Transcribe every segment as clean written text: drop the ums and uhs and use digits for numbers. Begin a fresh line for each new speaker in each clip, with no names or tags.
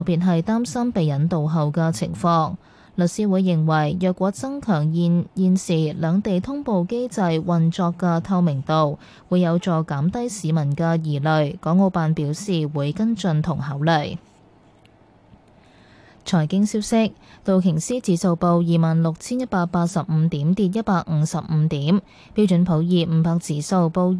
別係擔心被引渡後嘅情況。律師會認為，若果增強現時兩地通報機制運作嘅透明度，會有助減低市民嘅疑慮。港澳辦表示會跟進同考慮。財經消息，道瓊斯指數報26,185點，跌155點；標準普爾500指數報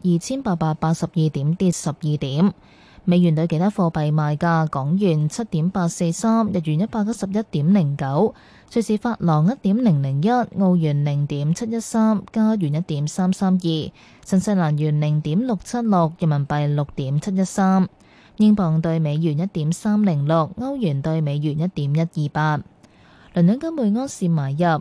2,882點，跌12點。美元對其他貨幣賣價：港元7.843，日元191.09，瑞士法郎1.001，澳元0.713，加元1.332，新西蘭元0.676，人民幣6.713。英鎊對美元1.306，歐元對美元1.128。倫敦金每安士買入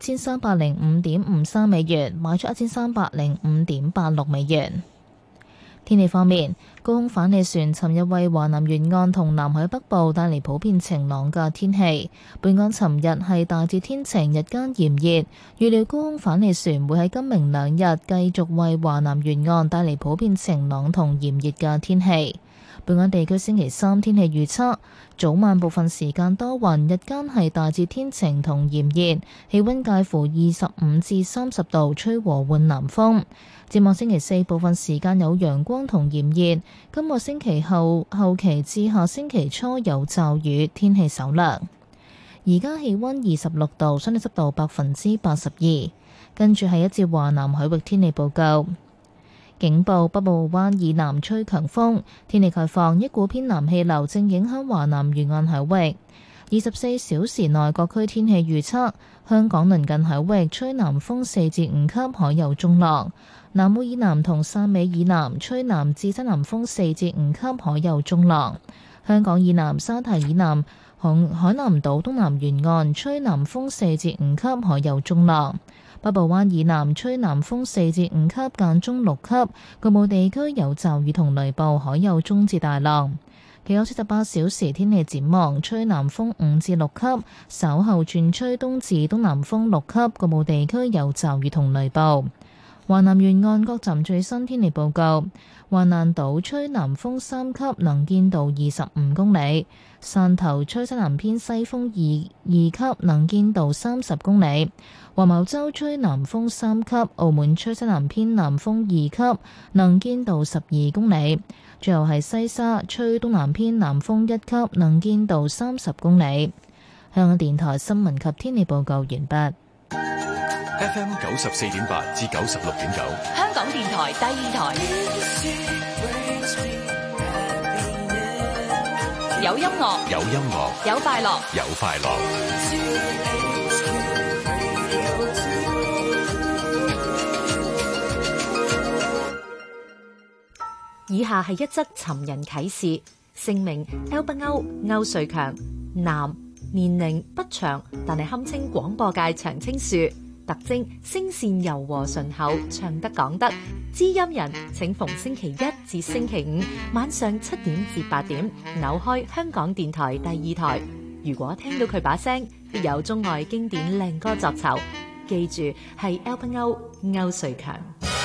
1305.53美元，賣出1305.86美元。天氣方面，高空反氣旋尋日為華南沿岸同南海北部帶嚟普遍晴朗嘅天氣。本港尋日係大致天晴，日間炎熱，預料高空反氣旋會喺今明兩日繼續為華南沿岸帶嚟普遍晴朗同炎熱嘅天氣。本港地區星期三天氣預測：早晚部分時間多雲，日間係大致天晴同炎熱，氣溫介乎25至30度，吹和緩南風。展望星期四部分時間有陽光同炎熱，今個星期後期至下星期初有驟雨，天氣稍涼。而家氣溫26度，相對濕度82%。跟住係一節華南海域天氣報告。警報：北部灣以南吹強風，天氣概況，一股偏南氣流正影響華南沿岸海域。24小時內各區天氣預測：香港鄰近海域吹南風4至5級，海有中浪；南澳以南同汕尾以南吹南至西南風4至5級，海有中浪；香港以南、沙堤以南、海南島東南沿岸吹南風4至5級，海有中浪。北部灣以南吹南風4至5級，間中6級，局部地區有驟雨同雷暴，海有中至大浪。其後48小時天氣展望，吹南風5至6級，稍後轉吹東至東南風6級，局部地區有驟雨同雷暴。華南沿岸各站最新天氣報告：橫瀾島吹南風3級，能見度25公里；汕頭吹西南偏西風2級，能見度30公里；黃茅洲吹南風3級，澳門吹西南偏南風2級，能見度12公里。最後係西沙吹東南偏南風1級，能見度30公里。香港電台新聞及天氣報告完畢。
FM 94.8至96.9，
香港電台第二台，有音樂，
有音樂，
有快樂，
有快樂。
以下係一則尋人啟事，姓名歐北歐，歐瑞強，男，年齡不詳，但係堪稱廣播界長青樹。特徵聲線柔和順厚，唱得講得。知音人請逢星期一至星期五晚上7點至8點扭開香港電台第二台。如果聽到佢把聲，必有中外經典靚歌作酬。記住係 Albino 歐瑞強。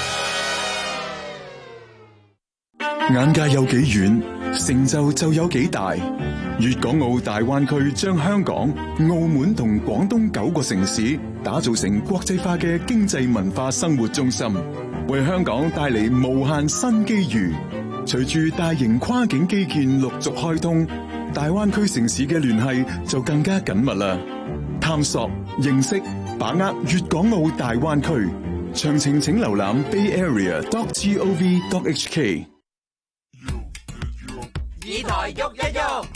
眼界有幾遠，成就有幾大。粵港澳大灣區將香港、澳門同廣東9個城市打造成國際化嘅經濟文化生活中心，為香港帶嚟無限新機遇。隨住大型跨境基建陸續開通，大灣區城市嘅聯繫就更加緊密啦。探索、認識、把握粵港澳大灣區，詳情請瀏覽 bayarea.gov.hk。
以台喐一喐。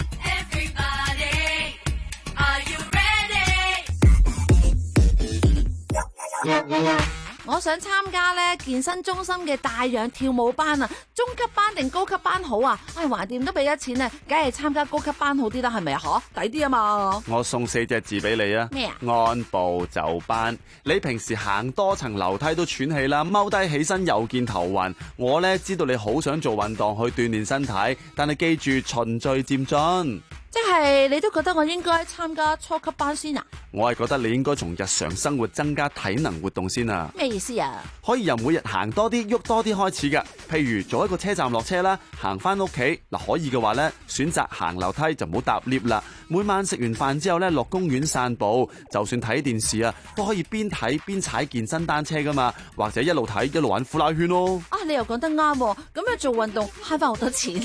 我想參加咧健身中心嘅帶氧跳舞班啊，中級班定高級班好啊？橫掂都俾咗錢咧，梗係參加高級班好啲啦，係咪啊？抵啲啊嘛！
我送4隻字俾你啊！
咩啊？
按部就班。你平時行多層樓梯都喘氣啦，踎低起身又見頭暈。我咧知道你好想做運動去鍛煉身體，但係記住循序漸進。
即係你都覺得我應該參加初級班先啊？
我係覺得你應該從日常生活增加體能活動先啊。
咩意思啊？
可以由每日行多啲、喐多啲開始㗎。譬如做一個車站落車啦，行翻屋企嗱，可以嘅話呢，選擇行樓梯就唔好搭 lift 啦。每晚食完飯之後呢，落公園散步，就算睇電視啊，都可以邊睇邊踩健身單車㗎嘛，或者一路睇一路玩呼啦圈咯。
啊，你又講得啱喎，咁樣做運動慳翻好多錢。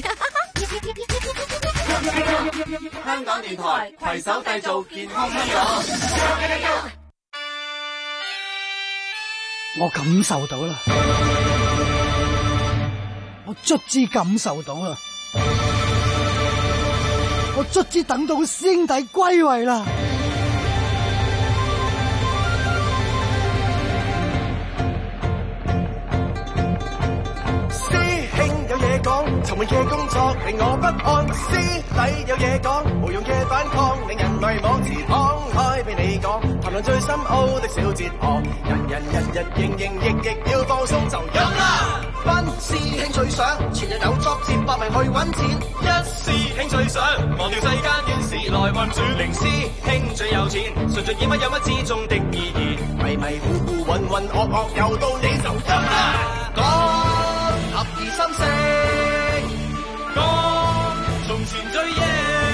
香港電台攜手締造健康香港。
我感受到啦，我卒之感受到啦，我卒之等到師兄弟歸位啦。
沉悶嘅工作令我不安，師弟有嘢講，無用嘅反抗令人迷惘，自敞開俾你講，談論最深奧的小哲學，人日營役要放鬆就飲啦。分師兄最想，全日有作戰搏命去揾錢，一師兄最想忘掉世間亂事來運轉，零師兄最有錢，純盡演乜有乜之中的意義，迷糊渾噩又到你就飲啦。講合二心聲。講從前追憶，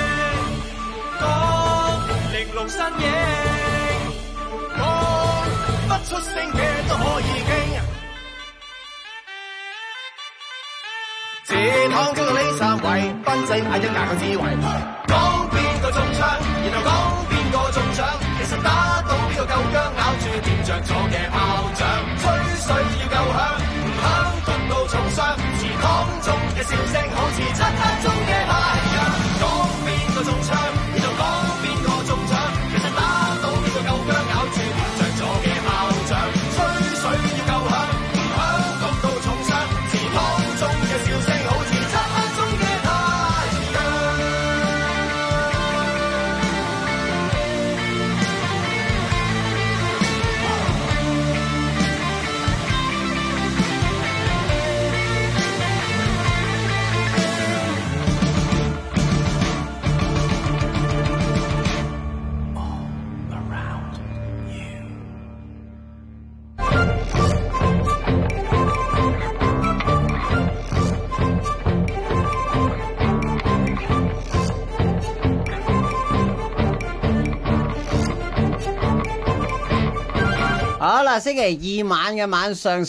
講玲瓏身影，講不出聲嘅都可以傾。自躺中到呢三位，賓仔嗌一架個智慧，講邊個中槍，然後講邊個中獎，其實打到邊個夠薑，咬住點着咗嘅炮仗，吹水要夠響，唔響焗到重傷，祠堂中嘅笑聲好似漆黑中嘅太陽，講邊個中槍，然後講邊個中獎，其實打到邊個夠薑，咬住點着咗嘅炮仗，吹水要夠響，唔響焗到重傷，祠堂中嘅笑聲好似漆黑中嘅太陽。
好啦，星期二晚嘅晚上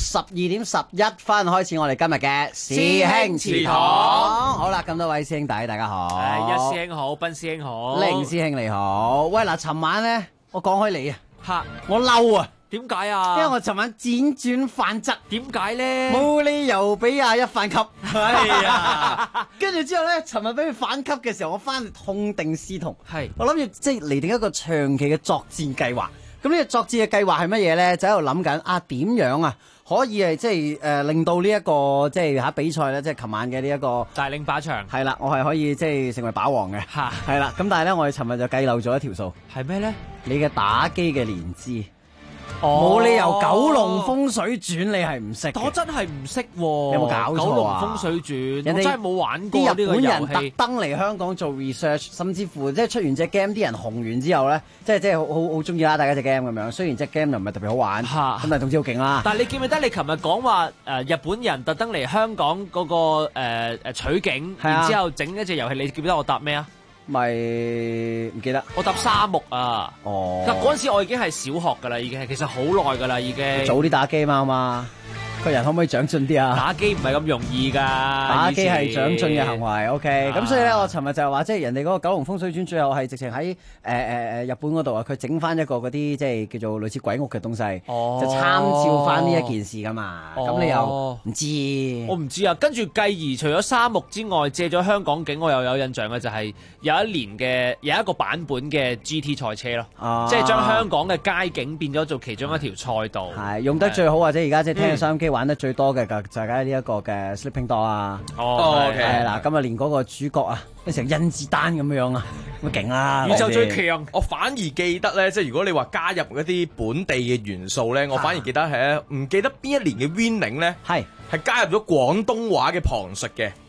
12:11分開始，我哋今日嘅師兄祠堂。好啦，咁多位師兄弟，大家好。
一師兄好，賓師兄好，
凌師兄你好。喂，嗱，尋晚咧，我講開你啊，
吓，
我嬲啊！
點解啊？
因為我尋晚輾轉反側，
點解咧？
冇理由俾21反級。
係啊，
跟住之後咧，尋日俾佢反級嘅時候，我翻嚟痛定思痛。
係，
我諗住即係嚟定一個長期嘅作戰計劃。咁呢個作戰嘅計劃係乜嘢咧？就喺度諗緊啊，點樣啊可以係即係令到呢一個即係嚇比賽咧，即係琴晚嘅呢一個
大領靶場
係啦，我係可以即係成為靶王嘅
嚇
係啦。咁但係咧，我哋尋日就計漏咗一條數，
係咩咧？
你嘅打機嘅年資。冇理由九龍風水轉你係唔識，
我真係唔識喎。
有冇搞錯啊？
九龍風水轉，
人哋
我真係冇玩過呢個遊戲。
啲日本人特登嚟香港做 research，甚至乎即係出完隻 game，啲人紅完之後咧，即係好中意啦，大家隻 game 咁樣。雖然隻 game 又唔係特別好玩，咁但係總之好勁啦。
但係你記唔記得你琴日講話日本人特登嚟香港嗰個取景，然之後整一隻遊戲，你記唔記得我答咩啊？
咪唔記得，
我搭沙漠啊！
哦，
嗰陣時我已經係小學㗎啦，已經係其實好耐㗎啦，已經。
早啲打機嘛，個人可唔可以長進啲啊？
打機唔係咁容易㗎，
打機係長進嘅行為。OK，咁所以咧，我尋日就係話，即係人哋嗰個九龍風水轉最後係直情喺日本嗰度啊，佢整翻一個嗰啲即係叫做類似鬼屋嘅東西，就參照翻呢一件事㗎嘛。咁你又唔知？
我唔知啊。跟住繼而除咗沙漠之外，借咗香港景，我又有印象嘅就係有一個版本嘅 GT 賽車咯，即係將香港嘅街景變咗做其中一條賽道。係
用得最好或者而家即係聽收音機玩得最多嘅就係呢一個嘅 Sleeping Dog 啊。係啦，咁啊連嗰個主角啊，變成甄子丹咁樣啊，咁勁啦！
宇宙最強。
我反而記得咧，即係如果你話加入一啲本地嘅元素咧，我反而記得係唔記得邊一年嘅 Winning 咧，係加入咗廣東話嘅旁述嘅。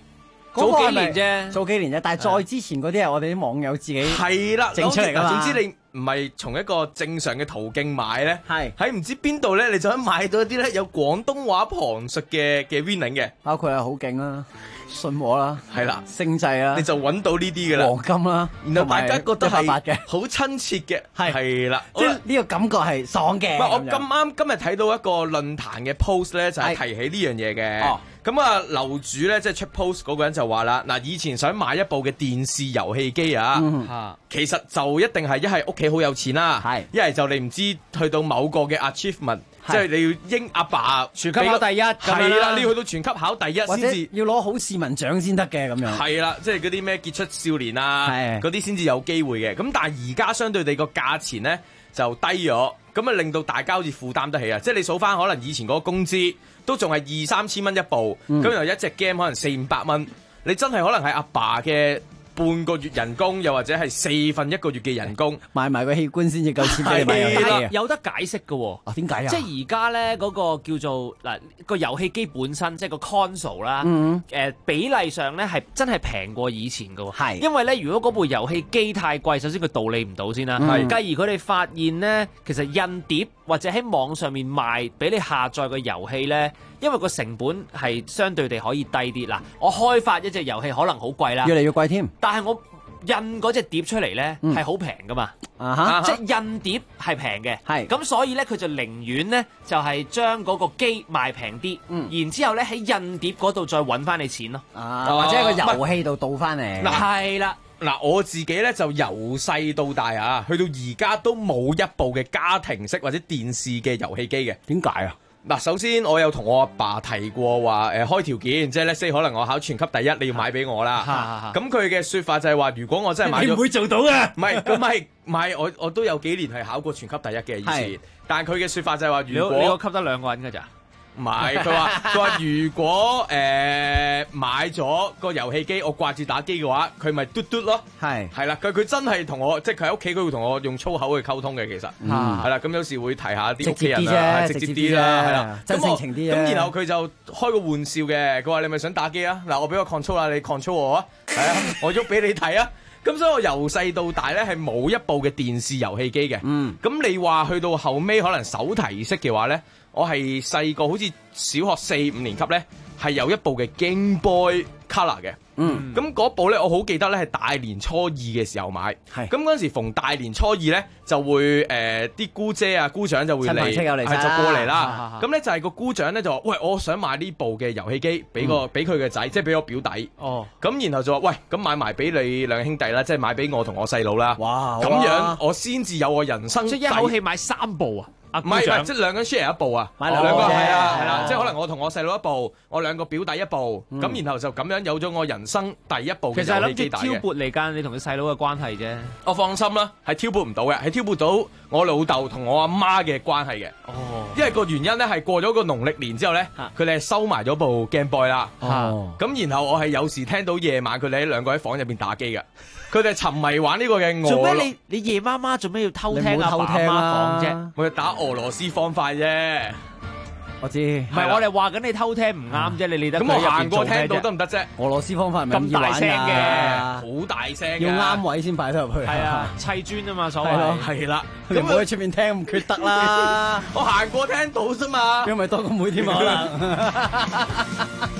早幾年啫，
早幾年啫，但係再之前嗰啲係我哋啲網友自己
係啦
整出嚟㗎嘛。
總之你唔係從一個正常嘅途徑買咧，
係
喺唔知邊度咧，你就可以買到一啲咧有廣東話旁述嘅 winning 嘅，
包括係好勁啦、信和啦，
係啦，
星際啦，
你就揾到呢啲㗎啦，
黃金啦，
然後大家覺得係
嘅
好親切嘅，係啦，
即係呢個感覺係爽嘅。
我咁啱今日睇到一個論壇嘅 post 咧，就係提起呢樣嘢嘅。咁啊，樓主咧即係出 post 嗰個人就話啦，嗱，以前想買一部嘅電視遊戲機啊，其實就一定係一係屋企好有錢啦，一係就你唔知去到某個嘅 achievement，即係你要阿爸
全級考第一，
係啦，你要去到全級考第一先至
要攞好市民獎先得嘅咁樣。
係啦，即係嗰啲咩傑出少年啊，嗰啲先至有機會嘅。咁但係而家相對地個價錢咧就低咗，咁啊令到大家好似負擔得起啊！即係你數翻可能以前嗰個工資都仲係2-3千蚊一部，咁然後一隻 game 可能400-500蚊，你真係可能係阿爸嘅半個月人工，又或者係1/4一個月嘅人工，
買埋個器官先至夠錢俾你買遊戲機啊！
有得解釋嘅喎，
點解啊？
即係而家咧嗰個叫做嗱個遊戲機本身，即係個 console 啦，比例上咧係真係平過以前嘅喎。係因為咧，如果嗰部遊戲機太貴，首先佢盜理唔到先啦。繼而佢哋發現咧，其實印碟或者喺網上面賣俾你下載個遊戲咧，因為個成本係相對地可以低啲。嗱，我開發一隻遊戲可能好貴啦，
越嚟越貴添。
但係我印嗰隻碟出嚟咧係好平噶嘛，即係印碟係平嘅，係咁所以咧佢就寧願咧就係將嗰個機賣平啲，然之後咧喺印碟嗰度再揾翻你錢咯，
或者喺個遊戲度倒翻嚟。
嗱係啦，
嗱我自己咧就由細到大啊，去到而家都冇一部嘅家庭式或者電視嘅遊戲機嘅。
點解啊？
嗱，首先我有同我阿爸提過話，開條件，即係咧 say 可能我考全級第一，你要買俾我啦。咁佢嘅説法就係話，如果我真係買咗，
你唔會做到嘅。
唔係，我都有幾年係考過全級第一嘅以前。但係佢嘅説法就係話，如果
你個級得2個人㗎咋？
唔係，佢話如果買咗個遊戲機，我掛住打機嘅話，佢咪嘟嘟咯。係啦，佢真係同我，即係佢喺屋企，佢會同我用粗口去溝通嘅。其實係啦，咁有時會提下啲屋企人啦，直接啲啦，係啦，
真性情啲。
咁然後佢就開個玩笑嘅，佢話你咪想打機啊？嗱，我俾個 control 啦，你 control 我啊，係啊，我喐俾你睇啊。咁所以我由細到大咧係冇一部嘅電視遊戲機嘅。咁你話去到後尾可能手提式嘅話咧，我係細個好似小學4-5年級咧，係有一部嘅 Game Boy Color 嘅。咁嗰部咧，我好記得咧係大年初2嘅時候買。咁嗰陣時逢大年初2咧，就會啲姑姐啊姑丈就會嚟，就過嚟啦。咁咧就係個姑丈咧就話：喂，我想買呢部嘅遊戲機，俾佢嘅仔，即係俾我表弟。咁然後就話：喂，咁買埋俾你兩兄弟啦，即係買俾我同我細佬啦。咁樣我先至有我人生。
即係一口氣買3部啊！
唔係，即係兩個人 share 一部啊，
買兩個
係啦，即係可能我同我細佬一部，我兩個表弟一部，咁然後就咁樣有咗我人生第一部嘅遊戲機帶嘅。
其實係諗住挑撥離間你同你細佬嘅關係啫。
我放心啦，係挑撥唔到嘅，係挑撥到我老豆同我阿媽嘅關係嘅。因為個原因咧係過咗個農曆年之後咧，佢哋係收埋咗部 Game Boy 啦。咁然後我係有時聽到夜晚佢哋兩個喺房入邊打機嘅。佢哋沉迷玩呢個嘅
做咩？你夜媽媽做咩要偷聽阿爸媽講啫？
我要打俄羅斯方塊啫。
我知，
唔係我哋話緊你偷聽唔啱啫，你理得佢入邊做咩啫？
咁我行過聽到得唔得啫？
俄羅斯方塊咁
大聲嘅，
好大聲，
要啱位先擺得入去。
係啊，砌磚啊嘛，所謂
係啦。
你唔好喺出面聽唔缺得啦。
我行過聽到啫嘛。
因為多個妹添可能。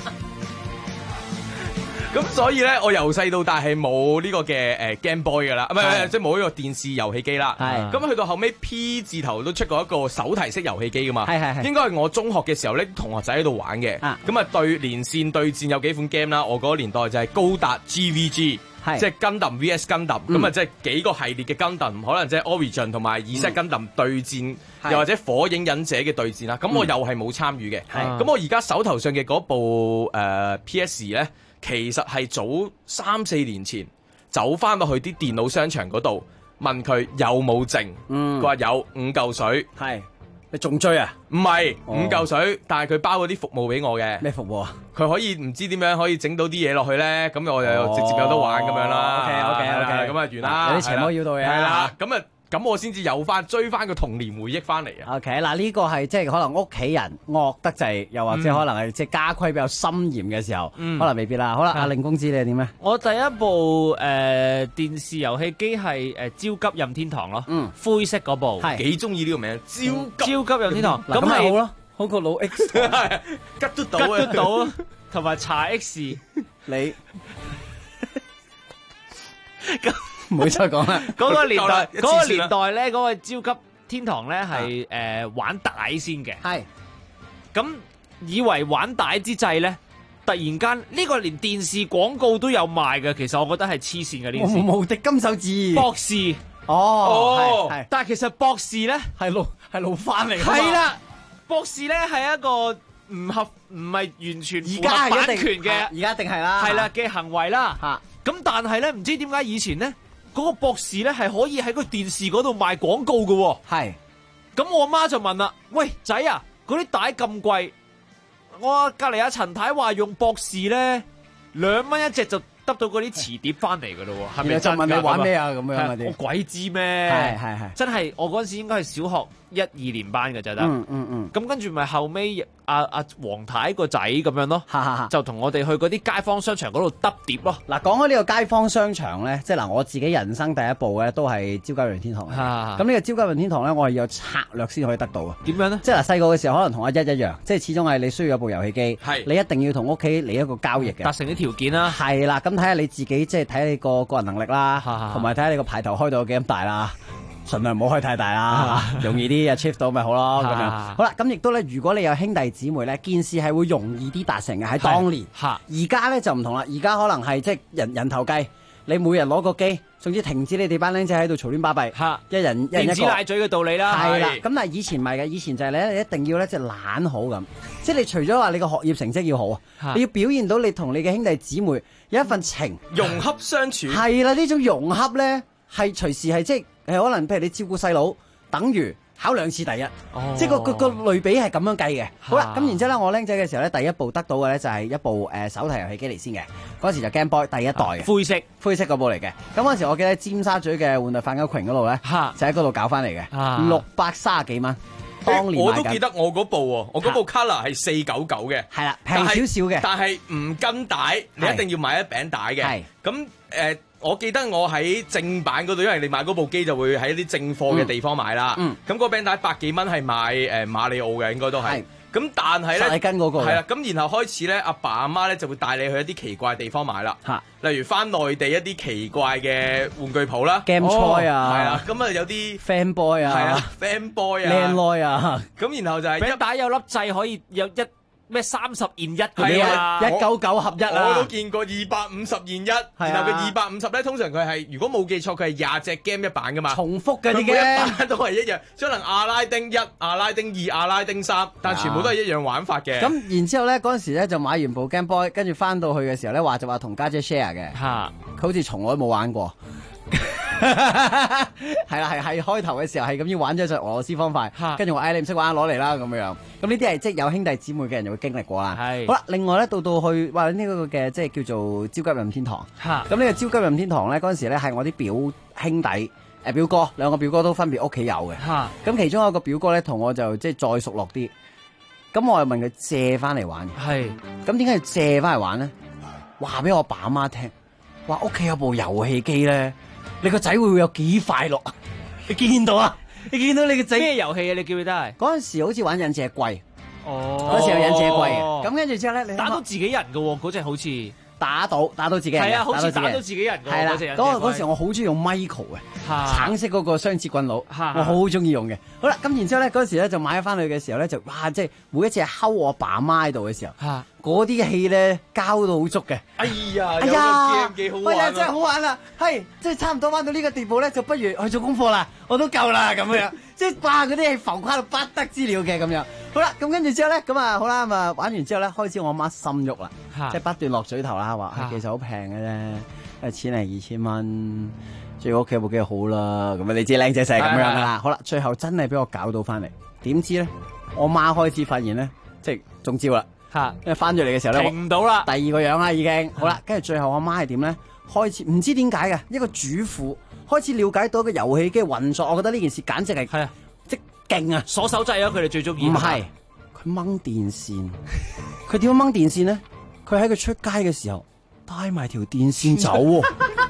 咁所以咧，我由細到大係冇呢個嘅Game Boy 噶啦，唔係即係冇呢個電視遊戲機啦。咁去到後尾 P 字頭都出過一個手提式遊戲機噶嘛。應該係我中學嘅時候咧，同學仔喺度玩嘅。咁啊對連線對戰有幾款 game 啦。我嗰個年代就係高達 GVG，即係 Gundam VS Gundam。咁啊即係幾個系列嘅 Gundam，可能即係 Origin 同埋Z Gundam 對戰，又或者火影忍者嘅對戰啦。咁我又係冇參與嘅。咁我而家手頭上嘅嗰部PS 咧。其實係早3-4年前走翻落去啲電腦商場嗰度問佢有冇剩，佢話有5嚿水。
你仲追啊？
唔係5嚿水，但係佢包嗰啲服務俾我嘅。
咩服務啊？
佢可以唔知點樣可以整到啲嘢落去咧，咁我又直接有得玩咁樣啦。
OK，
咁啊完啦。
有啲邪魔妖道嘅。
係啦，咁啊咁我先至有追翻個童年回憶翻嚟啊。
OK， 嗱呢個係即係可能屋企人惡得滯，又或者可能係即係家規比較森嚴嘅時候，可能未必啦。好啦，阿令公子你係點咧？
我第一部電視遊戲機係超級任天堂咯，灰色嗰部，
幾中意呢個名，超
級任天堂。
咁咪好咯，好過老 X，
吉都到，
同埋查 X，
你唔好再講啦。
嗰個年代咧，嗰個超級天堂咧係玩帶先嘅，
係
咁以為玩帶之際咧，突然間呢個連電視廣告都有賣嘅，其實我覺得係黐線嘅呢件事。
無敵金手指
博士係，但係其實博士咧
係老翻嚟，
係啦，博士咧係一個唔係完全符合版權嘅，
而家一定係啦，
係啦嘅行為啦。咁但係咧，唔知點解以前咧嗰個博士咧係可以喺個電視嗰度賣廣告嘅喎。
係，
咁我媽就問啦：喂仔啊，嗰啲帶咁貴，我隔離阿陳太話用博士咧2蚊一隻就得到嗰啲磁碟翻嚟嘅咯喎，係咪
就問你玩咩啊咁樣嗰啲？
我鬼知咩？
係，
真係我嗰陣時應該係小學1、2年班嘅就得。咁跟住咪後尾阿黃太個仔咁樣咯，就同我哋去嗰啲街坊商場嗰度揼碟咯。
嗱，講開呢個街坊商場咧，即係嗱，我自己人生第一步咧都係超級任天堂。咁呢個超級任天堂咧，我係有策略先可以得到啊。
點樣咧？
即係嗱，細個嘅時候可能同阿一樣，即係始終係你需要有部遊戲機，你一定要同屋企嚟一個交易嘅，
達成啲條件啦。
係啦，咁睇下你自己即係睇你個人能力啦，同埋睇下你個牌頭開到有幾咁大啦。盡量唔好開太大啦，容易啲 achieve 到咪好咯咁樣。好啦，咁亦都咧，如果你有兄弟姊妹咧，件事係會容易啲達成嘅。喺當年，而家咧就唔同啦。而家可能係即係人頭計，你每人攞個機，總之停止你哋班僆仔喺度嘈亂巴閉，一人一個。
電子奶嘴嘅道理啦。
係啦，咁但係以前唔係嘅，以前就係你一定要咧即係懶好咁，即係你除咗話你個學業成績要好啊，你要表現到你同你嘅兄弟姊妹有一份情，
融洽相處。
係啦，呢種融洽咧係隨時係即係。可能譬如你照顧細佬，等於考2次第一，即係個類比係咁樣計嘅。好啦，咁然之後咧，我僆仔嘅時候咧，第一部得到嘅咧就係一部手提遊戲機嚟先嘅。嗰時就 Game Boy 第一代嘅，灰色嗰部嚟嘅。咁嗰時我記得尖沙咀嘅玩具反斗群嗰度咧，就喺嗰度搞翻嚟嘅，630幾蚊。當年
我都記得我嗰部喎，我嗰部 Color 係499嘅，
係啦，平少少嘅，
但係唔跟帶，你一定要買一餅帶嘅。咁我記得我喺正版嗰度，因為你買嗰部機就會喺啲正貨嘅地方買啦。咁嗰餅帶100幾蚊係買馬里奧嘅，應該都係。咁但係咧，
跟嗰個
係啦。咁然後開始咧，阿爸阿媽咧就會帶你去一啲奇怪地方買啦。例如翻內地一啲奇怪嘅玩具鋪啦
，Game Boy 啊，
係啦。咁啊有啲
Fan Boy 啊，
係啊 Fan Boy 啊
，Land Boy 啊。
咁然後就係
餅帶有粒掣可以有咩30現1嗰啲啊
，199合一啊！
我都見過250現1，然後佢250咧，通常佢係如果冇記錯，佢係20隻 game 一版噶嘛，
重複嘅啲
game，每一版都係一樣，可能阿拉丁1、阿拉丁2、阿拉丁3，但全部都係一樣玩法嘅。
咁然之後咧，嗰陣時咧就買完部 Game Boy， 跟住翻到去嘅時候咧，話同家姐 share 嘅，佢好似從來都冇玩過。係啦，係開頭嘅時候係咁要玩咗隻俄羅斯方塊，跟住我嗌你唔識玩，攞嚟啦咁樣。咁呢啲係即係有兄弟姊妹嘅人就會經歷過啦。好啦，另外咧到去話呢個嘅即係叫做超級任天堂。咁呢個超級任天堂咧嗰陣時咧係我啲表兄弟表哥2個表哥都分別屋企有嘅。咁其中一個表哥咧同我就即係再熟絡啲。咁我又問佢借翻嚟玩。咁點解要借翻嚟玩咧？話俾我爸媽聽，話屋企有部遊戲機咧。你個仔會有幾快樂啊？你見到啊？你見到你個仔
咩遊戲啊？你記唔記得係？
嗰陣時好似玩忍者龜，嗰時有忍者龜嘅。咁跟住之後咧，你
打到自己人嘅喎，嗰隻好似
打到自己人。
係啊，好似打到自己人嘅。
係啦，嗰時我好中意用 Michael 嘅，橙色嗰個雙節棍佬，我好中意用嘅。好啦，咁然之後咧，嗰時咧就買咗翻去嘅時候咧，就哇，即係每一次睺我爸媽喺度嘅時候，嗰啲戲咧交到好足嘅。
哎呀，有個 game 幾好玩啊！
真係好玩啦，係即係差唔多玩到呢個地步咧，就不如去做功課啦，我都夠啦咁樣。即係哇，嗰啲係浮誇到不得之了嘅咁樣。好啦，咁跟住之後咧，咁啊好啦，咁啊玩完之後咧，開始我媽心喐啦，即係不斷落嘴頭啦，話其實好平嘅啫，錢係2000蚊，最屋企部機好啦。咁啊，你知靚仔就係咁樣噶啦。好啦，最後真係俾我搞到翻嚟，點知咧，我媽開始發現咧，即係中招啦。因為翻咗嚟嘅時候咧，
停唔到啦，
第二個樣啦已經。好啦，跟住最後我媽係點咧？開始唔知點解嘅一個主婦開始了解到個遊戲機嘅運作。我覺得呢件事簡直係
係啊，
即勁啊！
鎖手掣啊，佢哋最中意。
唔係，佢掹電線。佢點樣掹電線咧？佢喺佢出街嘅時候帶埋條電線走喎。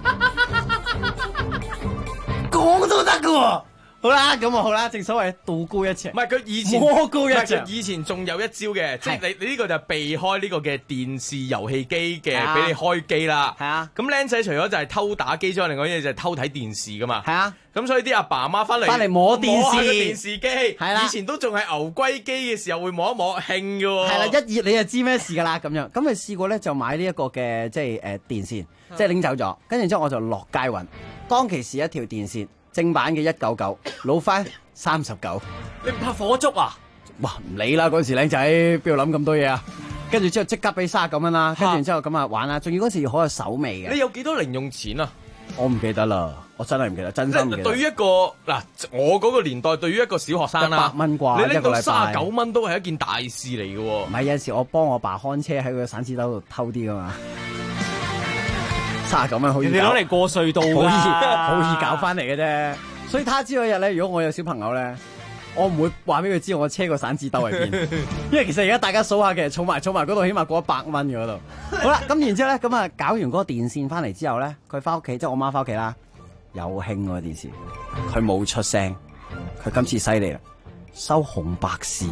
講都得㗎喎。好啦，咁啊好啦，正所謂道高一尺，
唔係佢以前
魔高一丈。
佢以前仲有一招嘅，即係你呢個就係避開呢個嘅電視遊戲機嘅，俾你開機啦。
係啊，
咁僆仔除咗就係偷打機之外，另外一嘢就係偷睇電視噶嘛。
係啊，
咁所以啲阿爸阿媽翻嚟
摸電視，
摸下個電視機。
係啦，
以前都仲係牛龜機嘅時候會摸一摸，興嘅喎。
係啦，一熱你就知咩事㗎啦咁樣。咁咪試過咧就買呢一個嘅即係電線，即係拎走咗，跟住之後我就落街揾，當其時一條電線。正版嘅199，老翻39。
你唔怕火燭啊？
哇，唔理啦，嗰時靚仔邊度諗咁多嘢啊？跟住之後即刻俾39蚊啦，跟住之後咁啊玩啦，仲要嗰時好有手尾嘅。
你有幾多零用錢啊？
我唔記得啦，我真係唔記得，真心唔記得。
對於一個嗱，我嗰個年代對於一個小學生啦，
100蚊啩，
你拎到39蚊都係一件大事嚟嘅喎。
唔係有陣時我幫我爸看車喺佢個散紙兜度偷啲㗎嘛。39蚊好易，
你攞嚟過隧道
好易搞翻嚟嘅啫。所以他知嗰日咧，如果我有小朋友咧，我唔會話俾佢知我車個散紙兜喺邊，因為其實而家大家數下嘅，儲埋嗰度起碼過100蚊嘅嗰度。好啦，咁然之後咧，咁啊搞完嗰個電線翻嚟之後咧，佢翻屋企，即係我媽翻屋企啦，有興嗰個電視，佢冇出聲，佢今次犀利啦，收紅白線。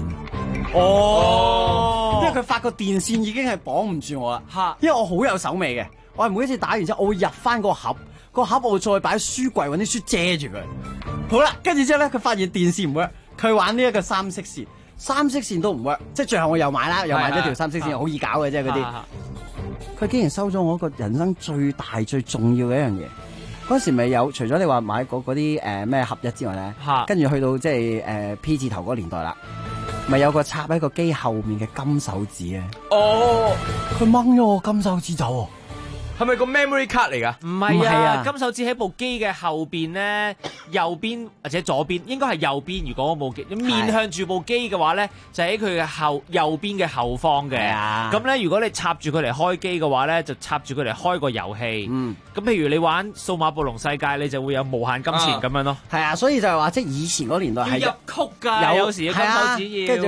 哦，因為佢發覺電線已經係綁唔住我啦，因為我好有手尾嘅。我係每一次打完之後，我會入翻個盒，個盒我會再擺喺書櫃，揾啲書遮住佢。好啦，跟住之後咧，佢發現電視唔 work，佢玩呢一個3色線，3色線都唔 work，即係最後我又買啦，又買咗條3色線，好易搞嘅啫嗰啲。佢竟然收咗我一個人生最大最重要嘅一樣嘢。嗰時咪有，除咗你話買嗰啲咩合一之外咧，跟住去到即係P 字頭嗰個年代啦，咪有個插喺個機後面嘅金手指嘅。哦，佢掹咗我金手指走。
係咪個 memory card 嚟㗎？
唔係啊，金手指喺部機嘅後邊咧，右邊或者左邊，應該係右邊。如果我冇記，面向住部機嘅話咧，就喺佢嘅右邊嘅後方嘅。咁咧，如果你插住佢嚟開機嘅話咧，就插住佢嚟開個遊戲。咁譬如你玩數碼暴龍世界，你就會有無限金錢咁樣咯。
係啊，所以就係話即係以前嗰年代係
入曲㗎，有時嘅金手指要。
跟住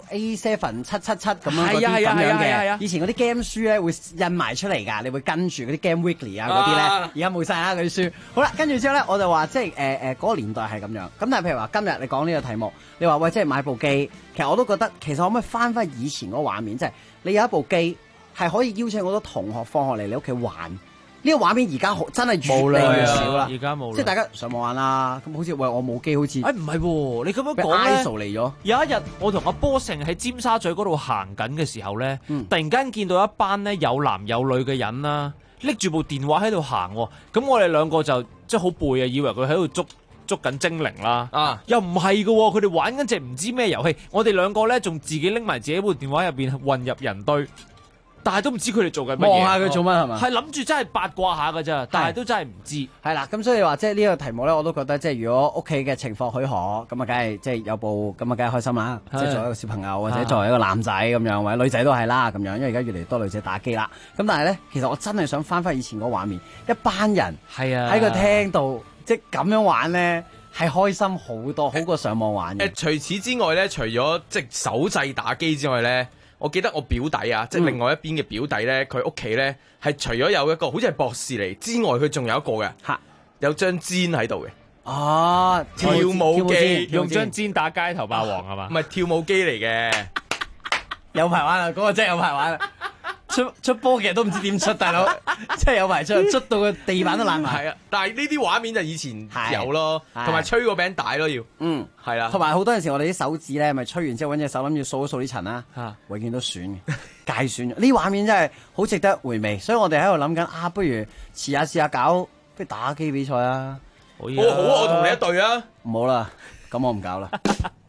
RA7777咁樣嗰啲咁樣嘅。以前嗰啲 game 書咧會印埋出嚟㗎，你會跟住嗰啲 Game Weekly 啊嗰啲咧，而家冇晒啦嗰啲書。好啦，跟住之後咧，我就話即係嗰個年代係咁樣。咁但係譬如話今日你講呢個題目，你話喂即係買部機，其實我都覺得其實可唔可以翻返以前嗰個畫面，即係你有一部機係可以邀請好多同學放學嚟你屋企玩。呢個畫面而家真係越嚟越少啦，
而家冇，
即係大家上網玩啦。咁好似喂我冇機，好似
唔係喎，你咁樣講咧
，ISO 嚟咗。
有一日我同阿波成喺尖沙咀嗰度行緊嘅時候咧，突然間見到一班咧有男有女嘅人啦，拎住部電話喺度行，咁我哋兩個就即係好背啊，以為佢喺度捉緊精靈啦，又唔係㗎喎，佢哋玩緊隻唔知咩遊戲，我哋兩個咧仲自己拎埋自己部電話入邊混入人堆。但係都唔知佢哋做緊乜嘢，
望下佢做乜係嘛？
係諗住真係八卦下㗎咋，但係都真係唔知。
係啦，咁所以話即係呢個題目咧，我都覺得即係如果屋企嘅情況許可，咁啊，梗係即係有部咁啊，梗係開心啦。即係作為一個小朋友或者作為一個男仔咁樣，或者女仔都係啦咁樣，因為而家越嚟越多女仔打機啦。咁但係咧，其實我真係想翻返以前個畫面，一班人喺個廳度即係咁樣玩咧，係開心好多，好過上網玩嘅。
除此之外咧，除咗即係手掣打機之外咧。我記得我表弟啊，即係另外一邊嘅表弟咧，佢屋企咧係除咗有一個好似係博士嚟之外，佢仲有一個嘅，有張氈喺度嘅。
哦，
跳舞機，
用張氈打街頭霸王係嘛？
唔係跳舞機嚟嘅，
有排玩啦，嗰個真係有排玩啦。出波其實都唔知點出，大佬真係有排出到個地板都爛埋。
係啊，但係呢啲畫面就以前有咯，同埋吹個餅帶咯要。係啦，
同埋好多陣時我哋啲手指咧，咪吹完之後揾隻手諗住掃一掃啲塵啦，永遠都損嘅，界損。呢啲畫面真係好值得回味，所以我哋喺度諗緊不如試下搞，不如打機比賽啊！
好，我同你一隊啊！
唔好啦，咁我唔搞啦。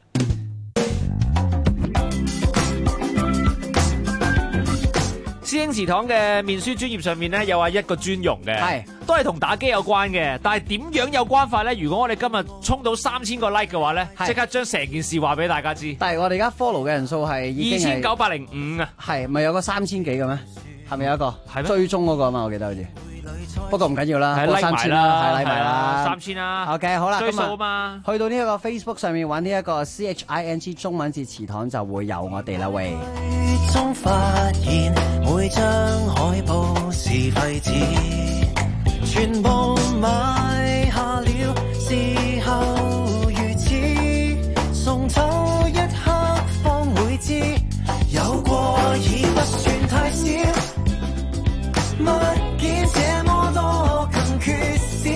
師兄祠堂嘅面書專頁上面咧有一個專容嘅，都係同打機有關嘅。但係點樣有關法咧？如果我哋今日衝到3000個 like 嘅話咧，即刻將成件事話俾大家知。
但係我哋而家 follow 嘅人數係
2905啊，
係咪有個3000幾嘅咩？係咪有一個？
係咩？
追蹤嗰個啊嘛，我記得好似。不過唔緊要啦，
係 like 埋啦，
係 like 埋啦。
3000啦。
OK， 好啦，
追數啊嘛。
去到呢一個 Facebook 上面揾呢一個 CHING 中文字詞堂就會有我哋啦喂。
中發現每張海報是廢紙，全部買下了，事後如此，送走一刻方會知，有過已不算太少，物件這麼多更缺少，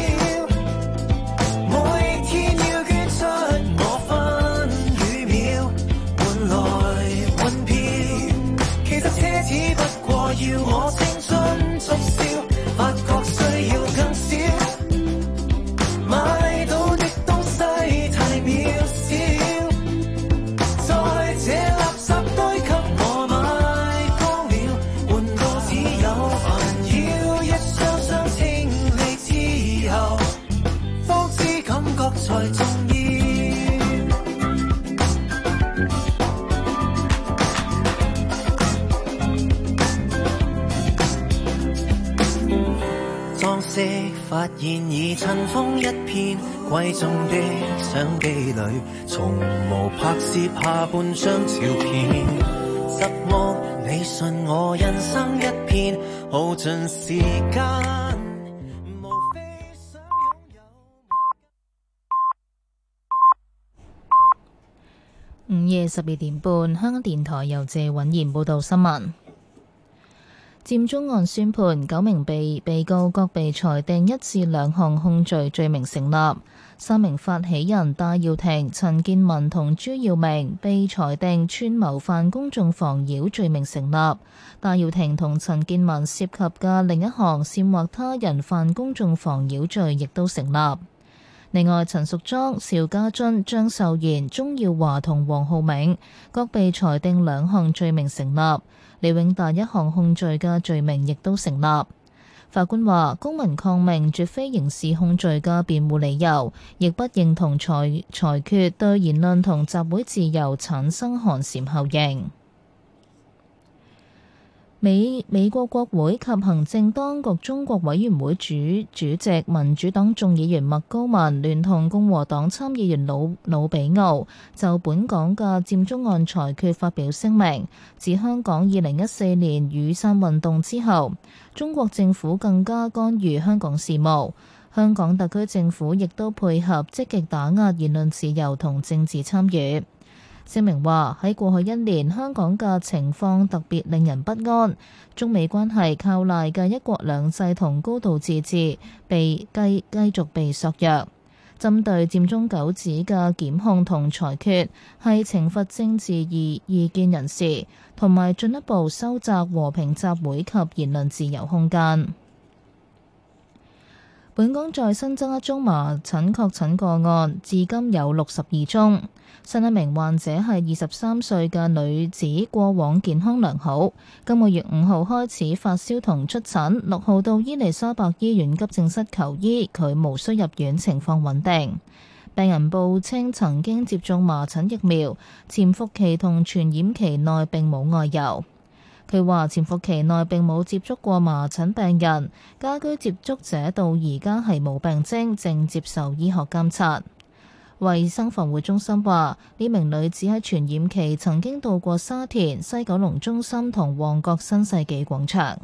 每天要捐出我分與秒，換來換票，其實奢侈不過要我青春速燒，發覺需要更少，買到的東西太渺小，在這垃圾堆給我買光了，換到只有煩擾，一箱箱清理之後，方知感覺才重要。裝飾發現已塵封一片，貴重的相機裏從無拍攝下半張照片，實惡你信我人生一片，耗盡時間無非想擁有。
午夜12點半，香港電台由謝允賢報道新聞。佔中案宣判，9名被告各被裁定1至2項控罪罪名成立。3名發起人戴耀廷、陳健民同朱耀明被裁定串謀犯公眾妨擾罪名成立。戴耀廷同陳健民涉及嘅另一項煽惑他人犯公眾妨擾罪亦都成立。另外，陳淑莊、邵家臻、張秀賢、鍾耀華同黃浩銘各被裁定2項罪名成立。李永達1項控罪嘅罪名亦都成立。法官話：公民抗命絕非刑事控罪嘅辯護理由，亦不認同裁決對言論同集會自由產生寒蟬效應。美國國會及行政當局中國委員會主席民主黨眾議員麥高文聯同共和黨參議員魯比奧就本港嘅佔中案裁決發表聲明，指香港2014年雨傘運動之後，中國政府更加干預香港事務，香港特區政府亦都配合積極打壓言論自由同政治參與。聲明話喺過去1年，香港嘅情況特別令人不安，中美關係靠賴嘅一國兩制同高度自治繼續被削弱。針對佔中9子嘅檢控同裁決，係懲罰政治異見人士，同埋進一步收窄和平集會及言論自由空間。本港再新增1宗麻疹確診個案，至今有62宗。新一名患者係23歲嘅女子，過往健康良好。今個月5號開始發燒同出疹，6號到伊利沙伯醫院急症室求醫，佢無需入院，情況穩定。病人報稱曾經接種麻疹疫苗，潛伏期同傳染期內並冇外遊。佢話潛伏期內並冇接觸過麻疹病人，家居接觸者到而家係冇病徵，正接受醫學監察。衛生防護中心話，呢名女子喺傳染期曾經到過沙田、西九龍中心同旺角新世紀廣場。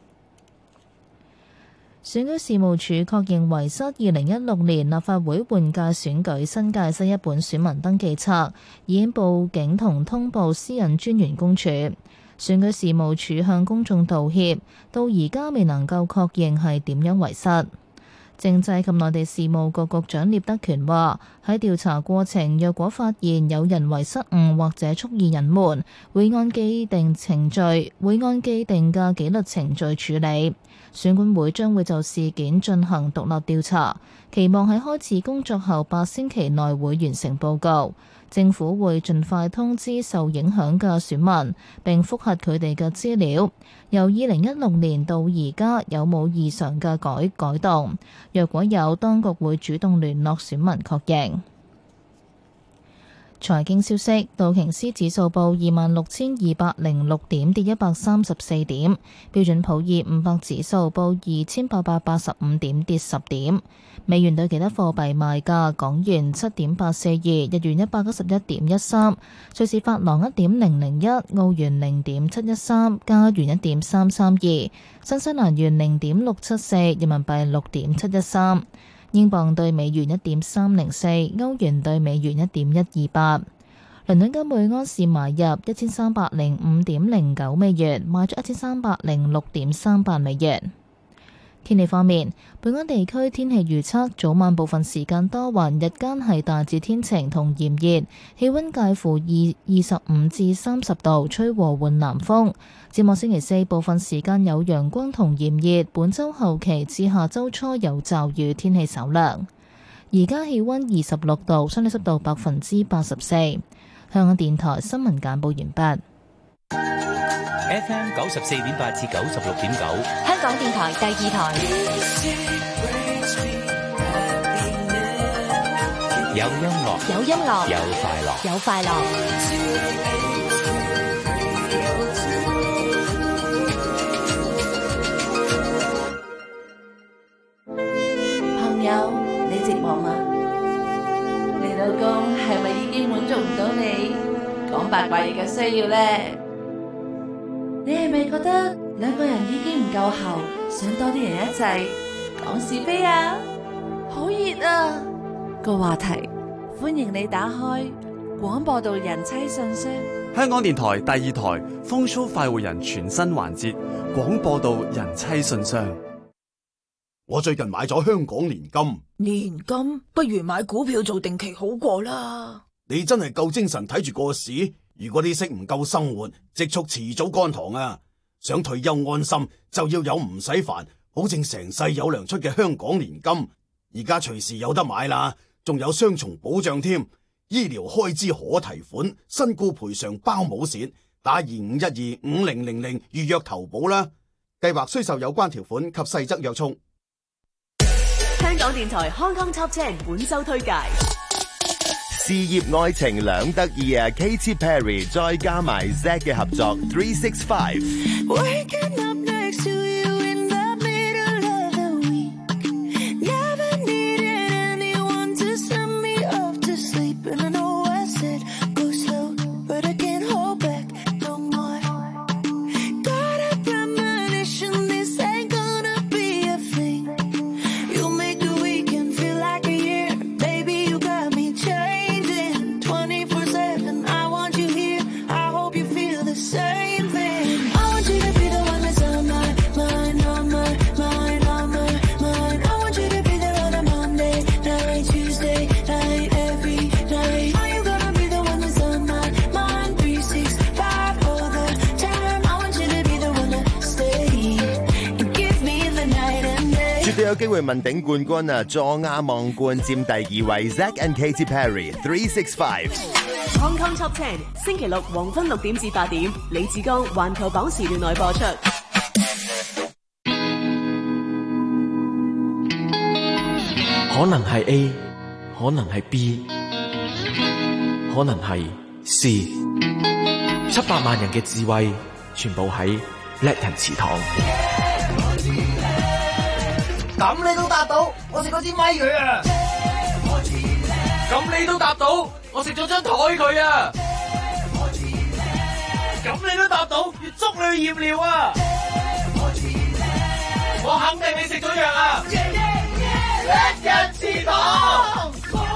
選舉事務處確認遺失2016年立法會換屆選舉新界西一本選民登記冊，已經報警同通報私隱專員公署。選舉事務處向公眾道歉，到而家未能夠確認係點樣遺失。政制及內地事務局局長聶德權話：喺調查過程，若果發現有人為失誤或者蓄意隱瞞，會按既定嘅紀律程序處理。選管會將會就事件進行獨立調查，期望喺開始工作後8星期內會完成報告。政府會盡快通知受影響嘅選民，並覆核佢哋嘅資料。由2016年到而家有冇異常嘅改動？若果有，當局會主動聯絡選民確認。 財經消息，道瓊斯指數報26,206點，跌134點；標準普爾500指數報2,885點，跌10點。美元對其他貨幣賣價：港元7.842，日元191.13，瑞士法郎1.001，澳元0.713，加元1.332，新西蘭元0.674，人民幣6.713。英鎊對美元1.304，歐元對美元1.128。倫敦金每安士買入1305.09美元，賣出1306.38美元。天氣方面，本港地區天氣預測：早晚部分時間多雲，日間係大致天晴同炎熱，氣溫介乎25至30度，吹和緩南風。展望星期四，部分時間有陽光同炎熱，本週後期至下週初有驟雨，天氣稍涼。而家氣溫26度，相對濕度84%。香港電台新聞簡報完畢。
FM 94.8至96.9，
香港電台第二台。
有音樂，
有音樂，
有快樂，
有快樂。
朋友，你寂寞嗎？你老公係咪已經滿足唔到你講八卦嘢嘅需要呢？你係咪覺得兩個人已經唔夠喉，想多啲人一齊講是非啊？好熱啊！個話題，歡迎你打開廣播道人妻信箱。
香港電台第二台風騷快活人全新環節廣播道人妻信箱。
我最近買咗香港年金，
年金不如買股票做定期好過啦。
你真係夠精神睇住個市。如果啲息唔夠生活，積蓄遲早乾塘啊！想退休安心，就要有唔使煩，保證成世有糧出嘅香港年金。而家隨時有得買啦，仲有雙重保障添，醫療開支可提款，身故賠償包冇蝕。打25125000預約投保啦。計劃需受有關條款及細則約束。
香港電台 Hong Kong Top 10本周推介。
事業愛情兩得意啊 ！Katy Perry 再加埋 Zack 嘅合作365。有機會問鼎冠軍啊！坐亞望冠佔第2位 ，Zack and Katy Perry 365。
Hong Kong Top 10星期六黃昏6點至8點，李志剛環球榜時段內播出。
可能係 A， 可能係 B， 可能係 C。700萬人嘅智慧，全部喺叻人祠堂。
咁你都答到，我食咗支咪佢啊！
咁你都答到，我食咗張台佢啊！咁你都答到，要捉你去驗尿啊！我肯定你食咗藥啊！叻人祠堂。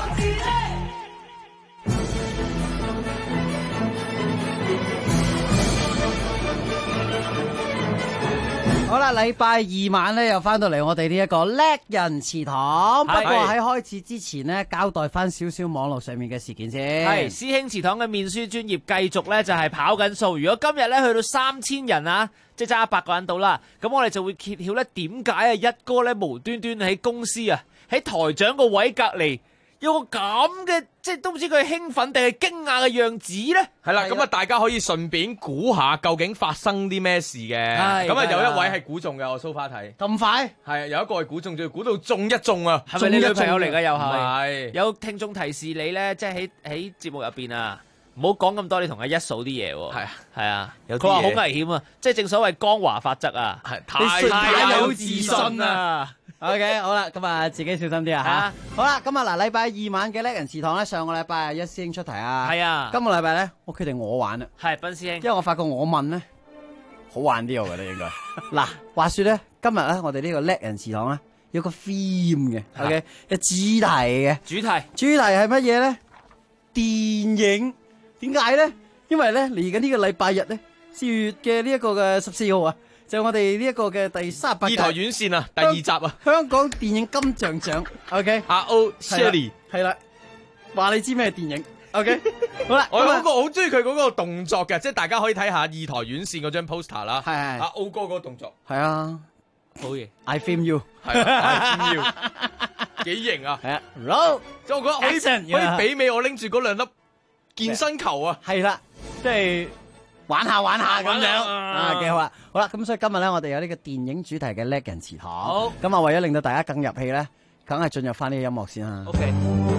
好啦，禮拜二晚咧又翻到嚟我哋呢一個叻人祠堂。不過喺開始之前呢，交代翻少少網絡上面嘅事件先。
係師兄祠堂嘅面書專頁繼續咧就係跑緊數。如果今日咧去到3000人啊，即係差100個人到啦，咁我哋就會揭曉咧點解啊一哥咧無端端喺公司啊喺台長個位隔離。 有個咁嘅，即係都唔知佢係興奮定係驚訝嘅樣子咧。
係啦，咁啊，大家可以順便估下究竟發生啲咩事嘅。咁啊，有一位係估中嘅，我 so far 睇。
咁快？
係有一個係估中，仲要估到中一中啊！
係咪你女朋友嚟㗎？又
唔係。
有聽眾提示你咧，即係喺節目入邊啊，唔好講咁多，你同阿一數啲嘢喎。係啊，佢話好危險啊，即係正所謂江華法則啊，太有自信啊！
OK， 好啦，咁啊，自己小心啲啊吓。好啦，咁啊嗱，禮拜二晚嘅叻人祠堂咧，上個禮拜一師兄出題啊。
係啊。
今個禮拜咧，我決定我玩啦。
係，斌師兄。
因為我發覺我問咧好玩啲，我覺得應該。嗱，話說咧，今日咧，我哋呢個叻人祠堂咧有個 theme 嘅 ，OK， 有主題嘅。主題係乜嘢咧？電影。點解咧？因為咧嚟緊呢個禮拜日咧，4月嘅呢一個嘅14號啊。就我哋呢一個嘅第38屆
二台院線啊，第2集啊，
香港電影金像獎 ，OK，
阿 O Shirley
係啦，話你知咩電影 ，OK， 好啦，
我有個好中意佢嗰個動作嘅，即係大家可以睇下二台院線嗰張 poster 啦，係阿 O 哥嗰個動作，
係啊，
好嘢
，I film you，
係 I film you， 幾型啊，
係啊 ，roll，
即係我覺得可以媲美我拎住嗰兩粒健身球啊，
係啦，即係。玩下咁樣啊，幾好啦！好啦，咁所以今日咧，我哋有呢個電影主題嘅叻人祠堂。好，咁啊，為咗令到大家更入戲咧，梗係進入翻呢個音樂先啦。
OK，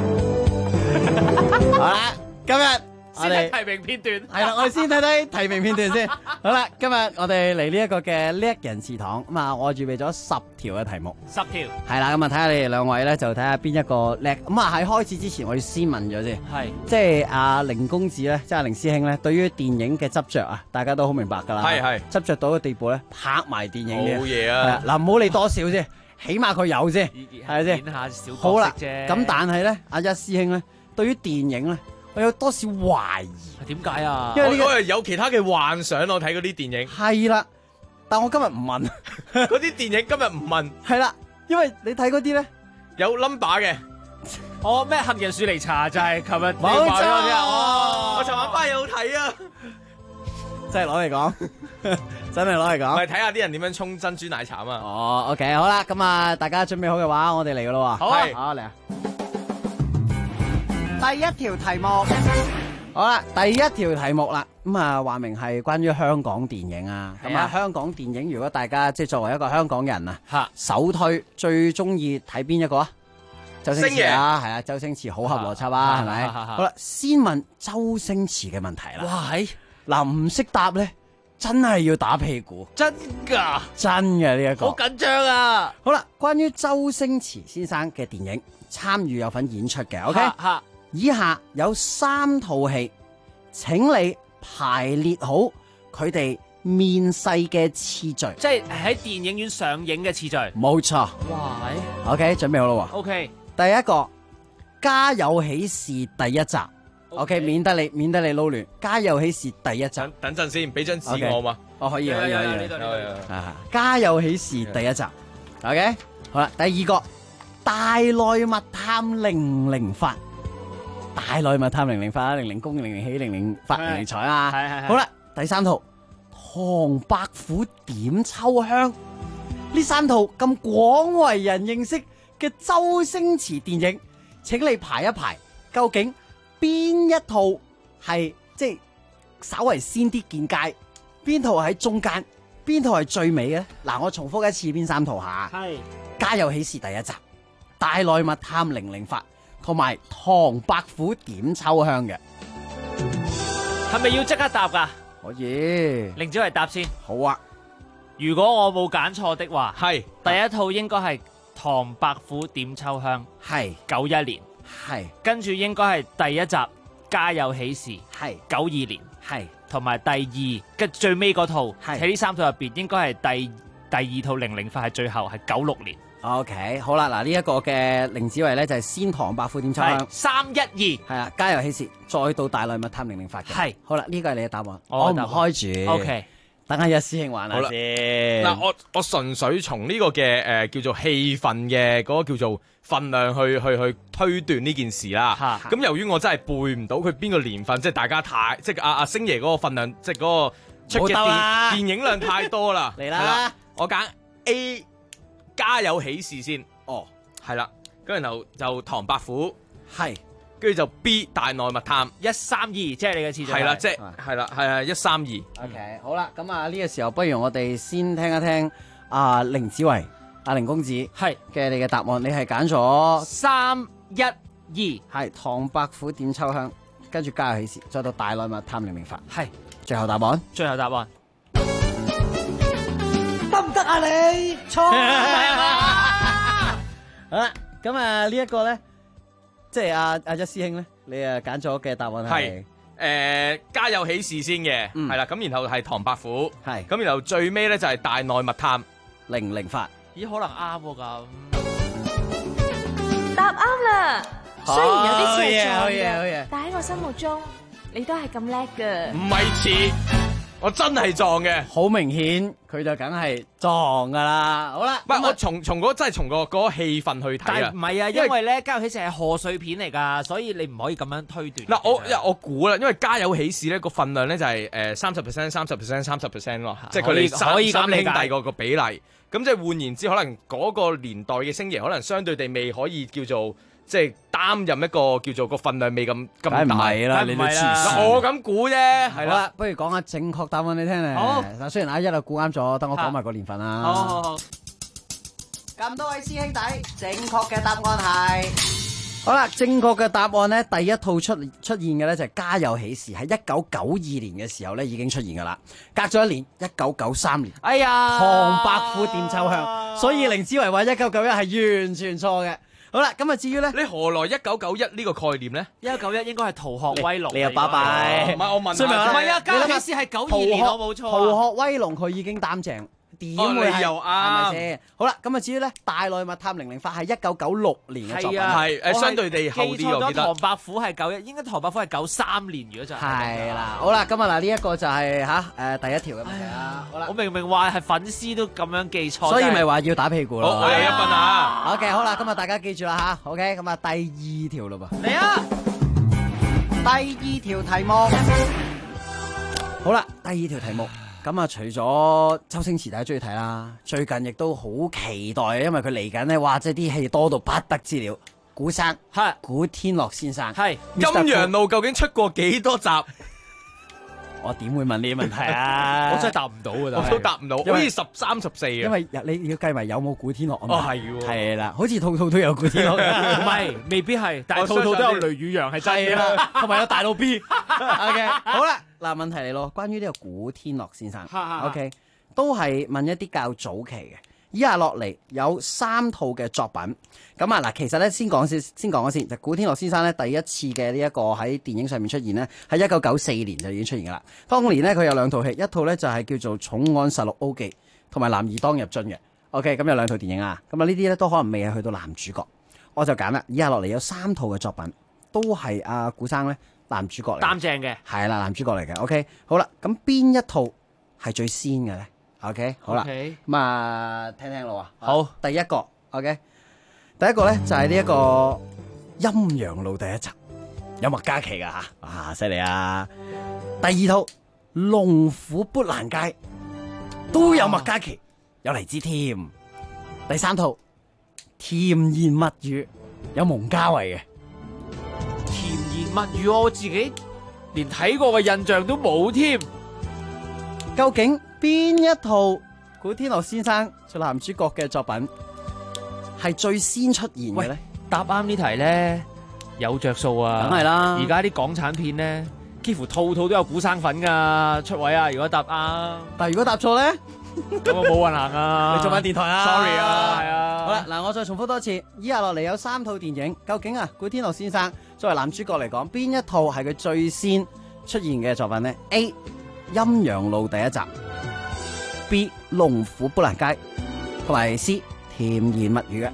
好啦，今日
先睇提名片段。
係啦，我哋先睇睇提名片段先。好啦，今日我哋嚟呢一個嘅叻人祠堂，咁啊，我預備咗10條嘅題目。
10條。
係啦，咁啊，睇下你哋兩位咧，就睇下邊一個叻。咁啊，喺開始之前，我要先問咗先。係。即係阿凌公子咧，即係阿凌師兄咧，對於電影嘅執着啊，大家都好明白㗎啦。係。執着到嘅地步咧，拍埋電影嘅。
冇嘢啊。
嗱，唔好理多少先，起碼佢有先，係咪先？
演下小角色啫。
好啦，咁但係咧，阿一師兄咧，對於電影咧，我有多少懷疑？
點解啊？
因為我係有其他嘅幻想，我睇嗰啲電影。
係啦，但我今日唔問
嗰啲電影，今日唔問。
係啦，因為你睇嗰啲咧
有 number 嘅。
我咩杏仁樹梨茶就係琴日
冇錯。
我尋晚翻去有睇啊，
真係攞嚟講，真係攞嚟講。
咪睇下啲人點樣沖珍珠奶茶啊嘛。
哦 ，OK， 好啦，咁啊，大家準備好嘅話，我哋嚟噶咯喎。
好啊，
好嚟啊！第一條題目，好啦，第一條題目啦，咁啊，話明係關於香港電影啊。咁啊，香港電影如果大家即係作為一個香港人啊，首推最中意睇邊一個啊？周星馳啊，係啊，周星馳好合邏輯啊，係咪？好啦，先問周星馳嘅問題啦。
哇，
嗱，唔識答咧，真係要打屁股。
真噶？
真嘅呢一個。
好緊張啊！
好啦，關於周星馳先生嘅電影，參與有份演出嘅，OK。以下有3套戲，請你排列好佢哋面世嘅次序，
即係喺電影院上映嘅次序。
冇錯。
哇
！OK， 準備好啦喎。
OK，
第一個《家有喜事》第一集。OK， 免得你撈亂，《家有喜事》第一集。
等陣先，俾張紙我嘛。
哦，可以。
呢度。
《家有喜事》第一集。OK， 好啦，第二個《大內密探008》。大內密探008啦，00公00喜00發00財啊！係。好啦，第3套《唐伯虎點秋香》，呢3套咁廣為人認識嘅周星馳電影，請你排一排，究竟邊一套係即係稍為先啲見街，邊套喺中間，邊套係最尾嘅？嗱，我重複一次邊3套下。係《家有喜事》第一集，《大內密探008》。同埋《唐伯虎點秋香》嘅，
係咪要即刻答噶？
可以，
令子維答先。
好啊，
如果我冇揀錯的話，係第一套應該係《唐伯虎點秋香》，係91年，係跟住應該係第一集《家有喜事》，係92年，係同埋第二跟最尾嗰套喺呢3套入邊應該係第二套008係最後係96年。
OK， 好啦，嗱呢一個嘅凌子維咧就係先唐伯虎點秋香
312，
係啊，家有喜事，再到大內密探008嘅，係好啦，呢個係你嘅答案，我唔開住
，OK，
等下一師兄玩下先。
嗱，我純粹從呢個嘅叫做氣氛嘅嗰個叫做份量去推斷呢件事啦。咁由於我真係背唔到佢邊個年份，即係大家太即係阿星爺嗰個份量，即係嗰個出嘅電影量太多啦。
嚟啦，
我揀 A。家有喜事先，哦，係啦，咁然後就唐伯虎，
係，
跟住就 B 大內密探
132，即係你嘅次序。
係啦，即係啦，係啊132。
OK， 好啦，咁啊呢個時候，不如我哋先聽一聽阿凌子維、阿凌公子
係
嘅你嘅答案，你係揀咗
312，
係唐伯虎點秋香，跟住家有喜事，再到大內密探零零發，
係
最後答案。
最後答案
得唔得啊你？錯。
好啦，咁啊呢一個咧，即係阿一師兄咧，你啊揀咗嘅答案係
家有喜事先嘅，係啦，咁然後係唐伯虎，
係，
咁然後最尾咧就係大內密探
零零發。
咦，可能啱喎咁。
答啱啦，雖然有啲似係撞
好嘢
嘅，但喺我心目中，你都係咁叻噶。
唔係似，我真係撞嘅，
好明顯佢就梗係撞噶啦。好啦，
唔係我從嗰真係從嗰個氣氛去睇啊。
唔係啊，因為咧家有喜事係賀歲片嚟㗎，所以你唔可以咁樣推斷。
嗱，我估啦，因為家有喜事咧個份量咧就係30%、30%、30%咯，即係佢哋三兄弟個比例。咁即係換言之，可能嗰個年代嘅星爺，可能相對地未可以叫做即係擔任一個叫做個份量未咁大。
梗唔係啦，你哋黐線。
我咁估啫，係啦。
不如講下正確答案你聽咧。
好。
嗱，雖然阿一啊估啱咗，等我講埋個年份啦。
好。
咁多位師兄弟，正確嘅答案係。好啦，正確嘅答案咧，第一套出現嘅咧就係家有喜事，喺1992年嘅時候咧已經出現噶啦。隔咗一年，1993年，
哎呀，
唐伯虎點秋香，所以凌子維話1991係完全錯嘅。好啦，咁啊至於咧，
你何來1991呢個概念咧
？1991應該係逃學威龍。
你又拜拜。
唔係我問下，
唔係啊，家有喜事係92年，我冇錯。
逃學威龍佢已經擔正。點會係？係咪先？好啦，咁啊至於咧，大內密探零零發係1996年嘅作品，
係相對地後啲，我記得。
唐伯虎係91，應該唐伯虎係93年，如果就
係啦。好啦，今日嗱呢一個就係第一條嘅問題啦。好啦，
我明明話係粉絲都咁樣記錯，
所以咪話要打屁股咯。
好，我有1分啊。
OK， 好啦，今日大家記住啦吓。OK， 咁啊第二條咯噃。
嚟啊！
第二條題目。好啦，第二條題目。咁啊，除咗周星馳大家中意睇啦，最近亦都好期待，因為佢嚟緊咧，哇！即係啲戲多到不得之了。古生
係
古天樂先生
係
金陽路究竟出過幾多集？
我點會問呢啲問題啊？
我真係答唔到㗎，
我都答唔到，好似13、14啊。
因為你要計埋有冇古天樂啊嘛。
哦，係喎。
係啦，好似套套都有古天樂。
唔係，未必係，但係套套都有雷宇揚係真嘅
啦，同埋有大佬 B。OK， 好啦，嗱問題嚟咯，關於呢個古天樂先生，OK， 都係問一啲較早期嘅。以下落嚟有3套嘅作品，咁啊嗱，其實咧先講咗先，就古天樂先生咧第一次嘅呢一個喺電影上面出現咧，喺1994年就已經出現噶啦。當年咧佢有2套戲，一套咧就係叫做《重案實錄 O 記》，同埋《男兒當入樽》嘅。OK， 咁有2套電影啊，咁啊呢啲咧都可能未係去到男主角，我就揀啦。以下落嚟有3套嘅作品，都係阿古生咧男主角嚟，
擔正嘅，係
啦，男主角嚟嘅。OK， 好啦，咁邊一套係最先嘅咧？ OK， 好啦，咁啊，聽聽咯喎。
好，
第一個 OK， 第一個咧就係呢一個陰陽路第一集，有麥嘉琪噶吓，哇，犀利啊！第二套龍虎砵蘭街都有麥嘉琪，有黎姿添。第三套甜言蜜語有蒙嘉慧嘅。
甜言蜜語我自己連睇過嘅印象都冇添。
究竟邊一套古天樂先生做男主角嘅作品係最先出現嘅咧？
答啱呢題咧有着數啊！
梗係啦，
而家啲港產片咧幾乎套套都有古生粉噶出位啊！如果答啱，
但係如果答錯咧，
咁我冇運行啊！
你做翻電台啊
？Sorry 啊，係啊。
好啦，嗱，我再重複多次，以下落嚟有3套電影，究竟啊古天樂先生作為男主角嚟講，邊一套係佢最先出現嘅作品呢？ A 陰陽路第一集， B 龍虎砵蘭街，同埋 C 甜言蜜語嘅。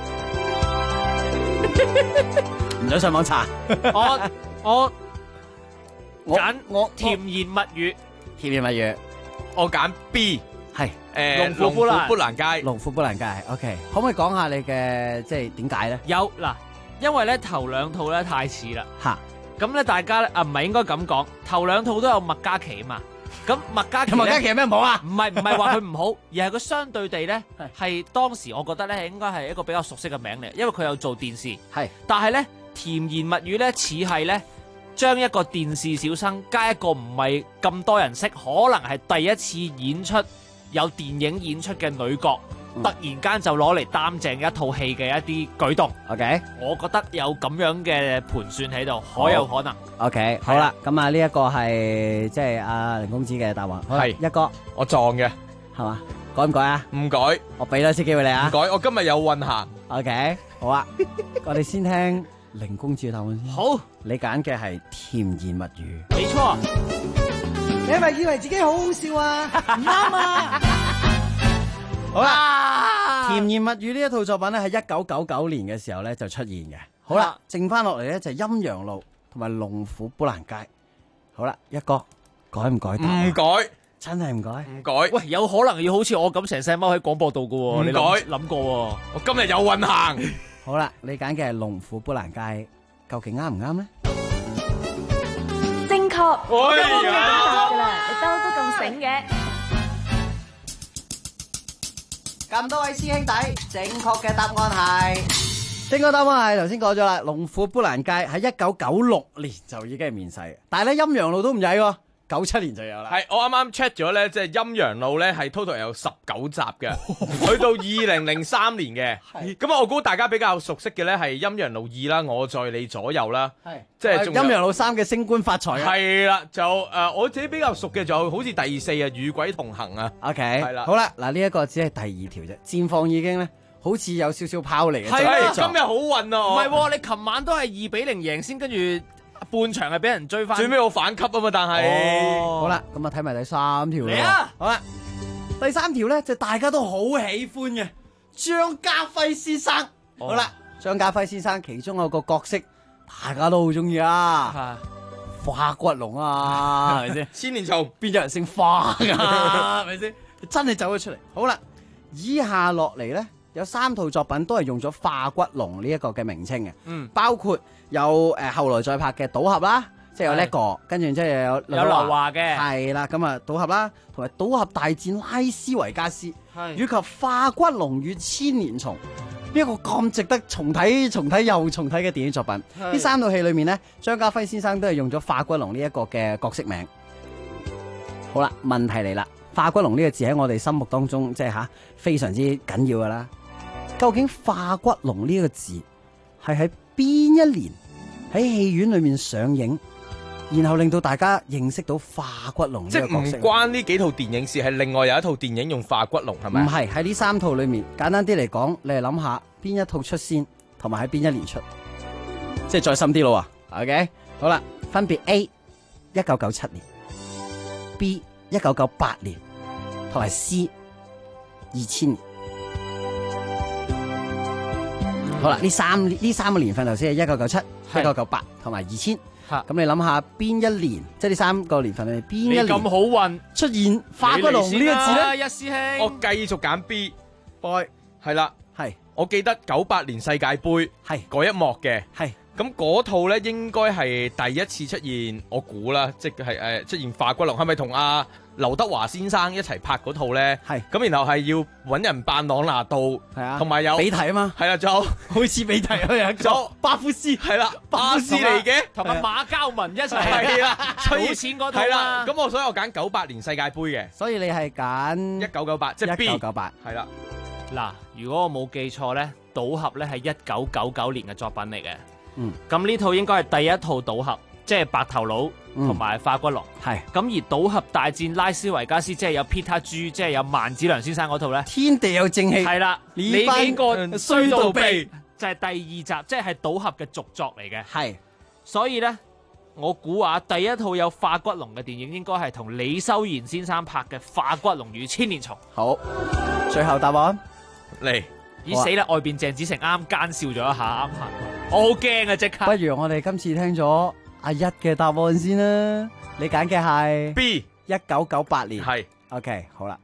唔想上網查，
我揀甜言蜜語，
甜言蜜語，
我揀 B
係
龍虎砵蘭街，
龍虎砵蘭街 OK， 可唔可以講下你嘅即係點解咧？
有嗱，因為咧頭2套咧太似啦
吓。
咁咧，大家咧唔係應該咁講，頭2套都有麥嘉琪啊嘛。咁麥嘉琪
有咩唔好啊？
唔係話佢唔好，而係佢相對地咧係當時我覺得咧應該係一個比較熟悉嘅名嚟，因為佢有做電視。
係，
但係咧甜言蜜語咧，似係咧將一個電視小生加一個唔係咁多人識，可能係第一次演出有電影演出嘅女角，突然間就攞嚟擔正一套戲嘅一啲舉動。
OK，
我覺得有咁樣嘅盤算喺度，可有可能。
OK， 好啦，咁啊呢一個係即係阿凌公子嘅答案。
係
一哥，
我撞嘅，
係嘛？改唔改啊？
唔改，
我俾多次機會你啊！
唔改，我今日有運行。
OK， 好啊，我哋先聽凌公子嘅答案先。
好，
你揀嘅係甜言蜜語。
冇錯。
你係咪以為自己好好笑啊？唔啱啊！
好啦，甜言蜜語呢一套作品咧，喺1999年嘅時候咧就出現嘅。好啦，剩翻落嚟咧就係陰陽路同埋龍虎砵蘭街。好啦，一哥改唔改？
唔改，
真係唔改。
唔改。
喂，有可能要好似我咁成世踎喺廣播度噶喎？你諗過喎？
我今日有運行。
好啦，你揀嘅係龍虎砵蘭街，究竟啱唔啱咧？
正確。我都冇記錯噶啦，你都咁醒嘅。
咁多位師兄弟，正確嘅答案係，正確答案係頭先講咗啦，龍虎砵蘭街喺1996年就已經係面世嘅，但係咧陰陽路都唔曳喎，97年就有啦。
係我啱啱 check 咗咧，即係陰陽路咧係 total 有19集嘅，去到2003年嘅。咁我估大家比較熟悉嘅咧係陰陽路2啦，我在你左右啦，即係
陰陽路3嘅升官發財啊。
係啦，就我自己比較熟嘅就好似第4啊，與鬼同行啊。
OK，
係啦，
好啦，嗱呢一個只係第2條啫，戰況已經咧好似有少少拋離嘅。
係今日好運啊！
唔係喎，你琴晚都係2-0贏先，跟住半場係俾人追翻，
最尾我反擊啊嘛，但係
好啦，咁啊睇埋第3條啦。
嚟啊！
好啦，第3條咧就大家都好喜歡嘅張家輝先生。好啦，張家輝先生其中有個角色大家都好中意啊，化骨龍啊，係咪先？
千年蟲
邊有人姓化噶？係咪先？真係走咗出嚟。好啦，以下落嚟咧有3套作品都係用咗化骨龍呢一個嘅名稱嘅，包括有後來再拍嘅賭俠啦，即係有呢個，跟住即係有劉
華嘅，
係啦，咁啊賭俠啦，同埋賭俠大戰拉斯維加斯，以及化骨龍與千年蟲。呢一個咁值得重睇又重睇嘅電影作品，呢3套戲裏面呢，張家輝先生都係用咗化骨龍呢一個嘅角色名。好啦，問題嚟啦，化骨龍呢個字喺我哋心目當中即係非常之緊要噶啦。究竟化骨龍呢個字係喺邊一年喺戲院裏面上映，然後令到大家認識到化骨龍呢個角色？
即係唔關呢幾套電影事，係另外有一套電影用化骨龍係咪？
唔係，喺呢3套裏面，簡單啲嚟講，你係諗下邊一套出先，同埋喺邊一年出，即係再深啲咯喎。OK， 好啦，分別 A 1997年，B 1998年，同埋 C 2000年。好啦，呢三個年份頭先係1997、1998同埋2000。咁你諗下邊一年，即係呢3個年份裏面邊一年
咁好運
出現化骨龍呢個字咧？
一師兄，我繼續揀 B boy， 係啦，係我記得98年世界盃係嗰一幕嘅，係咁嗰套咧應該係第一次出現，我估啦，即係出現化骨龍，係咪同阿劉德華先生一齊拍嗰套咧？係咁，然後係要揾人扮朗拿度，係啊，同埋有比提啊嘛，係啦，仲有好似比提嗰樣，仲有巴夫斯，係啦，巴夫斯嚟嘅，
同埋馬交文一齊，
係啦，
賭錢嗰套
係啦，咁所以我揀98年世界盃嘅，
所以你係揀
1998，即係 B
1998，
係啦。
嗱，如果我冇記錯咧，賭俠咧係1999年嘅作品嚟嘅，咁呢套應該係第一套賭俠，即係白頭佬同埋化骨龍，係咁而賭俠大戰拉斯維加斯，即係有 Peter 豬，即係有萬梓良先生嗰套咧，
天地有正氣，
係啦，
你
幾個衰到
痹
痹就係第2集，即係賭俠嘅續作嚟嘅，係，所以咧我估第一套有化骨龍嘅電影應該係同李修賢先生拍嘅《化骨龍與千年蟲》。
好，最後答案
嚟。
咦死啦！外邊鄭子誠啱奸笑咗一下，啱行，我好驚啊！即刻。
不如我哋今次聽咗阿一嘅答案先啦。你揀嘅係
B
1998年。
係
OK， 好啦。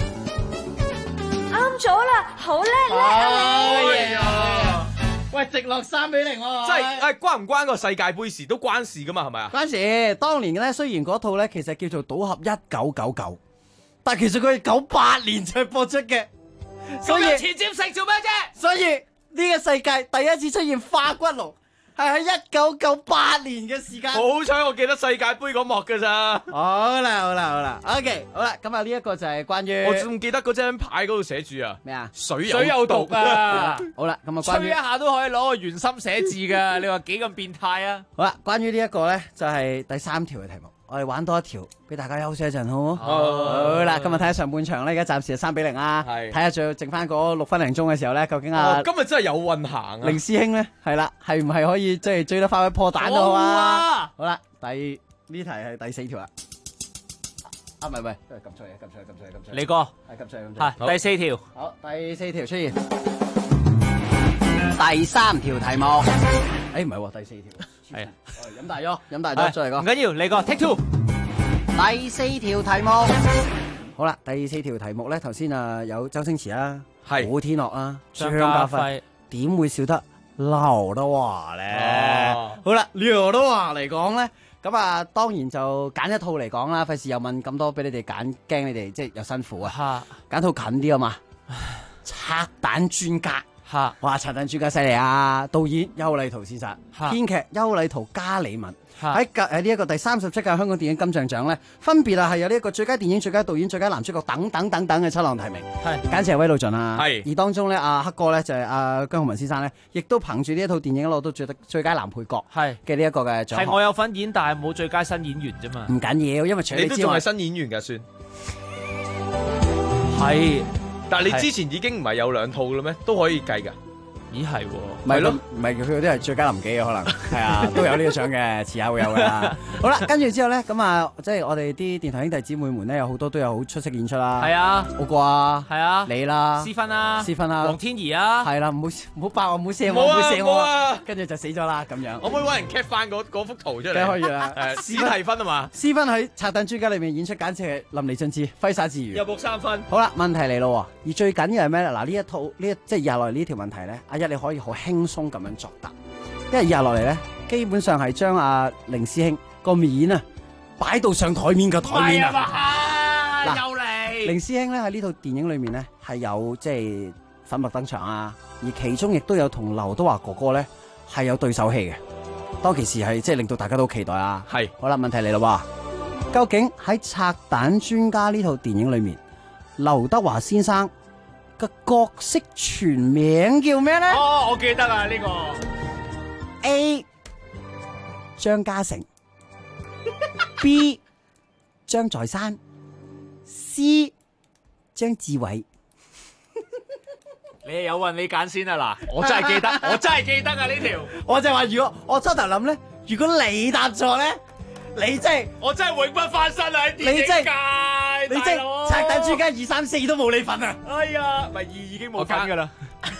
啱咗啦，好叻啊你！
喂，直落3-0喎。
即係關唔關個世界盃事？都關事噶嘛，係咪啊？
關事。當年咧，雖然嗰套咧其實叫做賭俠1999，但其實佢係98年才播出嘅。所以
前瞻性做咩啫？
所以呢個世界第一次出現化骨龍係喺1998年嘅時間。
好彩我記得世界盃嗰幕㗎咋。
好啦 ，OK， 好啦，咁啊呢一個就係關於
我仲記得嗰張牌嗰度寫住啊
咩啊？
水
有毒啊！
好啦，咁啊關於
吹一下都可以攞個圓心寫字㗎，你話幾咁變態啊？
好啦，關於呢一個咧就係第3條嘅題目。我哋玩多一條，俾大家休息一陣，好唔好？好啦，今日睇下上半場咧，而家暫時係3-0啊。睇下最後剩翻嗰6分零鐘嘅時候咧，究竟
今日真係有運行啊！
凌師兄咧，係啦，係唔係可以即係追得翻去破蛋都好啊？好啦，呢題係第4條啦。唔係，都係撳出嚟。
你哥
係撳出嚟。
係第4條。
好，第4條出現。第3條題目。唔係喎，第4條。係啊，飲大咗，再嚟個。
唔緊要，你個 take two。
第4條題目，好啦，第4條題目咧，頭先有周星馳啦，古天樂啦，張家輝，點會少得劉德華咧？好啦，劉德華嚟講咧，咁啊，當然就揀一套嚟講啦，費事又問咁多俾你哋揀，驚你哋即係又辛苦啊，揀套近啲啊嘛，拆彈專家。哇！拆彈專家犀利啊！導演邱禮濤先生，編劇邱禮濤加李文，喺呢一個第37屆香港電影金像獎咧，分別係有呢一個最佳電影、最佳導演、最佳男主角等等嘅7項提名，簡直係威到盡啊！而當中咧，阿黑哥咧就係阿姜浩文先生咧，亦都憑住呢一套電影攞到最佳男配角嘅呢一個嘅獎項。
係我有份演，但係冇最佳新演員啫嘛。
唔緊要，因為除
你都仲係新演員㗎，算
係。
但係你之前已經唔係有2套嘅咩？都可以計㗎。
咦係喎，
咪咯，唔係佢嗰啲係最佳臨記嘅可能，係啊，都有呢個獎嘅，遲下會有㗎啦。好啦，跟住之後咧，咁啊，即係我哋啲電台兄弟姊妹們咧，有好多都有好出色演出啦。
係啊，
我過啊，
係啊，
你啦，
思芬啊，黃天怡啊，
係啦，唔好爆我，唔好射我，唔好射我啊！跟住就死咗啦，咁樣。
可唔可以揾人 cap 翻嗰幅圖出嚟？
梗可以啦。
史提芬啊嘛，
斯芬喺拆彈專家裏面演出，簡直係淋漓盡致，揮灑自如。
入木3分。
好啦，問題嚟咯，而最緊要係咩咧？嗱，呢一套即係以下落嚟呢條問題咧，阿一你可以好輕鬆咁樣作答，因為以下落嚟咧，基本上係將阿凌師兄個面啊擺到上台面嘅台面啊！
又嚟
凌師兄咧喺呢套電影裏面咧係有即係粉墨登場啊，而其中亦都有同劉德華哥哥咧係有對手戲嘅。當其時係即係令到大家都好期待啊！係好啦，問題嚟啦，究竟喺拆彈專家呢套電影裏面，劉德華先生個角色全名叫咩咧？
哦，我記得啊，呢個
A 張家誠，B 張在山，C 張志偉。
你有運你揀先啊！嗱，我真係記得，我真係記得啊呢條。
我就話如果我初頭諗咧，如果你答錯咧，你真係
我真係永不翻身啊！喺電影界，
你真係拆彈專家2、3、4都冇你份啊！
哎呀，咪2已經冇揀噶啦。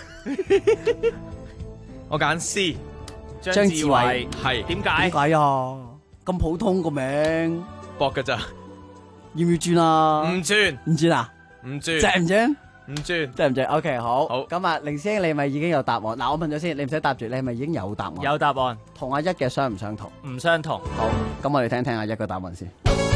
我揀 C
張志偉，
係
點解？
點解啊？咁普通個名，
搏噶咋？
要唔要轉啊？
唔轉，
唔轉啊？
唔轉，
正唔正？
唔轉，
正唔正 ？OK， 好。咁啊，凌師兄你咪已經有答案。嗱，我問咗先，你唔使答住，你係咪已經有答案？
有答案。
同阿一嘅相唔相同？
唔相同。
好，咁我哋聽聽阿一個答案先。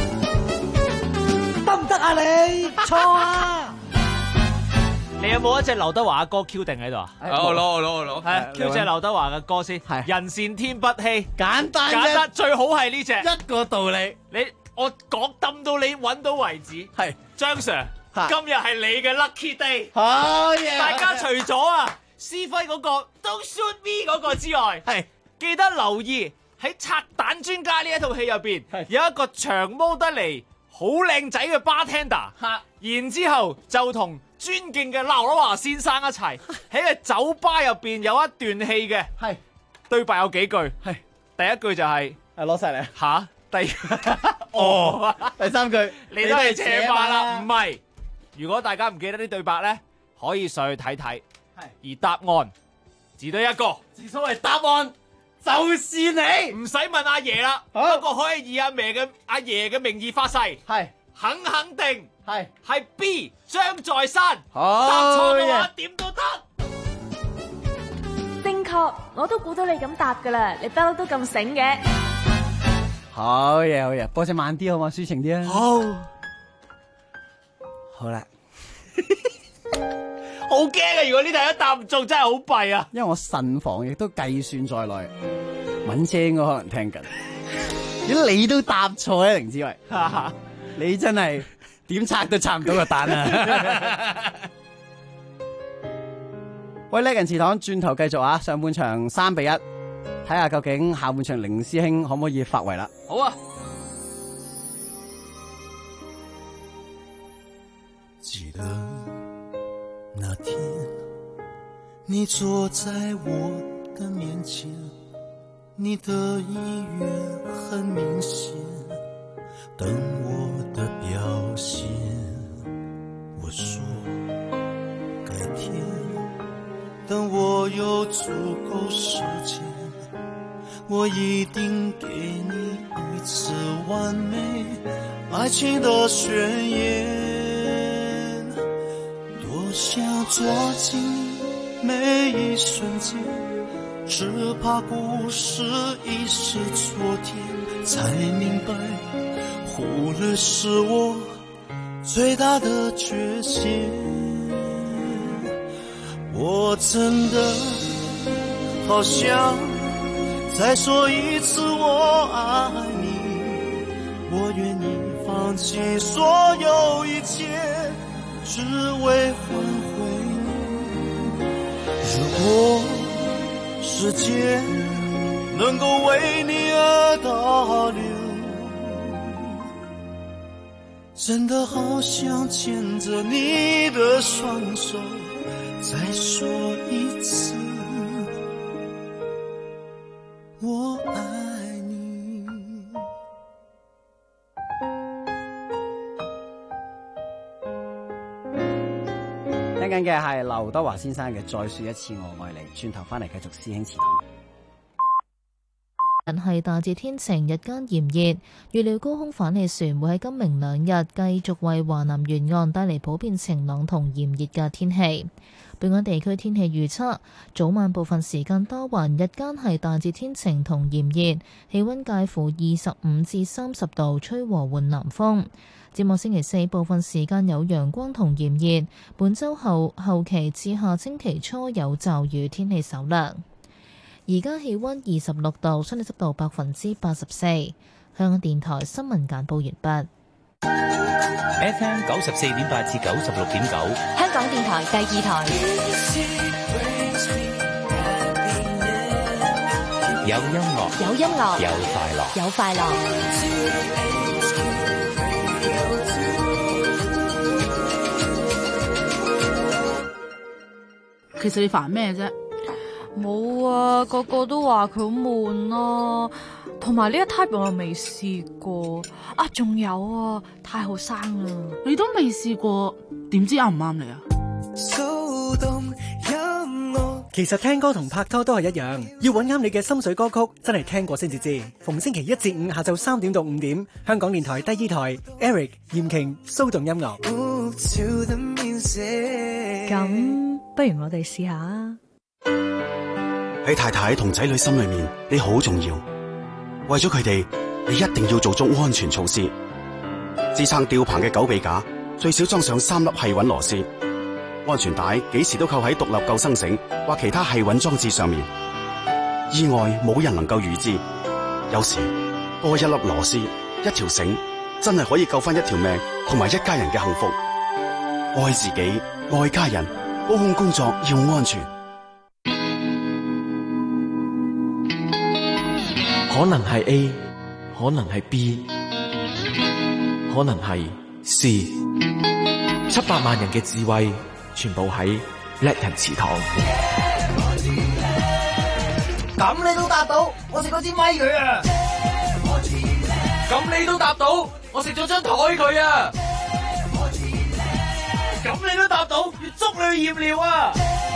得唔得啊你？錯啊！
你有冇一隻劉德華嘅歌 Q 定喺度啊？
攞，
係 Q 隻劉德華嘅歌先。係人善天不欺，
簡單
最好係呢隻。
一個道理，
我講抌到你揾到為止。係張 Sir。今日係你嘅 lucky day，
好嘢！
大家除咗思輝嗰個 Don't shoot me 嗰個之外，係記得留意喺拆彈專家呢一套戲入邊，有一個長毛得嚟好靚仔嘅 bartender，然之後就同尊敬嘅劉德華先生一齊喺個酒吧入邊有一段戲嘅，係對白有幾句，係第一句就係
攞晒嚟
吓，
第三句
你都係扯馬啦，唔係。如果大家唔記得啲對白咧，可以上去睇睇。係而答案只得一個，
正所謂答案就是你，
唔使問阿爺啦。不過可以以阿爺嘅名義發誓，係肯定係 B 張在山。答錯嘅話點都得。
正確，我都估到你咁答噶啦，你不嬲都咁醒嘅。
好嘢，播隻慢啲好嘛，抒情啲啊。好啦，
好驚啊！如果呢題一答唔中，真係好弊啊！
因為我慎防亦都計算在內。 敏姐應該可能聽緊。如果你都答錯咧，凌志偉，你真係點拆都拆唔到個蛋啊！喂，叻人祠堂轉頭繼續啊！上半場3-1，睇下究竟下半場凌師兄可唔可以發圍啦？
好啊！
記得那天，你坐在我的面前，你的意願很明顯，等我的表現。我說改天，等我有足夠時間，我一定給你一次完美愛情的宣言。多想捉緊每一瞬間，只怕故事已是昨天，才明白忽略是我最大的缺陷。我真的好想再說一次我愛你，我願意放棄所有一切，只為換回你。如果世界能夠為你而倒流，真的好想牽着你的雙手，再說一次我愛你。
聽緊嘅係劉德華先生嘅《再說一次我愛你》，轉頭翻嚟繼續師兄祠堂。
係大致天晴，日間炎熱，預料高空反氣旋會喺今明兩日繼續為華南沿岸帶嚟普遍晴朗同炎熱嘅天氣。本港地區天氣預測，早晚部分時間多雲，日間係大致天晴同炎熱，氣溫介乎25至30度，吹和緩南風。展望星期四部分時間有陽光同炎熱，本週後期至下星期初有驟雨，天氣稍涼。而家氣溫26度，相對濕度84%。香港電台新聞簡報完畢。
FM 94.8至96.9，
香港電台第二台。
有音樂，
有音樂，
有快樂，
有快樂。
其實你煩咩啫？
冇啊，個個都話佢好悶咯，同埋呢一 type 我又未試過啊，仲有啊，太後生啦，
你都未試過，點知啱唔啱你啊？
其實聽歌同拍拖都係一樣，要揾啱你嘅心水歌曲，真係聽過先至知。逢星期1至5下晝3點到5點，香港電台第二台 Eric 嚴瓊騷動音樂。
咁不如我哋試下啊！
喺太太同仔女心裏面，你好重要。為咗佢哋，你一定要做足安全措施。支撐吊棚嘅狗臂架最少裝上3粒繫穩螺絲。安全帶幾時都扣喺獨立救生繩或其他繫穩裝置上面。意外冇人能夠預知，有時多一粒螺絲、一條繩，真係可以救翻一條命同埋一家人嘅幸福。愛自己，愛家人，高空工作要安全。
可能係 A， 可能係 B， 可能係 C。700萬人嘅智慧，全部喺叻人祠堂。
咁你都答到，我食咗支咪佢啊！
咁你都答到，我食咗張台佢啊！咁你都答到，要捉你去驗尿啊！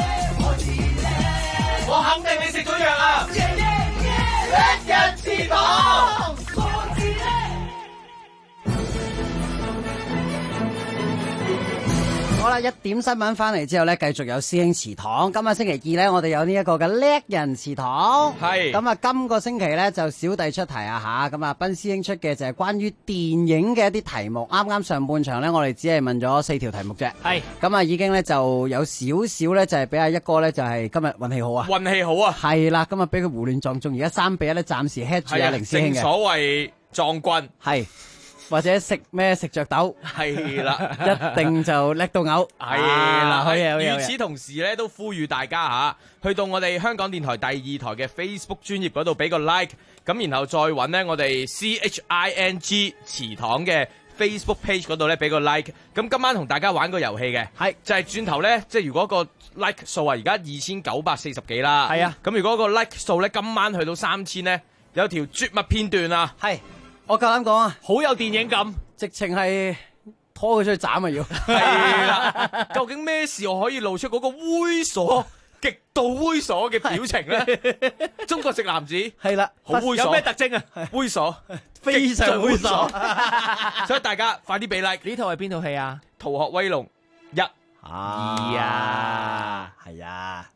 我肯定你食咗藥啊！叻人祠堂。
好啦，1點新聞翻嚟之後咧，繼續有師兄祠堂。今日星期二咧，我哋有呢一個嘅叻人祠堂。
係
咁啊，今個星期咧就小弟出題啊吓，咁啊，斌師兄出嘅就係關於電影嘅一啲題目。啱啱上半場咧，我哋只係問咗4條題目啫。
係
咁啊，已經咧就有少少咧，就係俾阿一哥咧，就係今日運氣好啊。
運氣好啊！
係啦，今日俾佢胡亂撞中，而家3-1咧，暫時 head 住阿凌師兄嘅。
正所謂撞棍
係。或者食着豆，
係啦，
一定就叻到嘔，
係啦。
好嘢，好嘢。
與此同時咧，都呼籲大家吓，去到我哋香港電台第2台嘅 Facebook 專頁嗰度俾個 like， 咁然後再揾呢我哋 CHING 祠堂嘅 Facebook page 嗰度咧俾個 like。咁今晚同大家玩個遊戲嘅，係就係轉頭咧，即係如果個 like 數啊，而家2940幾啦，係啊。咁如果個 like 數咧今晚去到3000咧，有條絕密片段啊，
係。我夠膽講啊，
好有電影感，
直情係拖佢出去斬啊要。
係啦，究竟咩事我可以露出嗰個猥瑣、極度猥瑣嘅表情咧？中國籍男子
係啦，
好猥瑣，有咩特徵啊？猥瑣，
非常猥瑣。
所以大家快啲俾 like。
呢套係邊套戲啊？
《逃學威龍1》
2啊，係啊。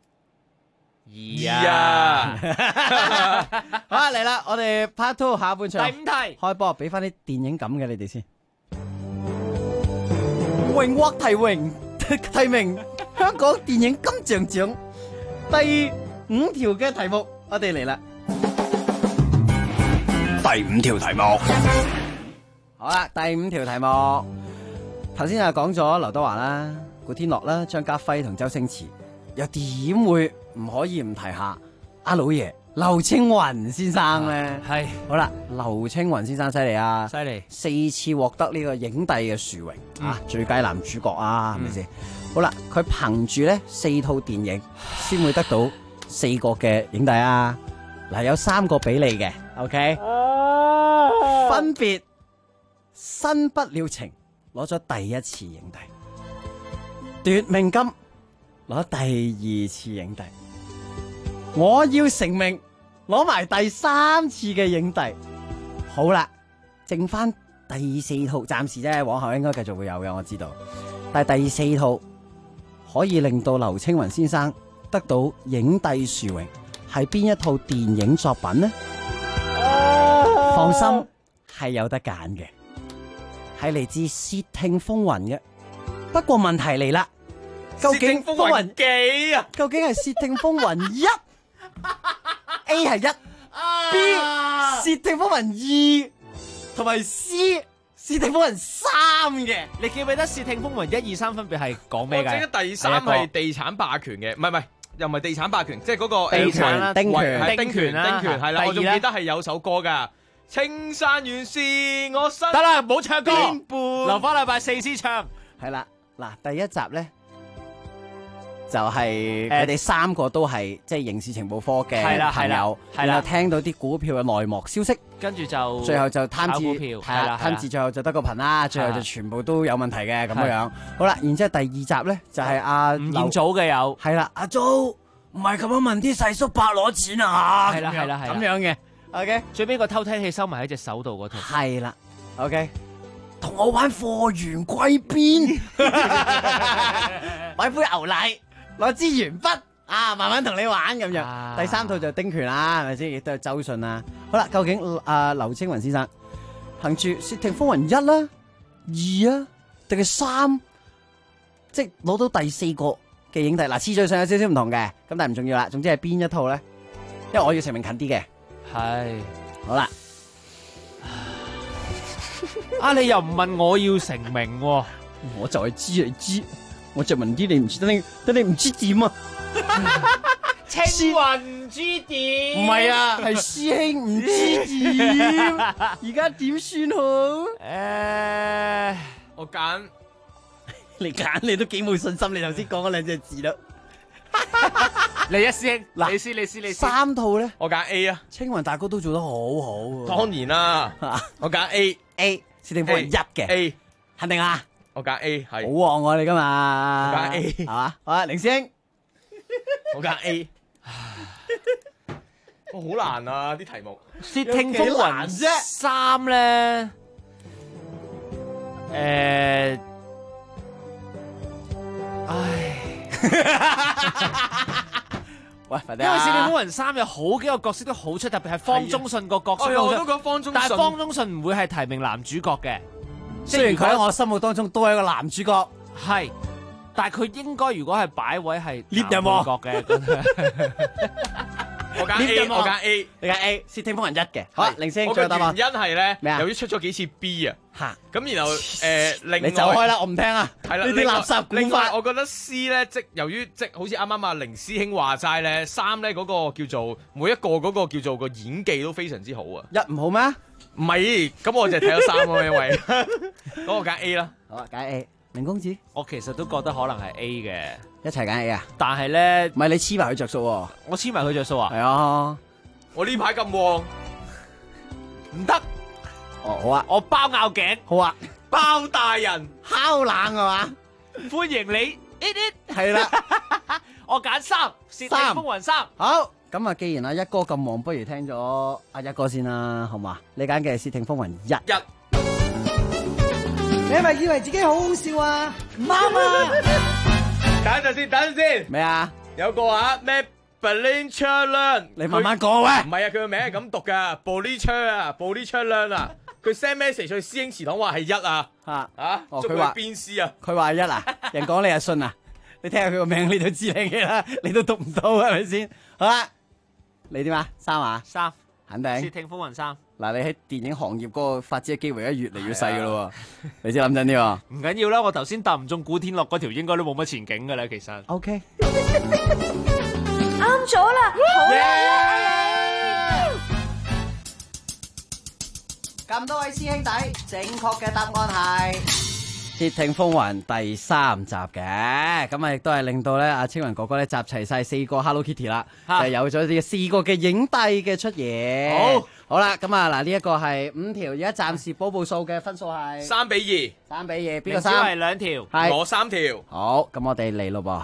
好啦，嚟啦，我哋 Part 2下半場
第5題
開波，俾翻啲電影感嘅你哋先。榮獲提名香港電影金像獎第5條嘅題目，我哋嚟啦。
第5條題目，
好啦，第5條題目，頭先就講咗劉德華啦、古天樂啦、張家輝同周星馳，又點會唔可以唔提下阿老爺劉青雲先生咧？係好啦，劉青雲先生犀利啊，
犀利
，4次獲得呢個影帝嘅殊榮啊，最佳男主角啊，係咪先？好啦，佢憑住咧4套電影先會得到4個嘅影帝啊！嗱，有3個俾你嘅 ，OK，分別新不了情攞咗第1次影帝，奪命金攞第2次影帝，我要成名攞埋第3次嘅影帝。好啦，剩翻第4套，暫時啫，往後應該繼續會有嘅，我知道。但係第4套可以令到劉青雲先生得到影帝殊榮，係邊一套電影作品呢？放心，係有得揀嘅，係嚟自《竊聽風雲》嘅。不過問題嚟啦。究竟風雲幾啊？究竟係竊聽風雲1 A 係1 B 竊聽風雲2同埋 C 竊聽風雲3嘅？
你記唔記得竊聽風雲1、2、3分別係講咩嘅？
我記得第3係地產霸權嘅，唔係，又唔係地產霸權，即係嗰個
地產啦，丁權
係啦。我仲記得係有首歌噶，青山原是我心。
得啦，唔好唱歌，留翻禮拜4先唱。
係啦，嗱，第一集咧。就係佢哋3個都係即係刑事情報科嘅朋友，然後聽到啲股票嘅內幕消息，
跟住就
最後就貪字，係啦，貪字最後就得個貧啦，最後就全部都有問題嘅咁樣。好啦，然之後第2集咧就係阿吳
彥祖嘅有，
係啦，阿祖唔係咁樣問啲細叔伯攞錢啊，
係啦，
咁樣嘅。OK，
最尾個偷聽器收埋喺隻手度嗰套，
係啦。OK， 同我玩貨源歸邊，買杯牛奶。攞支鉛筆啊，慢慢同你玩咁樣。第3套就丁權啦，係咪先？亦都係周迅啦。好啦，究竟劉青雲先生憑住《竊聽風雲》1啦、2啊，定係3，即係攞到第4個嘅影帝？嗱，次序上有少少唔同嘅，咁但係唔重要啦。總之係邊一套咧？因為我要成名近啲嘅。係。好啦。
你又唔問我要成名喎？
我就係知你知。我就問啲你唔知，等你唔知點啊？
青雲唔知點？
唔係啊，係師兄唔知點。而家點算好？
我揀
你揀，你都幾冇信心。你頭先講嗰2隻字啦。
嚟啊，師兄，嗱，你先。
3套咧，
我揀 A 啊。
青雲大哥都做得好好。
當然啦，我揀 A。
竊聽風雲1嘅
A，
肯定啊。
我揀 A 係
好旺我哋噶嘛？
我揀 A
係嘛？好啊，凌師兄，
我揀 A。好難啊啲題目。
竊聽風雲3咧，
喂，
因為《竊聽風雲3》有好幾個角色都好出，特別係方中信個角色。
我都覺得方中信，
但係方中信唔會係提名男主角嘅。
雖然佢喺我心目當中都係一個男主角，
係，但係佢應該如果係擺位係
獵人王
角嘅。
我揀 A， 我揀 A，
你揀 A， 竊聽風雲1嘅。好啊，凌星
我嘅
最後答案。
原因係咧
咩啊？
由於出咗幾次 B 啊，咁然後另外
你走開啦，我唔聽啊。
係啦，
呢啲垃圾
另
估法。
外我覺得 C 咧，由於好似啱啱阿凌師兄話齋咧，3咧嗰個叫做每一個嗰個叫做個演技都非常之好啊。
1唔好咩？
唔係，咁我就睇咗3咯，因為咁我揀 A 啦。
好啊，揀 A。凌公子，
我其實都覺得可能係 A 嘅，
一齊揀 A 啊！
但係咧，
唔係你黐埋佢着數喎。
我黐埋佢着數啊？
係啊，
我呢排咁旺，
唔得。
哦，好啊，
我包拗頸。
好啊，
包大人
烤冷係嘛？
歡迎你，
係啦，
我揀3，竊聽風雲3。
好，咁啊，既然阿一哥咁忙，不如聽咗阿一哥先啦，好嘛？你揀嘅係竊聽風雲1。
你係咪以為自己好好笑啊？唔啱啊！
等陣先。
咩啊？
有個咩 Berlin Challenge，
你慢慢講喂。
唔係啊，佢個名係咁讀噶 ，Berlin Challenge 啊。佢 send message 去師兄祠堂話係1啊。
哦，
捉佢鞭屍啊。
佢話1啊，人講你係信啊？你聽下佢個名，你都知你嘅啦，你都讀唔到係咪先？好啦，你點啊？3啊
？3，
肯定。
竊聽風雲3。
嗱，你喺電影行業嗰個發展嘅機會咧，越嚟越細噶咯喎，你先諗真啲喎。
唔緊要啦，我頭先答唔中古天樂嗰條，應該都冇乜前景噶啦，其實。
OK。
啱咗啦，好啦！
咁多位師兄弟，正確嘅答案係竊聽風雲第3集嘅，咁啊亦都係令到咧阿青雲哥哥咧集齊晒4個 Hello Kitty 啦，就有咗呢4個嘅影帝嘅出現。好啦，咁啊嗱，呢一個係5條，而家暫時補數嘅分數係
3比2，
3比2，邊個
3？係2條，
係
我3條。
好，咁我哋嚟咯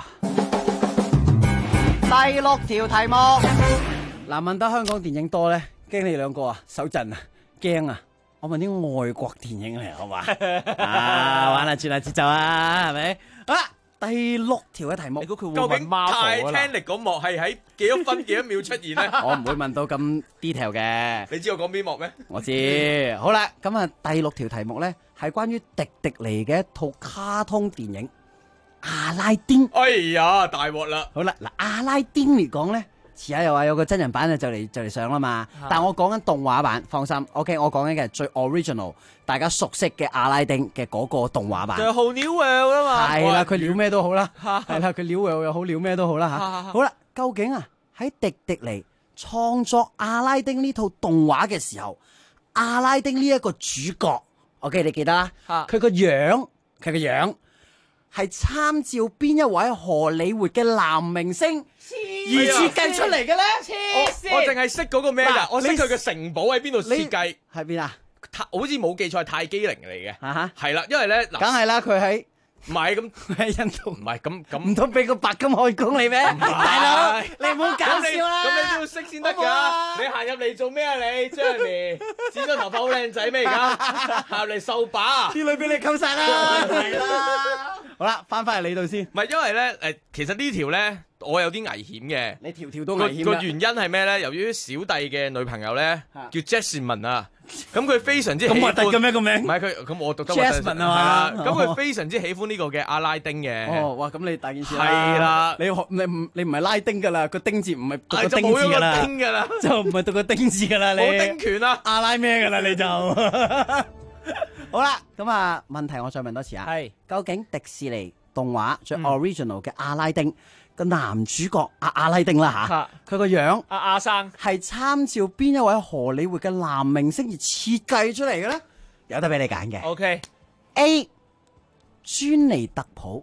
噃。第6條題目，嗱，問得香港電影多咧，驚你兩個啊手震啊，驚啊！我問啲外國電影嚟，好嘛？啊，玩下轉下節奏啊，係咪？好啦，第6條嘅題目，
究竟泰坦尼克嗰幕係喺幾多分幾多秒出現咧？
我唔會問到咁 detail 嘅。
你知我講邊幕咩？
我知。好啦，咁啊，第6條題目咧係關於迪迪尼嘅一套卡通電影《阿拉丁》。
哎呀，大鑊啦！
好啦，嗱，《阿拉丁》嚟講咧。遲下又話有個真人版就嚟上啦嘛，但我講緊動畫版，放心 ，OK， 我講緊嘅係最 original， 大家熟悉嘅阿拉丁嘅嗰個動畫版。
就係好料喎啊嘛，
係啦，佢料咩都好啦，係啦，佢料又好，料咩都好啦嚇。好啦，究竟啊喺迪迪尼創作阿拉丁呢套動畫嘅時候，阿拉丁呢一個主角 ，OK， 你記得啦，佢個樣係參照邊一位荷里活嘅男明星而設計出嚟嘅咧？
我淨係識嗰個咩㗎？我識佢嘅城堡喺邊度設計？
喺邊啊？
好似冇記錯係泰姬陵嚟嘅。係啦，因為咧，
梗係啦，佢喺
唔係咁
喺印度，
唔係咁
唔通俾個白金漢宮你咩？大佬，你唔好搞笑啦！
咁你都要識先得㗎。你行入嚟做咩啊？你張嚟剪咗頭髮好靚仔咩？而家行入嚟掃把，
啲女俾你溝晒啦，係啦。好啦，翻返嚟你度先。
唔係因為咧，其實呢條咧，我有啲危險嘅。
你條都危險。
個原因係咩咧？由於小弟嘅女朋友咧叫 Jasmine 啊，咁佢非常之喜歡。
咁核突嘅咩個名？
唔係佢，咁我讀得
Jasmine 啊嘛。
咁佢非常之喜歡呢個嘅阿拉丁嘅。
哦，哇！咁你大件事啦。
係啦，
你唔係拉丁㗎啦，個丁字唔係讀個丁字㗎啦。就唔係讀個丁字㗎啦，你。
冇丁權啊！
阿拉咩㗎啦你就。好啦，咁啊問題我再問多次啊。係。究竟迪士尼動畫最 original 嘅阿拉丁個男主角阿拉丁啦吓，佢個樣
阿生
係參照邊一位荷里活嘅男明星而設計出嚟嘅咧？有得俾你揀嘅。
OK。
A. 尊尼特普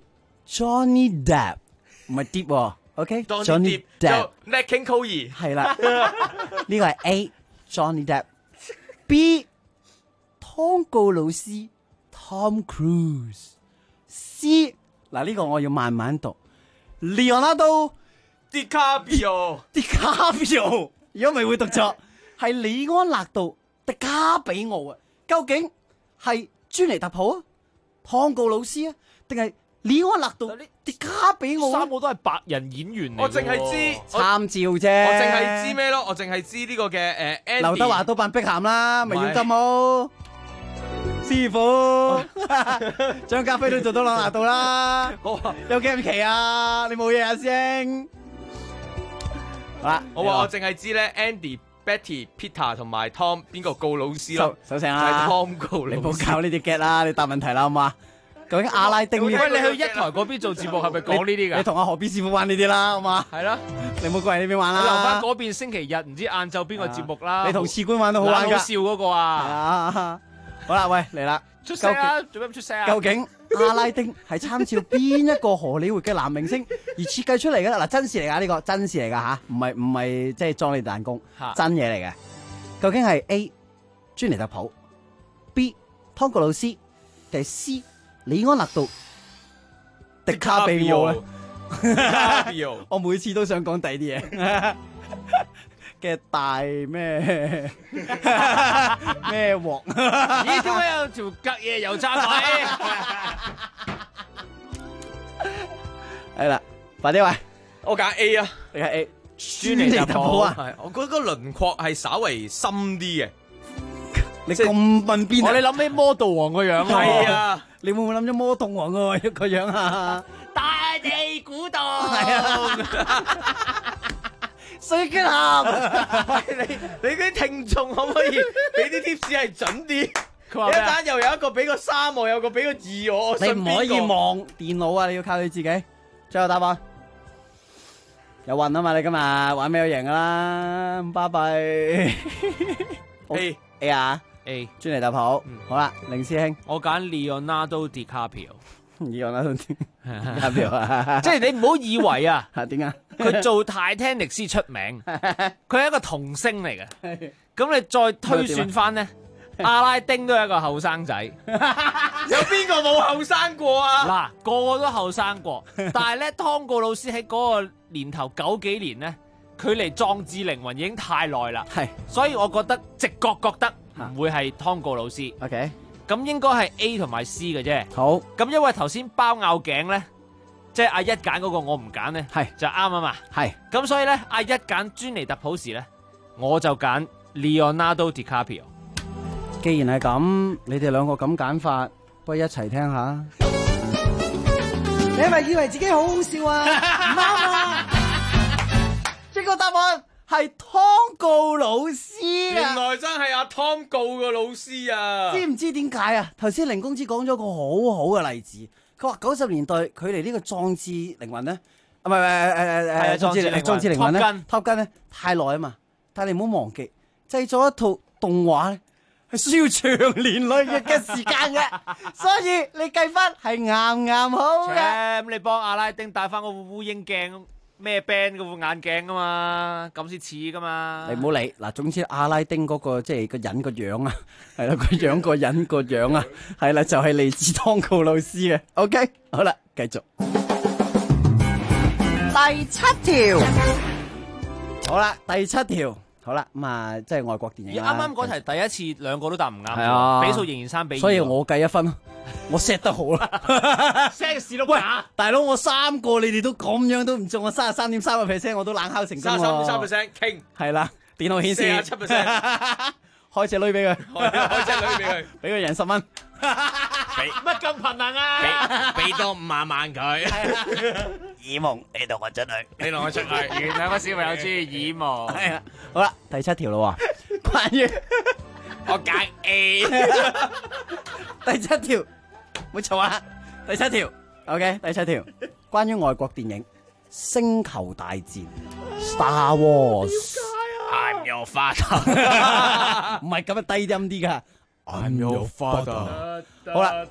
Johnny Depp 唔係 Depp 喎 OK。Johnny
Depp。Nat King Cole
係啦，呢個係 A. Johnny Depp。B. 湯告魯斯 Tom Cruise。C. 嗱，呢個我要慢慢讀 Leonardo
DiCaprio。
如果唔係會讀錯，係李安納度迪卡比奧啊！究竟係尊尼特普啊、湯告魯斯啊，定係李安納度迪卡比奧
三個都係白人演員嚟。
我淨係知
參照啫。
我淨係知咩咯？我淨係知呢個嘅Andy。
劉德華都扮碧咸啦，咪要金毛師傅，張家輝都做到朗拿度啦。有幾咁奇啊？你冇嘢啊，師兄？好啦，
我話我淨係知咧 Andy、Betty、Peter 同埋 Tom 邊個告老師咯？
收聲啦！
就係 Tom 告老師。
你唔好搞呢啲 get 啦，你答問題啦好嘛？究竟阿拉丁？
喂，你去一台嗰邊做節目係咪講呢啲㗎？
你同阿何必師傅玩呢啲啦，好嘛？
係啦，
你唔好過嚟呢邊玩啦。
留翻嗰邊星期日唔知晏晝邊個節目啦。
你同士官玩都好玩㗎。
好笑嗰個啊！
好啦，喂嚟啦，
出聲啊！做咩唔出聲啊？
究竟阿拉丁係參照邊一個荷里活嘅男明星而設計出嚟嘅咧？嗱，真事嚟㗎呢個，真事嚟㗎吓，唔係即係裝你彈弓，真嘢嚟嘅。究竟係 A 尊尼特普 ，B 湯告魯斯，定係 C 李安納度迪卡比奧咧？我每次都想講第啲嘢嘅大咩咩鑊？
咦？點解有條隔夜油炸鬼？
係啦，快啲喂！
我揀 A 啊，
你揀 A。
尊尼特普
啊，
係我覺得個輪廓係稍微深啲嘅。
你咁問邊？
我你諗起魔道王個樣
係啊，
你會唔會諗咗魔動王個樣啊？
大地古道
係啊，水晶俠。
你啲聽眾可唔可以俾啲 tips 係準啲？一陣又有一個俾個3我，有個俾個2我。
你唔可以望電腦啊！你要靠你自己。最後答案有運啊嘛！你今日玩咩都贏噶啦，咁巴閉。A 啊
A
尊尼特普。好啦，凌師兄，
我揀 Leonardo DiCaprio。
Leonardo DiCaprio 啊！
即係你唔好以為啊，
點解
佢做 Titanic 出名？佢係一個童星嚟嘅。咁你再推算翻咧，阿拉丁都係一個後生仔。
有邊個冇後生過啊？
嗱，個個都後生過，但係咧，湯告魯斯喺嗰個年頭90幾年咧，距離壯志凌雲已經太耐啦。
係，
所以我覺得直覺覺得唔會係湯告魯斯。
OK，
咁應該係 A 同埋 C 嘅啫。
好，
咁因為頭先包拗頸咧，即係阿一揀嗰個我唔揀咧，
係
就啱啊嘛。
係，
咁所以咧，阿一揀尊尼特普時咧，我就揀 Leonardo DiCaprio。
既然係咁，你哋兩個咁揀法，不如一齊聽下。
你係咪以為自己好好笑啊？唔啱啊！
呢個答案係湯告魯斯啊！
原來真係阿湯告個老師啊！
知唔知點解啊？頭先凌公子講咗個好好嘅例子，佢話90年代距離呢個壯志凌雲咧，唔係壯志凌雲咧，Top Gun 咧太耐啊嘛！但係你唔好忘記，製作一套動畫咧，係需要長年累月嘅時間嘅，所以你計分係啱啱好嘅。
咁你幫阿拉丁戴翻個烏蠅鏡咩 band 嗰副眼鏡啊嘛，咁先似噶嘛。
你唔好理嗱，總之阿拉丁嗰個即係個人個樣啊，係啦，個樣個人個樣啊，係啦，就係嚟自湯告魯斯嘅。OK， 好啦，繼續第7條。好啦，第7條。好啦，咁啊，即係外國電影啦。
啱啱嗰題第一次兩個都答唔啱，
係啊，
比數仍然3比2。
所以我計1分，我 set 得好啦。
set 屎碌架，
大佬我3個你哋都咁樣都唔中，我33.3%我都冷敲成功喎。
33.3% 傾。
係啦，電腦顯示
47%。
開隻女俾佢，
開隻女俾佢，
俾佢贏10蚊。
乜咁貧能啊？
俾多50萬佢。
耳蒙，你同我出去，
你同我出去。
原兩個小朋友中意耳蒙。
係啊，好啦，第7條咯喎，關於
我揀 A。
第7條，冇嘈啊！第7條 ，OK， 第7條，關於外國電影《星球大戰》Star Wars。I'm
your father。
唔係咁啊，低音啲噶。I'm your father。好啦，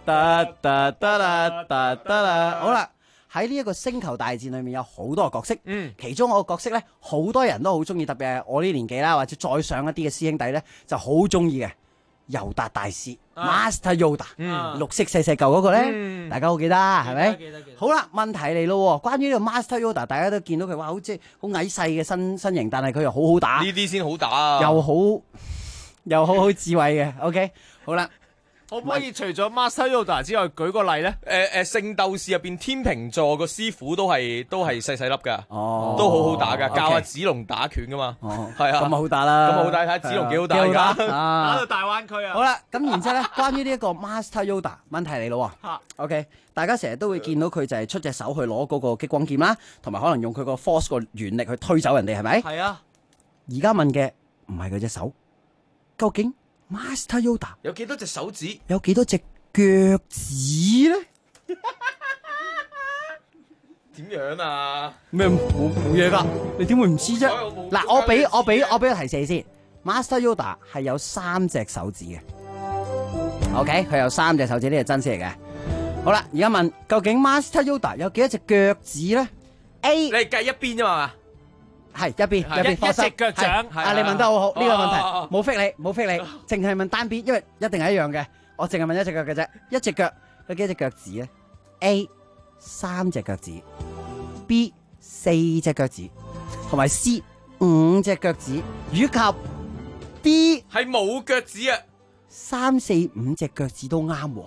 好啦，喺呢一個星球大戰裏面有好多個角色，其中我個角色咧，好多人都好中意，特別係我呢年紀啦，或者再上一啲嘅師兄弟咧，就好中意嘅尤達大師 Master Yoda，綠色細細嚿嗰個咧，大家好記得係咪？好啦，問題嚟咯，關於呢個 Master Yoda，大家都見到佢話好似好矮細嘅身形，但係佢又好好打，
呢啲先好打啊，
又好智慧嘅。OK， 好啦。
可唔可以除咗 Master Yoda 之外，舉個例咧？
聖鬥士入邊天秤座個師傅都係細細粒噶，都好好打噶，教阿子龍打拳噶嘛。係啊，
咁好打啦，
咁好打，睇下子龍幾好打而家，
打到大灣區啊！
好啦，咁然之後咧，關於呢一個 Master Yoda 問題嚟咯喎。OK， 大家成日都會見到佢就係出隻手去攞嗰個激光劍啦，同埋可能用佢個 force 個原力去推走人哋，係咪？
係啊。
而家問嘅唔係佢隻手，究竟 Master Yoda
有幾多隻手指？
有幾多隻腳趾咧？
點樣啊？
咩冇嘢㗎？你點會唔知啫？嗱，我俾個提示你先 ，Master Yoda 係有3隻手指嘅。OK， 佢有3隻手指，呢係真事嚟嘅。好啦，而家問究竟 Master Yoda 有幾多隻腳趾咧 ？A
你係計一邊啫嘛？
係一邊，
一隻腳掌。
你問得好好，呢個問題冇逼你，淨係問單邊，因為一定係一樣嘅。我淨係問一隻腳嘅啫，一隻腳有幾隻腳趾咧 ？A 3隻腳趾 ，B 4隻腳趾，同埋 C 5隻腳趾，以及 D
係冇腳趾啊
！3、4、5隻腳趾都啱喎。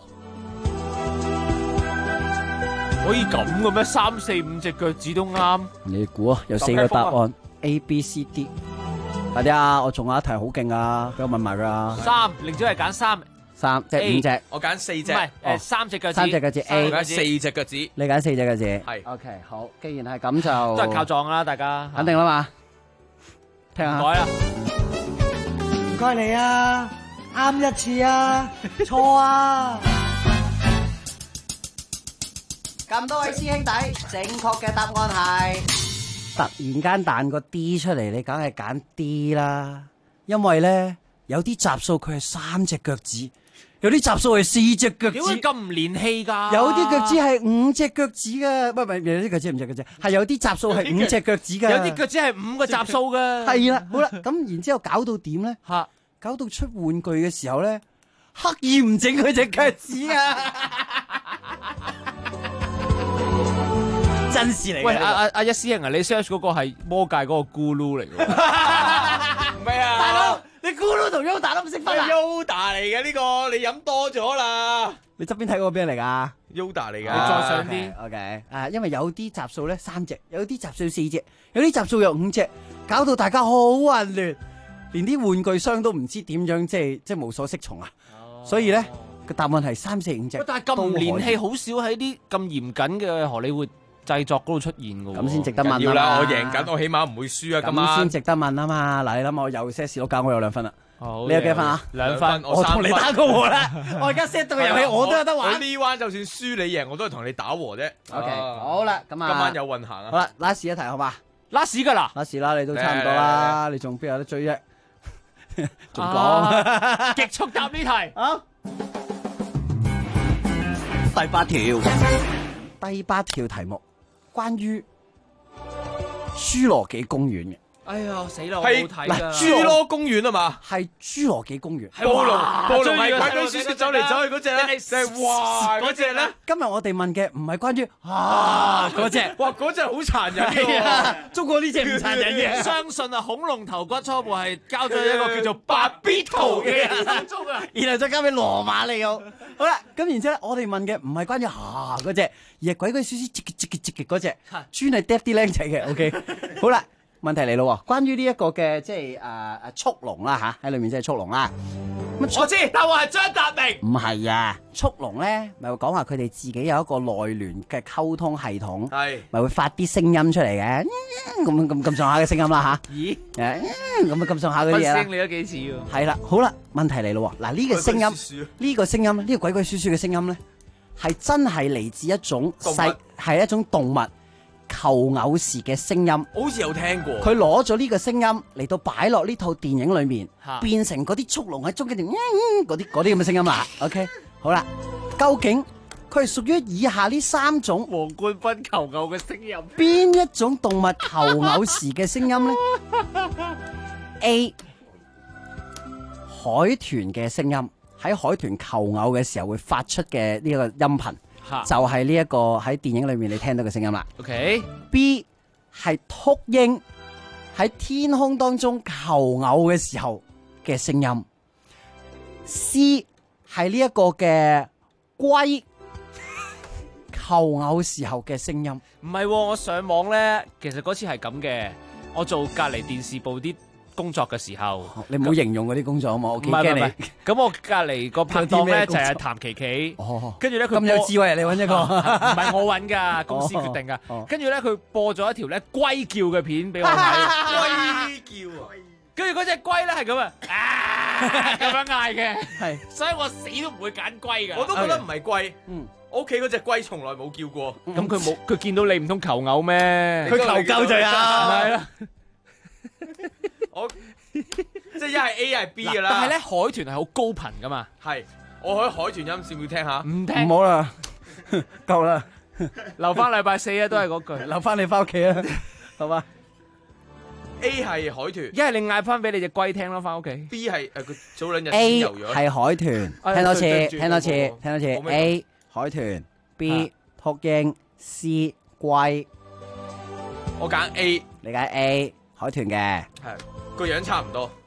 可以咁嘅咩？3、4、5隻腳趾都啱。
你估啊？有4個答案 A、B、C、D。快啲啊！我仲有一題好勁啊，俾我問埋佢啊。
3，寧主係揀3，
即係5隻。
我揀4隻。
唔係3隻腳趾。
3隻腳趾 A。
我揀4隻腳趾。
你揀4隻腳趾。
係。
OK， 好。既然係咁就
都係靠撞啦，大家。
肯定啦嘛。聽下。
唔該啊。
唔該你啊，啱一次啊，錯啊。
咁多位師兄弟，正確嘅答案係突然間彈個 D 出嚟，你梗係揀 D 啦。因為咧有啲集數佢係3隻腳趾，有啲集數係4隻腳趾。
點會咁唔連氣㗎？
有啲腳趾係5隻腳趾㗎，唔係有啲腳趾5隻腳趾，係有啲集數係5隻腳趾㗎。
有啲腳趾係5個集數㗎。
係啦，好啦，咁然之後搞到點咧？搞到出玩具嘅時候咧，刻意唔整佢隻腳趾啊！真事嚟嘅。
喂，阿一師兄啊，你 search 嗰個係魔界嗰個咕嚕嚟嘅。
唔係啊，
大佬，你咕嚕同 Yoda 都唔識分啊
？Yoda 嚟嘅呢個，你飲多咗啦。
你側邊睇嗰個邊嚟㗎
？Yoda 嚟㗎。
你再上啲。
OK， 因為有啲集數咧3隻，有啲集數4隻，有啲集數有5隻，搞到大家好混亂，連啲玩具商都唔知點樣，即係無所適從啊。所以咧個答案係3、4、5隻。
但係咁唔連氣，好少喺啲咁嚴謹嘅荷里活製作嗰度出現㗎喎。
咁先值得問啊嘛。
要啦，我贏緊，我起碼唔會輸啊。
咁先值得問啊嘛。嗱，你諗我有些事都教我有2分啦。
好，
你有幾分啊
？2分，
我同你打個和啦。我而家 set 到個遊戲，我都有得玩。
我呢彎就算輸你贏，我都係同你打和啫。
OK， 好啦，咁啊，
今晚有運行啊。
好啦，last 一題好嘛
？last 㗎啦
，last 啦，你都差唔多啦，你仲邊有得追啫？仲講
極速答呢題
啊！第8條題目，關於侏羅紀公園嘅。
哎呀，死啦！我冇睇㗎。
侏羅公園啊嘛，
係侏羅紀公園。
暴龍係鬼鬼祟祟走嚟走去嗰隻咧，定係哇嗰隻咧？
今日我哋問嘅唔係關於嗰隻，
哇嗰隻好殘忍嘅。
中國呢隻唔殘忍嘅。
相信啊，恐龍頭骨初步係交咗一個叫做白必圖嘅人手中啊，
然後再交俾羅馬里奧。好啦，咁然之後我哋問嘅唔係關於嗰隻，而係鬼鬼祟祟直嗰隻，專係 deaf 啲僆仔嘅。OK， 好啦。問題嚟咯，關於呢一個嘅即係速龍啦嚇，喺裏面即係速龍啦。
我知，答案係張達明。
唔係啊，速龍咧咪會講話佢哋自己有一個內聯嘅溝通系統，係咪會發啲聲音出嚟嘅？咁上下嘅聲音啦嚇。咦？咁上下嗰啲嘢啦。
你都幾似喎。
係啦，好啦，問題嚟咯，嗱呢個聲音，呢個聲音，呢個鬼鬼祟祟嘅聲音咧，係真係嚟自一種係一種動物。求偶時嘅聲音，
好似有聽過。
佢攞咗呢個聲音嚟到擺落呢套電影裏面，變成嗰啲速龍喺中間嗰啲咁嘅聲音啦。OK， 好啦，究竟佢係屬於以下呢3種
黃冠斌求偶嘅聲音，
邊一種動物求偶時嘅聲音呢？ A 海豚嘅聲音，喺海豚求偶嘅時候會發出嘅呢個音頻。就係呢一個喺電影裏面你聽到嘅聲音啦。OK。B 係禿鷹喺天空當中求偶嘅時候嘅聲音。C 係呢一個嘅龜求偶時候嘅聲音。
唔係喎，我上網咧，其實嗰次係咁嘅。我做隔離電視部啲工作嘅時候，
你唔好形容嗰啲工作好冇？我幾驚你。
咁我隔離個拍檔咧就係譚琪琪，跟住咧佢
咁有智慧啊！你揾一個，
唔係我揾㗎，公司決定㗎。跟住咧佢播咗一條咧龜叫嘅片俾我睇，龜叫啊！跟住嗰隻龜咧係咁啊，咁樣嗌嘅，
係，
所以我死都唔會揀龜㗎。
我都覺得唔係龜，我屋企嗰隻龜從來冇叫過。
咁佢冇，佢見到你唔通求偶咩？
佢求救就有，
係啦。
我即係一係 A 一係 B 㗎啦。
但係咧海豚係好高頻㗎嘛。
係，我開海豚音線要聽下。
唔聽。
唔好啦，夠啦，
留翻禮拜四啊，都係嗰句。
留翻你翻屋企啊，好嘛？
A 係海豚，
一係你嗌翻俾你隻龜聽咯，翻屋企。
B 係佢早兩日先
A
游咗。
係海豚，聽多次，聽多次，聽多次。A 海豚 ，B 禿鷹 ，C 龜。
我揀 A，
你揀 A 海豚嘅，
係個樣差唔多。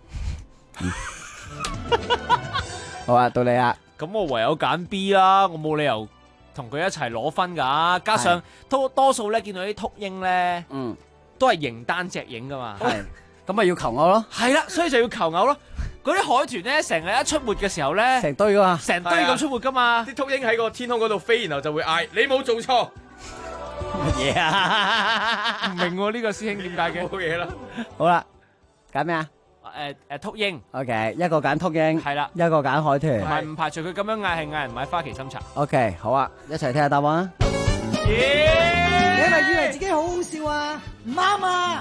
好啊，到你啦。
咁我唯有揀 B 啦，我冇理由同佢一齊攞分㗎。加上多數咧見到啲禿鷹咧，都係形單隻影㗎嘛。
係，咁咪要求偶咯。
係啦，所以就要求偶咯。嗰啲海豚咧，成日一出沒嘅時候咧，
成堆㗎嘛，
成堆咁出沒㗎嘛。
啲禿鷹喺個天空嗰度飛，然後就會嗌：你冇做錯。
乜嘢啊？
唔明喎，呢個師兄點解嘅？
冇嘢啦。
好啦，揀咩啊？
禿鷹。
OK， 一個揀禿鷹，
係啦，
一個揀海豚。
同埋唔排除佢咁樣嗌係嗌人買花旗參茶。
OK， 好啊，一齊聽下答案啊！
你係咪以為自己好好笑啊？唔啱啊！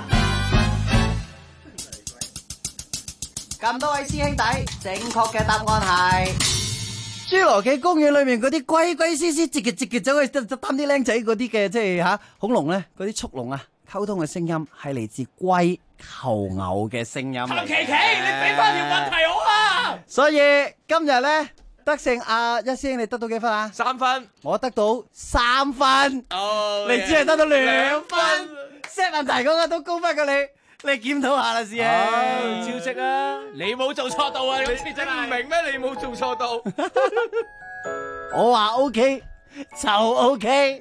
咁多位師兄弟，正確嘅答案係侏羅紀公園裏面嗰啲龜龜絲絲、節節走去擔啲僆仔嗰啲嘅，即係吓恐龍咧，嗰啲速龍啊，溝通嘅聲音係嚟自龜求偶嘅聲音。
譚琪琪，你俾翻條問題我啊！
所以今日咧得勝阿一師兄，你得到幾分啊
？3分，
我得到3分。
哦，
你只係得到2分。set 問題嗰個都高分過你。你檢討下啦，師兄，
照職啊！你冇做錯到啊！你真係
唔明咩？你冇做錯到。
我話 OK 就 OK。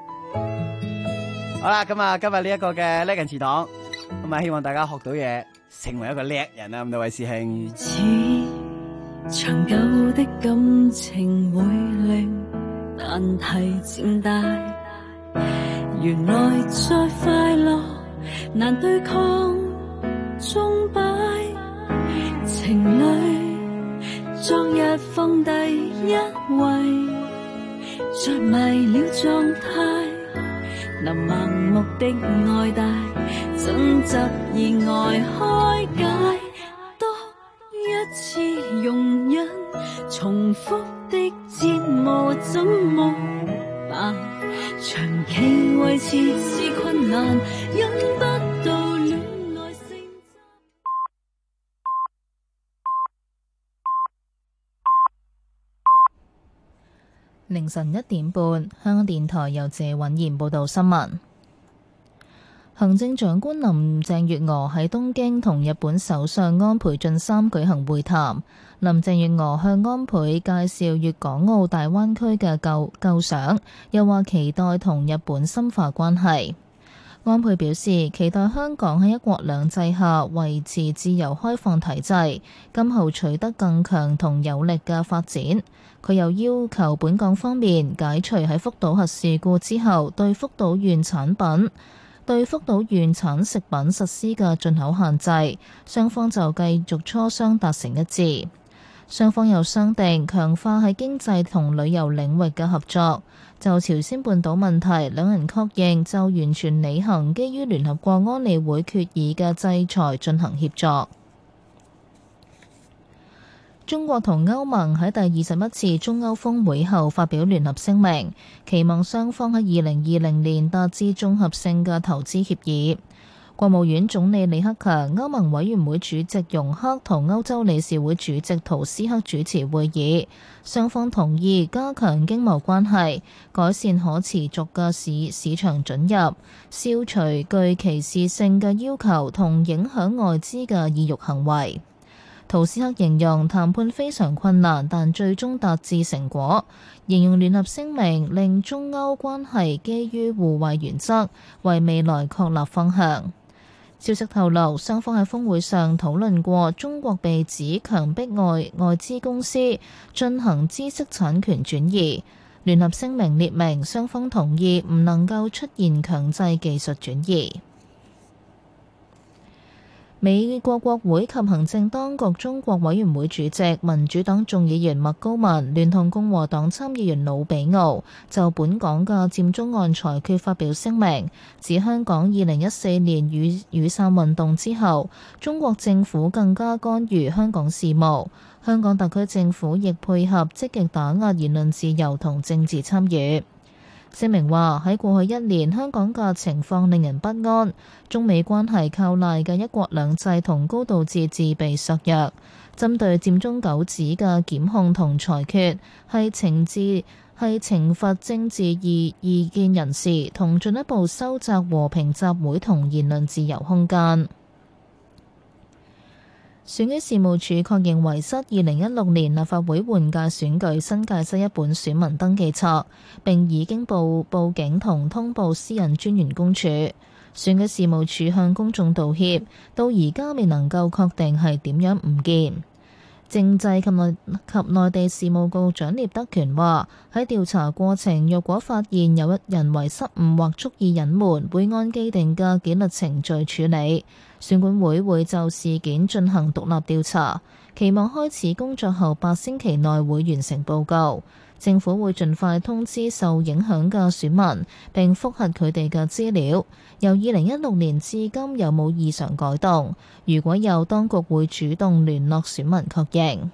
好啦，咁啊，今日呢一個嘅叻人詞堂，咁啊，希望大家學到嘢，成為一個叻人啊！咁多位師兄。
似長久的感情會令難題漸大，原來再快樂難對抗鐘擺，情侶昨日放第一位，着迷了狀態，能盲目的愛戴，爭執意外開解，多一次容忍，重複的折磨怎麼辦？長期維持是困難，忍不到戀愛性。
凌晨1點半，香港電台由謝允賢報道新聞。行政長官林鄭月娥喺東京同日本首相安倍晉三舉行會談。林鄭月娥向安倍介紹粵港澳大灣區嘅構想，又話期待同日本深化關係。安倍表示，期待香港喺一國兩制下維持自由開放體制，今後取得更強同有力嘅發展。佢又要求本港方面解除喺福島核事故之後對福島縣產食品實施嘅進口限制，雙方就繼續磋商達成一致。雙方又商定強化喺經濟同旅遊領域嘅合作。就朝鮮半島問題，兩人確認就完全履行基於聯合國安理會決議嘅制裁進行協作。中國同歐盟喺第21次中歐峰會後發表聯合聲明，期望雙方喺2020年達至綜合性嘅投資協議。國務院總理李克強、歐盟委員會主席容克同歐洲理事會主席圖斯克主持會議，雙方同意加強經貿關係，改善可持續嘅市場准入，消除具歧視性嘅要求同影響外資嘅意欲行為。 圖斯克形容談判非常困難，但最終達至成果。形容聯合聲明令中歐關係基於互惠原則，為未來確立方向。消息透露，雙方喺峰會上討論過中國被指強迫外資公司進行知識產權轉移。聯合聲明列明，雙方同意唔能夠出現強制技術轉移。美國國會及行政當局中國委員會主席民主黨眾議員麥高文聯同共和黨參議員魯比奧就本港嘅佔中案裁決發表聲明，指香港2014年雨傘運動之後，中國政府更加干預香港事務，香港特區政府亦配合積極打壓言論自由同政治參與。聲明話喺過去1年，香港嘅情況令人不安，中美關係靠賴嘅一國兩制同高度自治被削弱。針對佔中九子嘅檢控同裁決，係懲罰政治異見人士，同進一步收窄和平集會同言論自由空間。選舉事務處確認遺失2016年立法會換屆選舉新界西一本選民登記冊，並已經報警同通報私隱專員公署。選舉事務處向公眾道歉，到而家未能夠確定係點樣唔見。政制及內地事務局長聶德權話：喺調查過程，若果發現有人為失誤或蓄意隱瞞，會按既定嘅紀律程序處理。選管會會就事件進行獨立調查，期望開始工作後8星期內會完成報告。政府會盡快通知受影響嘅選民，並覆核佢哋嘅資料。由2016年至今有冇異常改動？如果有，當局會主動聯絡選民確認。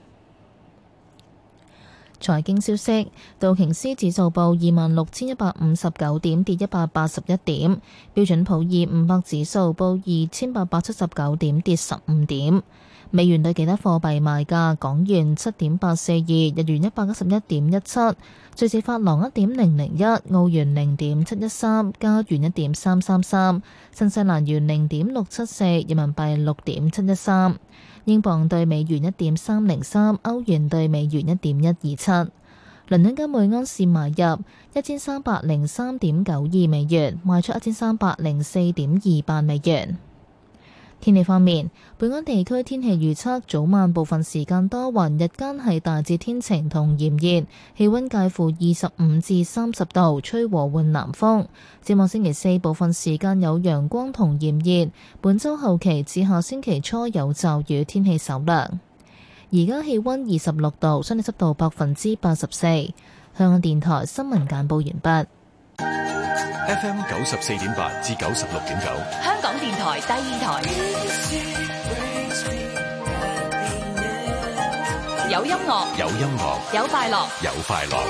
財經消息，道瓊斯指數報26,159點，跌181點；標準普爾500指數報2,879點，跌15點。美元對其他貨幣賣價：港元7.842，日元191.17，瑞士法郎1.001，澳元0.713，加元1.333，新西蘭元0.674，人民幣6.713。英鎊對美元1.303，歐元對美元1.127。倫敦金每安士買入1303.92美元，賣出1304.28美元。天氣方面，本港地區天氣預測：早晚部分時間多雲，日間係大致天晴同炎熱，氣溫介乎25至30度，吹和緩南風。展望星期4，部分時間有陽光同炎熱。本週後期至下星期初有驟雨，天氣稍涼。而家氣溫26度，相對濕度84%。香港電台新聞簡報完畢。
FM 94.8至96.9，
香港電台第二台，有音樂，
有音樂，
有快樂，
有快樂。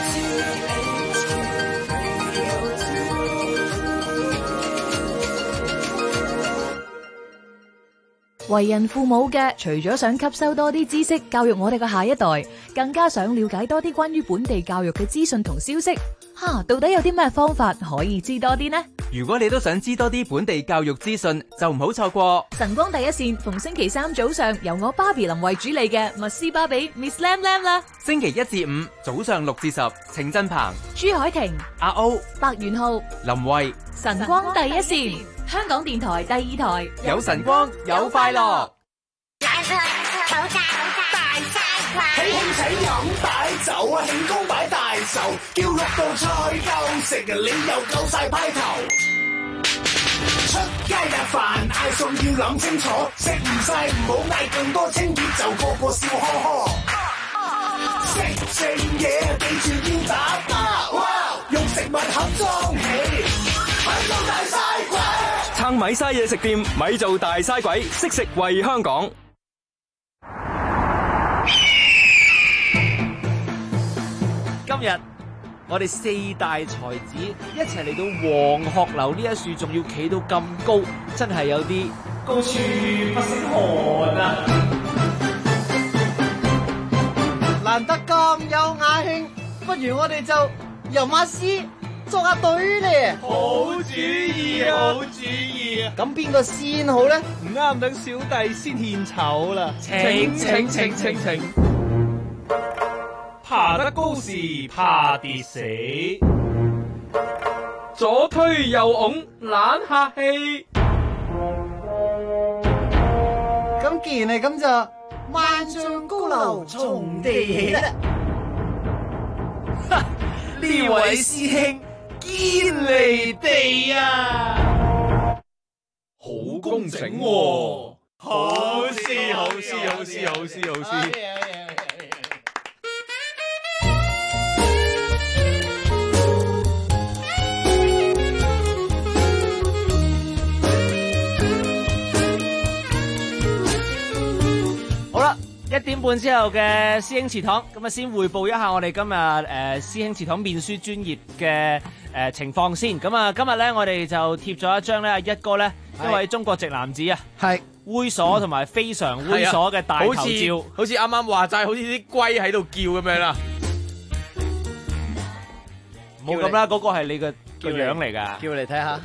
為人父母嘅，除咗想吸收多啲知識，教育我哋嘅下一代，更加想了解多啲關於本地教育嘅資訊同消息。到底有啲咩方法可以知多啲呢？
如果你都想知多啲本地教育資訊，就唔好錯過
晨光第一線，逢星期3早上由我芭比林為主理嘅密斯芭比 Miss Lam Lam 啦。
星期1至5早上6至10，程振鵬、
朱凱婷、
阿歐、
白元浩、
林慧，
晨光第一線，香港電台第二台，
有晨光，有快樂。
喜慶請飲大酒啊，慶功擺大壽，叫6道菜夠食啊，你又夠晒派頭。出街日飯嗌餸要諗清楚，食唔晒唔好嗌咁多，清熱就個個笑呵呵。食正嘢記住要打包，用食物盒裝起，咪做大嘥鬼。
撐米嘥嘢食店，咪做大嘥鬼，識食為香港。今日我哋4大才子一齊嚟到黃鶴樓呢一樹，仲要企到咁高，真係有啲高處不勝寒啊！
難得咁有雅興，不如我哋就吟下詩，
作下對咧。
好主意啊！好主意啊！
咁邊個先好咧？
唔啱，等小弟先獻醜啦！請！爬得高時怕跌死，左推右擁懶客氣。
咁既然係咁就萬丈高樓從地起啦。
呢位師兄堅離地啊！好工整喎！好詩！
好啦，1點半之後嘅師兄祠堂，咁啊先匯報一下我哋今日師兄祠堂面書專頁嘅情況先。咁啊今日咧我哋就貼咗一張咧阿一哥咧一位中國籍男子啊，
係
猥瑣同埋非常猥瑣嘅大頭照，
好似啱啱話齋，好似啲龜喺度叫咁樣啦。
冇咁啦，嗰個係你嘅樣嚟㗎，
叫嚟睇下。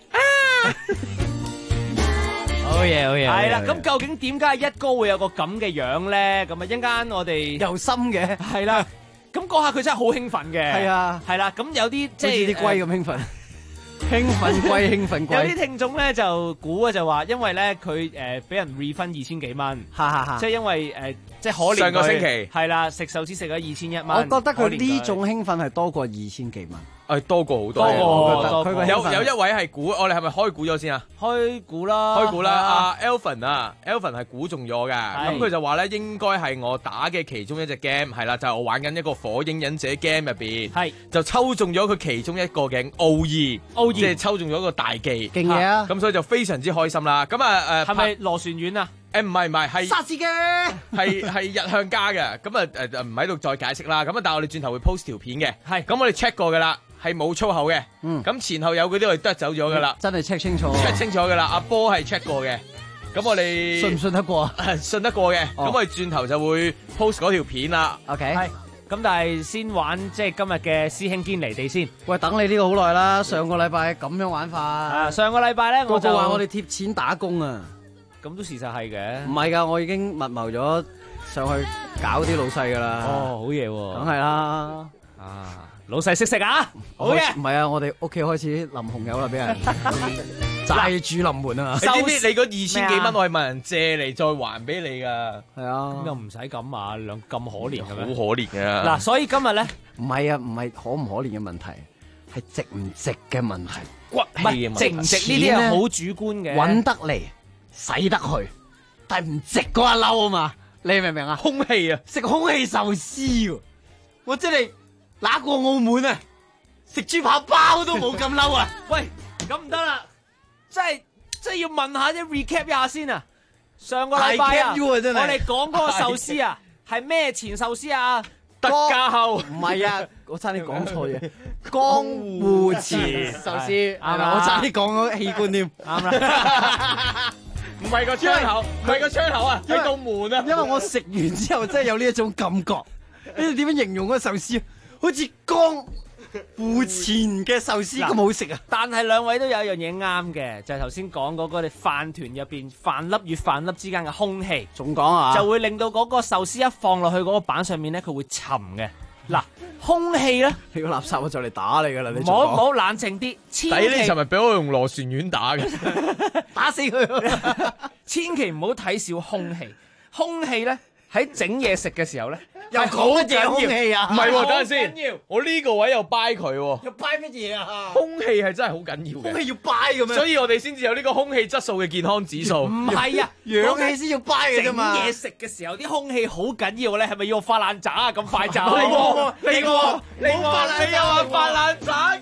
好嘢！係啦，咁究竟點解一哥會有個咁嘅樣咧？咁啊，一陣間我哋
又深嘅，
係啦。咁嗰下佢真係好興奮嘅，係啊，係啦。咁有啲即係
好似啲龜咁興奮，興奮龜。
有啲聽眾咧就估啊，就話因為咧佢俾人 refund 2000幾蚊，即係因為即係可憐佢。
上個星期
係啦，食壽司食咗2100蚊。
我覺得佢呢種興奮係多過2000幾蚊。
多過好多，有一位係估，我哋係咪開估咗先啊？
開估啦，
阿 Elvin 係估中咗㗎，咁佢就話咧應該係我打嘅其中一隻 game， 係啦，就係我玩緊一個火影忍者 game 入邊，係就抽中咗佢其中一個嘅奧義，即係抽中咗個大技，
勁嘢啊！
咁所以就非常之開心啦。咁啊
係咪螺旋丸啊？
唔係係
殺字嘅，
係日向家嘅。咁啊唔喺度再解釋啦。咁啊但係我哋轉頭會 post 條片嘅，係咁我哋 check 過㗎啦。係冇粗口嘅，咁前後有嗰啲我哋得走咗噶啦，
真係 check 清楚
，check 清楚噶啦。阿波係 check 過嘅，咁我哋
信唔信得過啊？
信得過嘅，咁我哋轉頭就會 post 嗰條片啦。
OK，係，咁但係先玩即係今日嘅師兄堅離地先。
喂，等你呢個好耐啦，上個禮拜咁樣玩法。
上個禮拜咧我就
話我哋貼錢打工啊，
咁都事實係嘅。
唔係㗎，我已經密謀咗上去搞啲老細㗎啦。
哦，好嘢喎，
梗係啦。
老細識食啊！好嘅，
唔係啊，我哋屋企開始淋紅油啦，俾人債主臨門啊！
你知唔知你嗰2000幾蚊我係問人借嚟再還俾你㗎？
係啊，
咁又唔使咁啊，咁可憐嘅咩？
好可憐嘅。
嗱，所以今日咧，
唔係啊，唔係可唔可憐嘅問題，係值唔值嘅問題，
骨氣嘅問題。
值唔值呢啲係好主觀嘅，
揾得嚟使得去，但係唔值嗰一嬲啊嘛！你明唔明啊？
空氣啊，
食空氣壽司喎，我真係。嗱過澳門啊，食豬扒包都冇咁嬲啊！
喂，咁唔得啦，即係要問下啫 recap 一下先啊。上個禮拜啊，我哋講嗰個壽司啊，係咩前壽司啊？
特價後
唔係啊，我差啲講錯嘢，江戶前壽司係咪？我差啲講咗器官添，啱啦。
唔係個窗口，唔係個窗口啊，係道門啊。
因為我食完之後真係有呢一種感覺。你哋點樣形容嗰個壽司？好似江戶前嘅壽司咁好食啊！
但係兩位都有一樣嘢啱嘅，就係頭先講嗰個你飯團入邊飯粒與飯粒之間嘅空氣，
仲講啊，
就會令到嗰個壽司一放落去嗰個板上面咧，佢會沉嘅。嗱，空氣咧，
你個垃圾我就嚟打你噶啦！你
唔好冷靜啲，
抵你尋日俾我用螺旋丸打嘅，
打死佢！千祈唔好睇小空氣，空氣咧喺整嘢食嘅時候咧。
又講乜嘢空氣啊？
唔係喎，等陣先。我呢個位又掰佢喎。
又掰乜嘢啊？
空氣係真係好緊要嘅。
空氣要掰嘅咩？
所以我哋先至有呢個空氣質素嘅健康指數。
唔係啊，
氧氣先要掰嘅啫嘛。
整嘢食嘅時候啲空氣好緊要咧，係咪要發爛渣啊？咁快走？
你又話發爛渣嘅？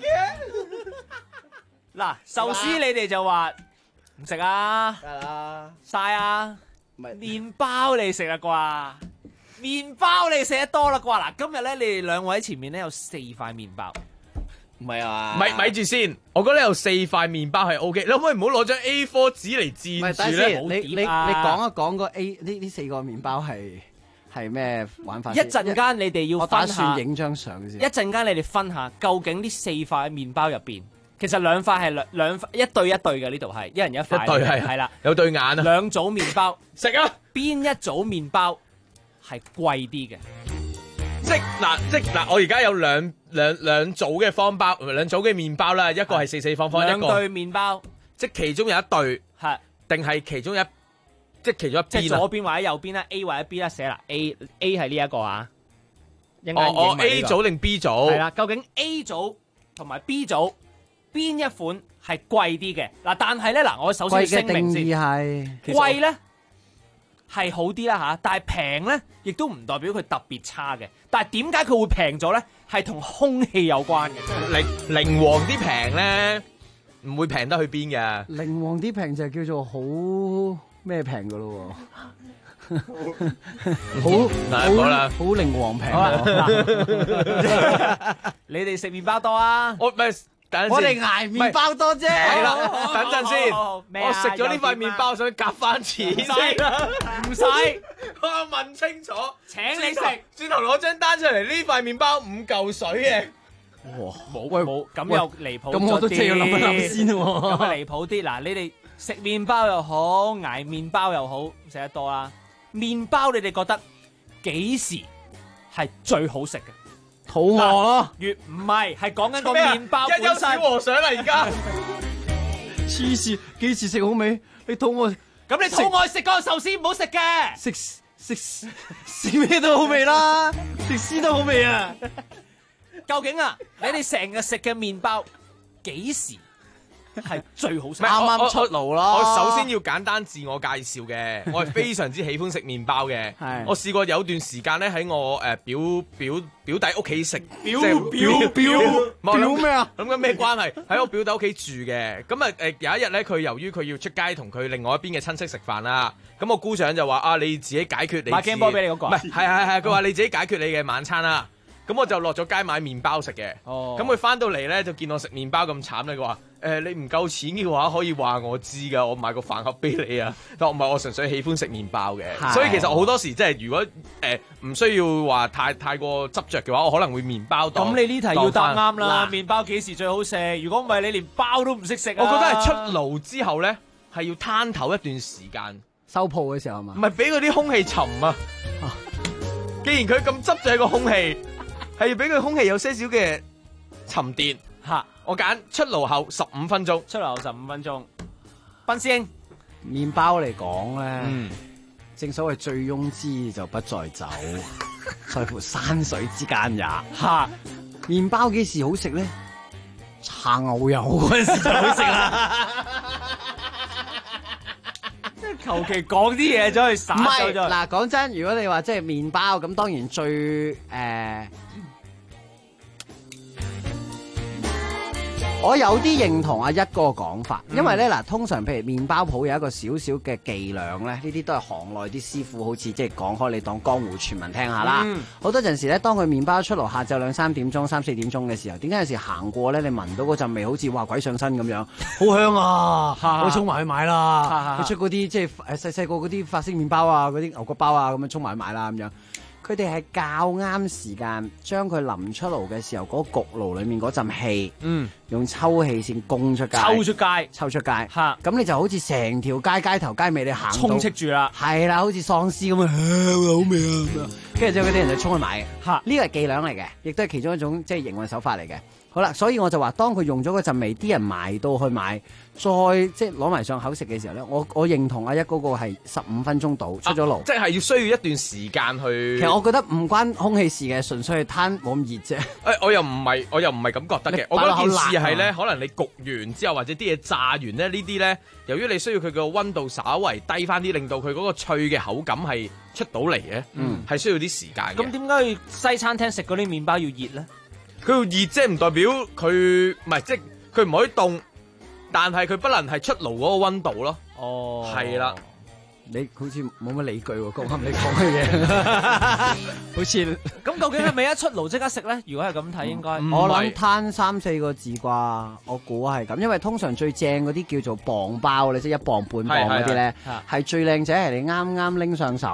嗱，壽司你哋就話唔食啊？
梗係啦，
曬啊！麵包你食啦啩？麵包你食得多啦啩？嗱，今日咧你哋兩位前面咧有4塊麵包，
唔係啊？
咪住先，我覺得有4塊麵包係 O K，你可唔可以唔好攞張 A4 紙嚟墊住咧？
你講一講個 A 呢4個麵包係係咩玩法
一
先？
陣間你哋要
我打
分下
算影張相先。
一陣間你哋分下，究竟呢4塊麵包入邊，其實兩塊係兩塊一對一對嘅，呢度係一人一塊，
一對係
啦，
有對眼啊。
兩組麵包
食啊，
邊一組麵包係貴啲嘅？
即嗱，我而家有兩組嘅方包，兩組嘅麵包啦，一個係四方方，
兩
一個
對麵包，
即其中有一對
係
定係其中一其中一
即係
邊啊？
左邊或者右邊啦 ，A 或者 B 啦，寫啦 A 係呢一個啊。
我 A 組定 B 組？
係啦，究竟 A 組同埋 B 組邊一款係貴啲嘅？嗱，但係咧嗱，我首先要聲明先，貴咧係好啲啦嚇，但係平咧亦都唔代表佢特別差嘅。但係點解佢會平咗咧？係同空氣有關嘅。
靈王啲平咧，唔會平得去邊嘅。
靈王啲平就叫做好咩平噶咯喎，好啦，好靈王平。
你哋食麵包多啊？
我哋
捱麵包多啫。
係啦，等陣先。
我
食咗呢塊麵包，想夾翻錢先。
唔使，
我問清楚。
請你食。
轉頭攞張單出嚟，呢塊麵包5嚿水嘅。
哇！
冇咁又離譜咗啲。
咁我都真係要諗一諗先喎。
咁啊離譜啲嗱，你哋食麵包又好，捱麵包又好，食得多啦。麵包你哋覺得幾時係最好食嘅？
肚餓咯，
越唔係講緊個麵包本身。
一休小和尚啦，而家
黐線，幾時食好味？你肚餓，
咁你肚餓食嗰個壽司唔好食嘅。
食咩都好味啦，食絲都好味啊！
究竟啊，你哋成日食嘅麵包幾時係最好食？
啱啱出爐咯。
我首先要簡單自我介紹嘅，我係非常之喜歡食麵包嘅。我試過有段時間咧喺我表弟屋企食。表
咩啊？
諗緊咩關係？喺我表弟屋企住嘅。咁啊有一日咧，佢由於佢要出街同佢另外一邊嘅親戚食飯啦，咁我姑丈就話啊，你自己解決你。買 game
波俾你嗰個。
唔係，係，佢話你自己解決你嘅晚餐啦。咁我就落咗街買麵包食嘅。咁佢翻到嚟咧就見我食麵包咁慘咧，佢話你唔夠錢嘅話可以話我知㗎，我買個飯盒俾你啊。但唔係，我純粹喜歡食麵包嘅。所以其實我好多時即係如果唔需要話太過執着嘅話，我可能會麵包當。
咁你呢題要答啱啦。麵包幾時最好食？如果唔係你連包都唔識食啊。
我覺得係出爐之後咧係要攤頭一段時間。
收鋪嘅時候嘛。
唔係俾嗰啲空氣沉啊！既然佢咁執着個空氣。係要俾佢空氣有些少嘅沉澱嚇，我揀出爐後15分鐘。
出爐後15分鐘。斌師兄，
麵包嚟講咧，正所謂醉翁之意就不在酒，在乎山水之間也。
嚇，
麵包幾時好食咧？搽牛油嗰陣時就好食啦。
求其講啲嘢走去灑走咗。
嗱，講真，如果你話即係麵包咁，當然最我有啲認同阿一哥嘅講法，因為咧嗱，通常譬如麵包鋪有一個少少嘅伎倆咧，呢啲都係行內啲師傅好似即係講開，你當江湖傳聞聽下啦。好多陣時咧，當佢麵包出爐下晝2-3點鐘、3-4點鐘嘅時候，點解有時行過咧，你聞到嗰陣味好似話鬼上身咁樣，好香啊！我衝埋去買啦。佢出嗰啲即係細個嗰啲法式麵包啊，嗰啲牛角包啊，咁樣衝埋去買啦咁樣。佢哋係較啱時間，將佢臨出爐嘅時候，嗰個焗爐裡面嗰陣氣，用抽氣扇供出街，抽出街，咁你就好似成條街頭街尾你行到，
充斥住啦，
係啦，好似喪屍咁樣，好味啊咁樣，跟住之後嗰啲人就衝去買嘅，呢個係伎倆嚟嘅，亦都係其中一種即係營運手法嚟嘅。好啦，所以我就話，當佢用咗嗰陣味，啲人埋到去買，再即係攞埋上口食嘅時候咧，我認同阿一嗰個係15分鐘到出咗爐，
即係要需要一段時間去。
其實我覺得唔關空氣事嘅，純粹係攤冇咁熱啫。
我又唔係咁覺得嘅。我覺得件事係咧，可能你焗完之後或者啲嘢炸完咧，呢啲咧，由於你需要佢個溫度稍為低翻啲，令到佢嗰個脆嘅口感係出到嚟嘅，係需要啲時間嘅。
咁點解去西餐廳食嗰啲麵包要熱咧？
佢要熱即係唔代表佢唔係，即係佢唔可以凍，但係佢不能係出爐嗰個溫度咯。
哦，
係啦，
你好似冇乜理據喎，講啱你講嘅嘢，好似
咁究竟係咪一出爐即刻食咧？如果係咁睇，應該
我諗攤3-4個字啩，我估係咁，因為通常最正嗰啲叫做磅包咧，即係1磅半磅嗰啲咧，係最靚仔係你啱啱拎上手。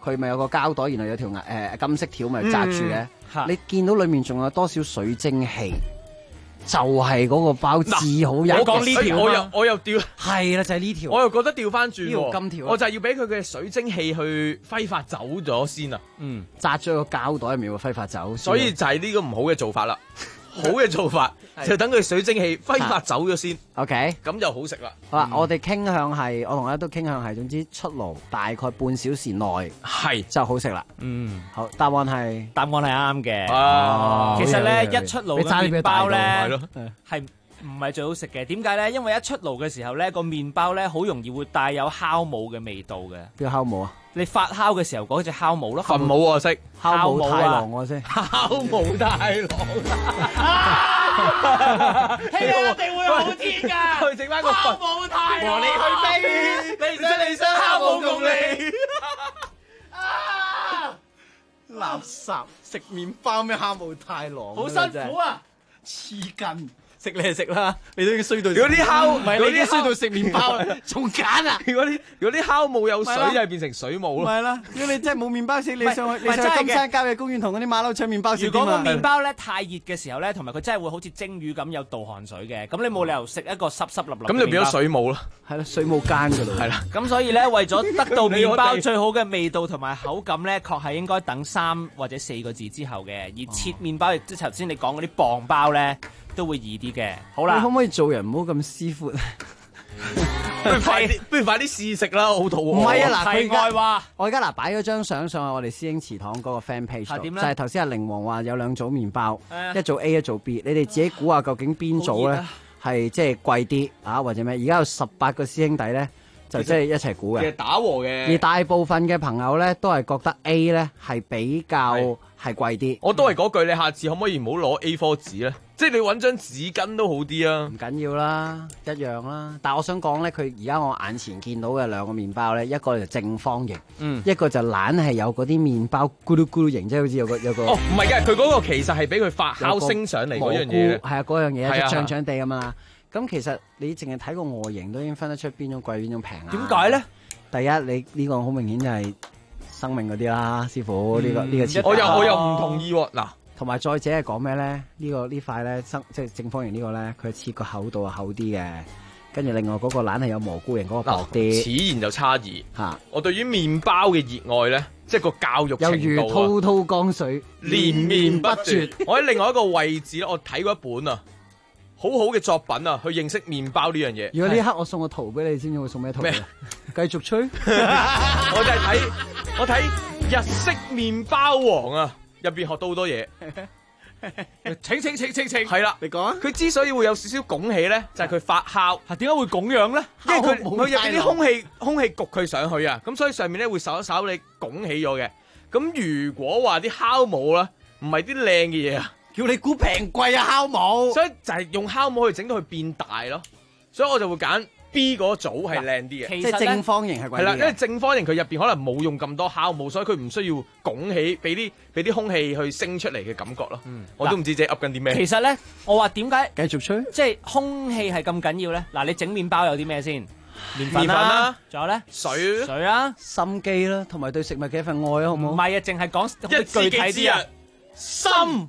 佢咪有個膠袋，然後有條金色條咪紮住嘅。你見到裡面仲有多少水蒸氣？就係嗰個包至好有。
我講呢條，我又調，
係啦，就係呢條。
我又覺得調翻轉
呢條金條，
我就係要俾佢嘅水蒸氣去揮發走咗先啊。
紮咗個膠袋入面會揮發走，
所以就係呢個唔好嘅做法啦。好嘅做法就等佢水蒸氣揮發走咗先。
OK，
咁就好食啦。
好啦，我哋傾向係，我同阿都傾向係，總之出爐大概半小時內
係
就好食啦。好，答案係
啱嘅。其實咧一出爐嘅麵包咧係唔係最好食嘅？點解咧？因為一出爐嘅時候咧個麵包咧好容易會帶有酵母嘅味道嘅。
邊個酵母啊？
你發酵嘅時候嗰隻酵母咯，
分母我識，
酵母太郎我識，
酵母太郎，
係啊，一定會好甜㗎，
去整翻個
酵母太郎，
和你去飛，你想酵母共你，
垃圾食麵包咩酵母太郎，
好辛苦啊，
黐筋。食你係食啦，你都已經衰到。
如果啲酵唔係
你已經衰到食麵包，仲揀啊？
如果啲酵母有水，就係變成水母咯。
係啦，如果你真係冇麵包食，你上去金山郊野公園同嗰啲馬騮搶麵包食。
如果個麵包咧太熱嘅時候咧，同埋佢真係會好似蒸魚咁有倒汗水嘅，咁你冇理由食一個濕濕立立。
咁就變咗水母啦。
係啦，水母間㗎啦。
係啦。
咁所以咧，為咗得到麵包最好嘅味道同埋口感咧，確係應該等3或者4個字之後嘅。而切麵包亦即係頭先你講嗰啲磅包咧，都會易啲嘅。好啦，
你可唔可以做人唔好咁師傅？
不如快啲試食啦，好肚餓。
唔係啊，嗱，
題外話，
我而家擺咗張相上去我哋師兄祠堂嗰個 fan page 度，就係頭先阿凌王話有2組麵包，一組 A 一組 B， 你哋自己估下究竟邊組咧係即係貴啲啊，或者咩？而家有18個師兄弟咧，就即係一齊估嘅。
其實打和嘅。
而大部分嘅朋友咧都係覺得 A 咧係比較係貴啲。
我都係嗰句，你下次可唔可以唔好攞 A4 紙咧？即係你揾張紙巾都好啲啊！
唔緊要啦，一樣啦。但係我想講咧，佢而家我眼前見到嘅2個麵包咧，一個就正方形，一個就懶係有嗰啲麵包咕嚕咕嚕形，即係好似有個。
哦，唔係嘅，佢嗰個其實係俾佢發酵升上嚟嗰樣嘢。
係啊，嗰樣嘢就脹脹地咁嘛。咁其實你淨係睇個外形都已經分得出邊種貴邊種平啊。
點解咧？
第一，你呢個好明顯就係生命嗰啲啦，師傅呢個設計。
我又唔同意喎嗱。
同埋再者係講咩咧？呢塊咧即係正方形呢個咧，佢切個厚度係厚啲嘅。跟住另外嗰個懶係有蘑菇形嗰個薄啲。
此言就差異嚇。我對於麵包嘅熱愛咧，即係個教育程度
有如滔滔江水，
連綿不絕。我喺另外一個位置咧，我睇過一本啊，好好嘅作品啊，去認識麵包呢樣嘢。
如果呢刻我送個圖俾你，知唔知會送咩圖？咩？繼續吹。
我就係睇日式麵包王啊！入邊學到好多嘢，請係啦，你講啊！佢之所以會有少少拱起咧，就係佢發酵。
係點解會咁樣咧？
因為佢入邊啲空氣焗佢上去啊，咁所以上面咧會稍你拱起咗嘅。咁如果話啲酵母啦，唔係啲靚嘅嘢啊，
叫你估平貴啊酵母，
所以就係用酵母去整到佢變大咯。所以我就會揀 B 嗰組係靚啲嘅，
即係正方形係貴啲嘅。
係啦，因為正方形佢入邊可能冇用咁多酵母，所以佢唔需要拱起，俾啲空氣去升出嚟嘅感覺咯。我都唔知自己噏緊啲咩。
其實咧，我話點解
繼續吹，
即係空氣係咁緊要咧？嗱，你整麵包有啲咩先？麵粉啦，仲有咧水啊，
心機啦，同埋對食物嘅一份愛啊，好唔好？
唔係啊，淨係講具體啲啊，
心、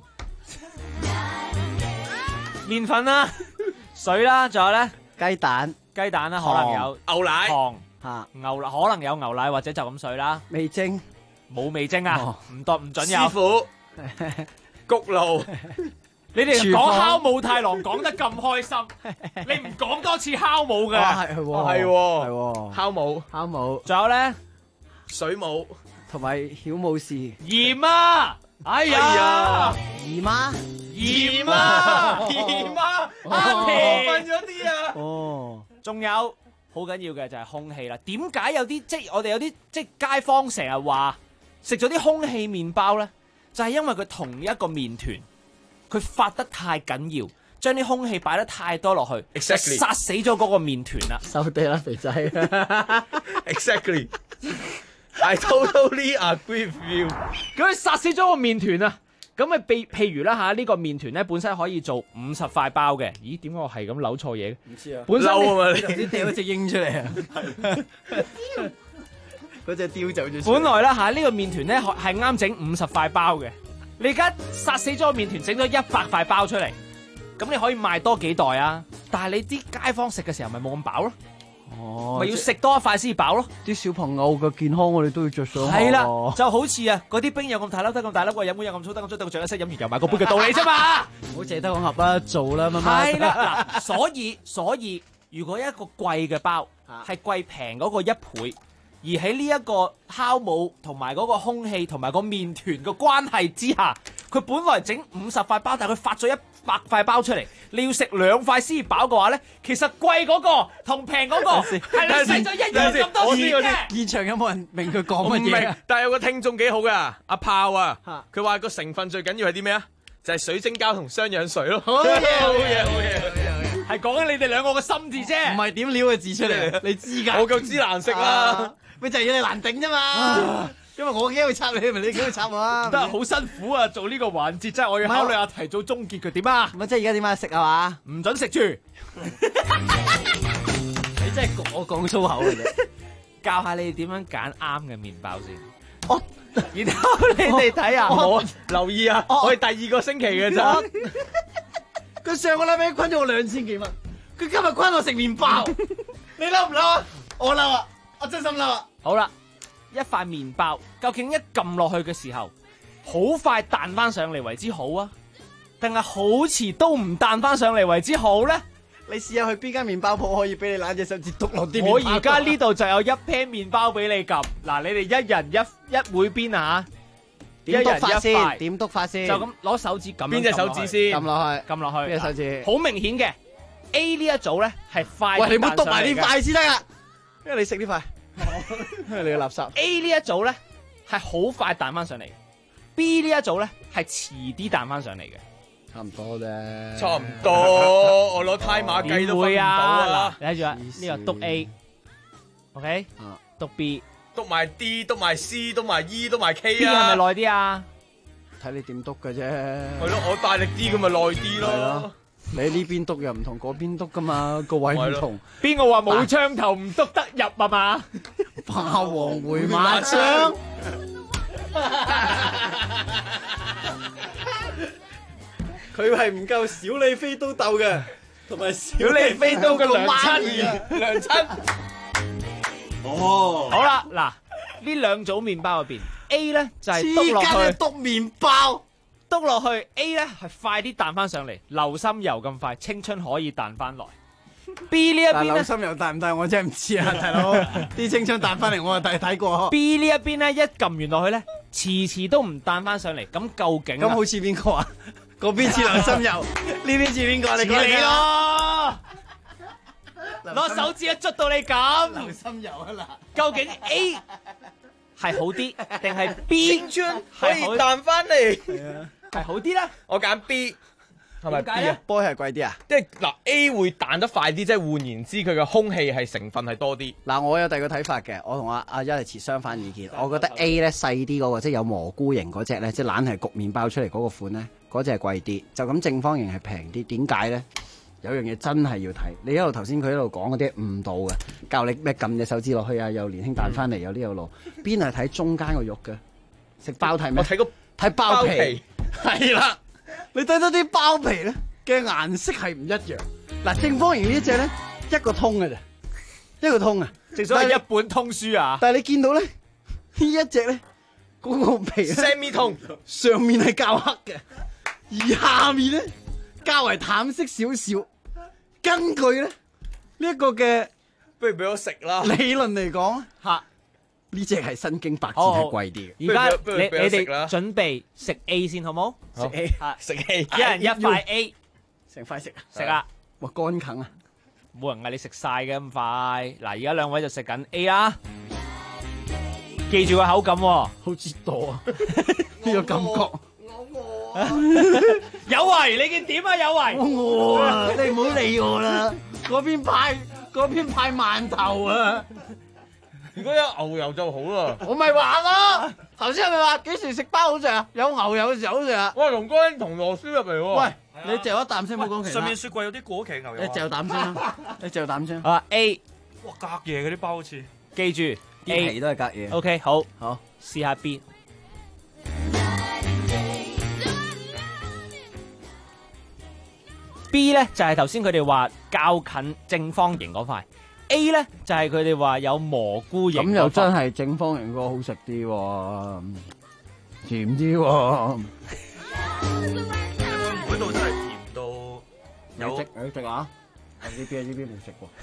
麵粉啦、水啦，仲有咧
雞蛋
啦，可能有
牛奶、
糖
嚇
牛奶，可能有牛奶或者就咁水啦。
味精
冇味精啊，唔準有。
師傅焗爐，
你哋講酵母太郎講得咁開心，你唔講多次酵母嘅？
係酵母，
仲有咧
水母
同埋曉武士
鹽啊！哎呀，
姨媽，
瞓咗啲啊！
哦，
仲有好緊要嘅就係空氣啦。點解有啲即係我哋有啲即係街坊成日話食咗啲空氣麵包咧？就係因為佢同一個麵團，佢發得太緊要，將啲空氣擺得太多落去，就殺死咗嗰個麵團啦。
收地啦，肥仔。
Exactly. I totally agree with you。
咁佢殺死咗個麵團啊！咁咪譬如啦嚇，呢個麵團咧本身可以做50塊包嘅。咦？點解我係咁扭錯嘢嘅？
唔知啊。
本身
嬲啊嘛！
你頭先掉咗隻鷹出嚟啊！ 嗰隻雕走咗。
本來啦嚇，呢個麵團咧係啱整50塊包嘅，你而家殺死咗個麵團，整咗100塊包出嚟，咁你可以賣多幾袋啊！但係你啲街坊食嘅時候咪冇咁飽咯。
哦，
咪要食多一塊先飽咯。
啲小朋友嘅健康我哋都要着想。
係啦，就好似啊，嗰啲冰有咁大粒得咁大粒，飲杯有咁粗得咁粗，得個著一識飲完又買個杯嘅道理啫嘛。
唔好借得講盒啦，做啦，媽媽。
係啦，嗱，所以如果一個貴嘅包係貴平嗰個1倍，而喺呢一個酵母同埋嗰個空氣同埋個麵團嘅關係之下，佢本來整50塊包，但係佢發咗100塊包出嚟，你要食2塊先飽嘅話咧，其實貴嗰個同平嗰個係你使咗一樣咁多錢嘅。
現場有冇人明佢講乜嘢？
但係有個聽眾幾好噶，阿炮啊，佢話個成分最緊要係啲咩啊？就係水晶膠同雙氧水咯。好嘢，
係講緊你哋兩個嘅心字啫，
唔係點撩個字出嚟，你知㗎？
我夠知難食啦，
咪就係要你難頂啫嘛。因為我驚會插你，咪你驚會插我啊！
真係好辛苦啊！做呢個環節真係我要考慮下提早終結佢點啊！
咁即係而家點啊？食係嘛？
唔準食住。
你真係我講粗口嘅啫。
教下你哋點樣揀啱嘅麵包先。
然後你哋睇下，我留意啊，我係第2個星期嘅咋。
佢上個禮拜昆咗我2000幾蚊，佢今日昆我食麵包，你嬲唔嬲啊？我嬲啊！我真心嬲啊！
好啦。一塊麵包究竟一撳落去嘅時候，好快彈翻上嚟為之好啊？定係好遲都唔彈翻上嚟為之好咧？
你試下去邊間麵包鋪可以俾你攬隻手指篤落啲麵包？
我而家呢度就有1 pair 麵包俾你撳，嗱，你哋一人一每邊啊？
點篤法先？點篤法先？
就咁攞手指撳。
邊隻手指先？
撳落去。
撳落去。
邊隻手指？
好明顯嘅 A 呢一組咧係快。
喂，你唔好篤埋呢塊先得噶，因為你食呢塊。因為你嘅垃圾。
A 呢一組咧係好快彈翻上嚟 ，B 呢一組咧係遲啲彈翻上嚟嘅，
差唔多啫。
差唔多，我攞胎馬計都分唔到啊！
嗱，你睇住啊，呢個篤 A，OK，篤 B，
篤埋 D，篤埋 C，篤埋 E，篤埋 K 啊
！B 係咪耐啲啊？
睇你點篤嘅啫。
係咯，我大力啲咁咪耐啲咯。
你呢邊篤又唔同嗰邊篤噶嘛，個位唔同。
邊個話冇槍頭唔篤得入啊嘛？
霸王回馬槍。佢係唔夠小李飛刀鬥嘅，同埋小李飛刀嘅娘親。哦，
好啦，嗱，呢2組麵包入邊 ，A 咧就係篤落去
篤麵包。
篤落去 A 咧係快啲彈翻上嚟，流心油咁快，青春可以彈翻來。B 呢一邊咧，
流心油彈唔彈我真係唔知啊，大佬。啲青春彈翻嚟我啊睇過。
B 呢一邊咧一撳完落去咧，遲都唔彈翻上嚟，咁究竟
咁好似邊個啊？嗰邊似流心油，呢邊似邊個？你講你
咯，攞手指一捽到你咁。
流心油啊嗱，
究竟 A 係好啲定係 B
青春可以彈翻嚟？
係好啲啦，
我揀 B， 係咪 B 啊？
波係貴啲啊？
即係嗱 A 會彈得快啲，即係換言之，佢嘅空氣係成分係多啲。
嗱，我有第二個睇法嘅，我同阿一係持相反意見。我覺得 A 咧細啲嗰個，即係有蘑菇型嗰隻咧，即係懶係焗麵包出嚟嗰個款咧，嗰隻係貴啲。就咁正方形係平啲，點解咧？有樣嘢真係要睇。你一路頭先佢一路講嗰啲誤導嘅，教你咩撳隻手指落去啊，又年輕彈翻嚟，有呢有路。邊係睇中間個肉嘅？食包睇咩？
我睇個
睇包皮。係啦，你睇到啲包皮咧嘅顏色係唔一樣。嗱，正方形呢隻咧一個通嘅啫，一個通啊，
正所謂一本通書啊。
但係你見到咧呢一隻咧嗰個皮咧
semi 通，
上面係較黑嘅，而下面咧較為淡色少少。根據咧呢一個嘅，
不如俾我食啦。
理論嚟講
吓。
呢隻係身經百戰係貴啲嘅。
而家你哋準備食 A 先好冇？
食 A，
食 A，
一人一塊 A，
成塊食
食啊！
哇，乾啃啊！
冇人嗌你食晒嘅咁快。嗱，而家2位就食緊 A 啦，記住個口感喎，
好折墮啊！呢個感覺。
有為，你見點啊？有為，
我啊，你唔好理我啦。嗰邊派饅頭啊！
如果有牛油就好啦，
我咪話咯，頭先係咪話幾時食包好食啊？有牛油嘅時候好食啊！
哇，龍哥同螺絲入嚟喎。
喂，你嚼一啖先，冇講其他。
上面雪櫃有啲過期牛油。
你嚼啖先啦，你嚼啖先。
啊 A，
哇，隔夜嗰啲包好似。
記住
啲皮都係隔夜。
OK， 好，
好，
試下 B。B 咧就係頭先佢哋話較近正方形嗰塊 ，A 咧就係佢哋話有蘑菇形嗰塊。
咁又真係正方形嗰個好食啲喎，甜啲喎。
嗰度真係甜到有
你食啊？呢邊冇食過。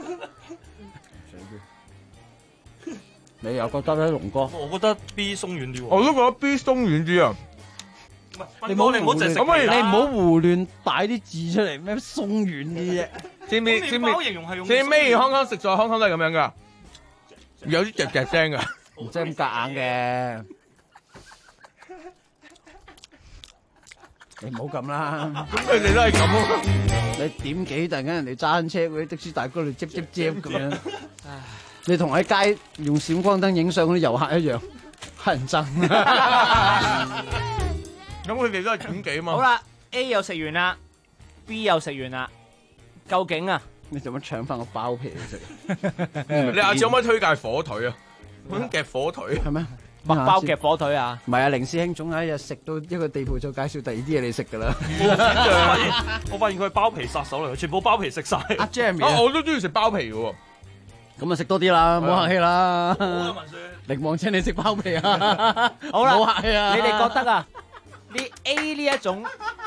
你又覺得咧，龍哥？
我覺得 B 鬆軟啲喎。我都覺得 B 鬆軟啲啊。
你唔好
淨食
咁你唔好胡亂擺啲字出嚟，咩鬆軟啲啫？
知唔知咩康康食在康康都係咁樣噶，有啲夾夾聲噶，
唔使咁夾硬嘅。你唔好咁啦，
咁佢哋都係咁咯。
你點幾突然間人哋揸車嗰啲的士大哥嚟接咁樣，你同喺街用閃光燈影相嗰啲遊客一樣，乞人憎。
咁佢哋都係點幾嘛？
好啦 ，A 又食完啦 ，B 又食完啦，究竟啊？
你做乜搶翻個包皮嚟食？
你下次可唔可以推介火腿啊？夾火腿
係咩？
麥包夾火腿啊？
唔係啊，凌師兄總有一日食到一個地步就介紹第二啲嘢你食㗎啦。
我發現佢係包皮殺手嚟，佢全部包皮食晒。
阿 Jamie，
我都中意食包皮嘅喎。
咁啊食多啲啦，唔好客氣啦。力望請你食包皮啊！
好啦，
唔好客氣啊！
你哋覺得啊？呢 A 呢一種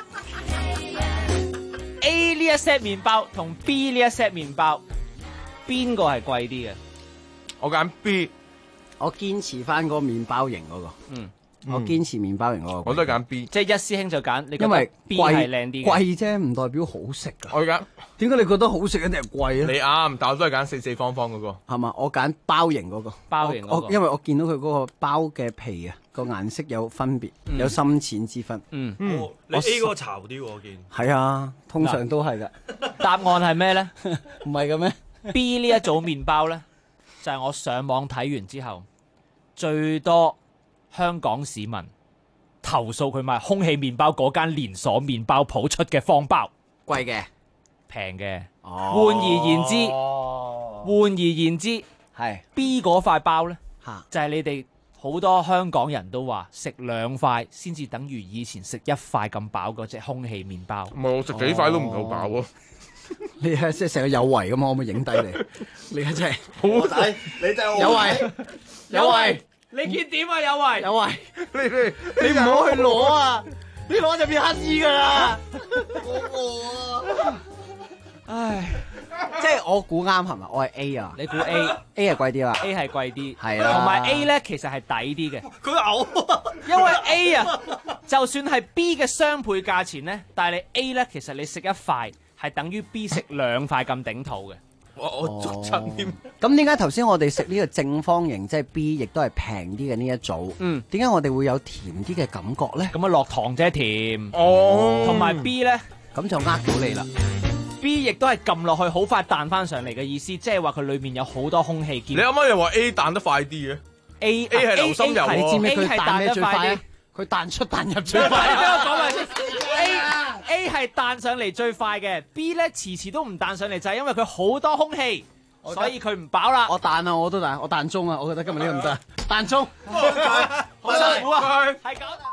A 呢一 set 麵包同 B 呢一 set 麵包，邊個係貴啲嘅？
我揀 B，
我堅持翻嗰個麵包型嗰個。我堅持麵包型嗰個。
我都係揀 B，
即係一師兄就揀，你覺得
因為
B 係靚啲嘅。
貴啫，唔代表好食㗎。
我揀。
點解你覺得好食一定係貴咧？
你啱，但我都係揀四四方方嗰個。
係嘛？我揀包型嗰個。
包型嗰個。
因為我見到佢嗰個包嘅皮啊，個顏色有分別，有深淺之分。
你 A 嗰個巢啲喎，我見。
係啊，通常都係㗎。
答案係咩咧？
唔係嘅咩
？B 呢一組麵包咧，就係我上網睇完之後，最多香港市民投訴佢賣空氣麵包嗰間連鎖麵包鋪出嘅方包，
貴嘅，
平嘅。
哦，
換而言之，
係
B 嗰塊包咧，就係你哋好多香港人都話食2塊先至等於以前食1塊咁飽嗰隻空氣麵包。
唔係我食幾塊都唔夠飽喎。
你係即係成個有為咁，可唔可以影低你？你係真係
好仔，你真係
有為，有為。
你見點啊？有為，
有為，
你
唔好去攞啊！你攞就變乞衣噶啦！唉，即係我估啱係咪？我係 A 啊，
你估 A
係貴啲啦
，A 係貴啲，
係啦，
同埋 A 咧其實係抵啲嘅。
佢嘔，
因為 A 啊，就算係 B 嘅雙倍價錢咧，但係你 A 咧，其實你食1塊係等於 B 食2塊咁頂肚嘅。
我捉親添。
咁點解頭先我哋食呢個正方形，即係 B，亦都係平啲嘅呢一組？點解我哋會有甜啲嘅感覺咧？
咁啊落糖啫甜。
哦。
同埋 B 咧，
咁就呃到你啦。
B 亦都係撳落去好快彈翻上嚟嘅意思，即係話佢裏面有好多空氣。
你啱啱又話 A 彈得快啲嘅
？A
係流心油喎。
你知唔知佢彈咩最快
啲？
佢彈出彈入最快。
俾我講埋先。A 係彈上嚟最快嘅 ，B 咧遲遲都唔彈上嚟，就係因為佢好多空氣，所以佢唔飽啦。
我彈啊，我都彈，我彈中啊，我覺得今日呢個唔得，彈中。
好辛苦啊，係搞。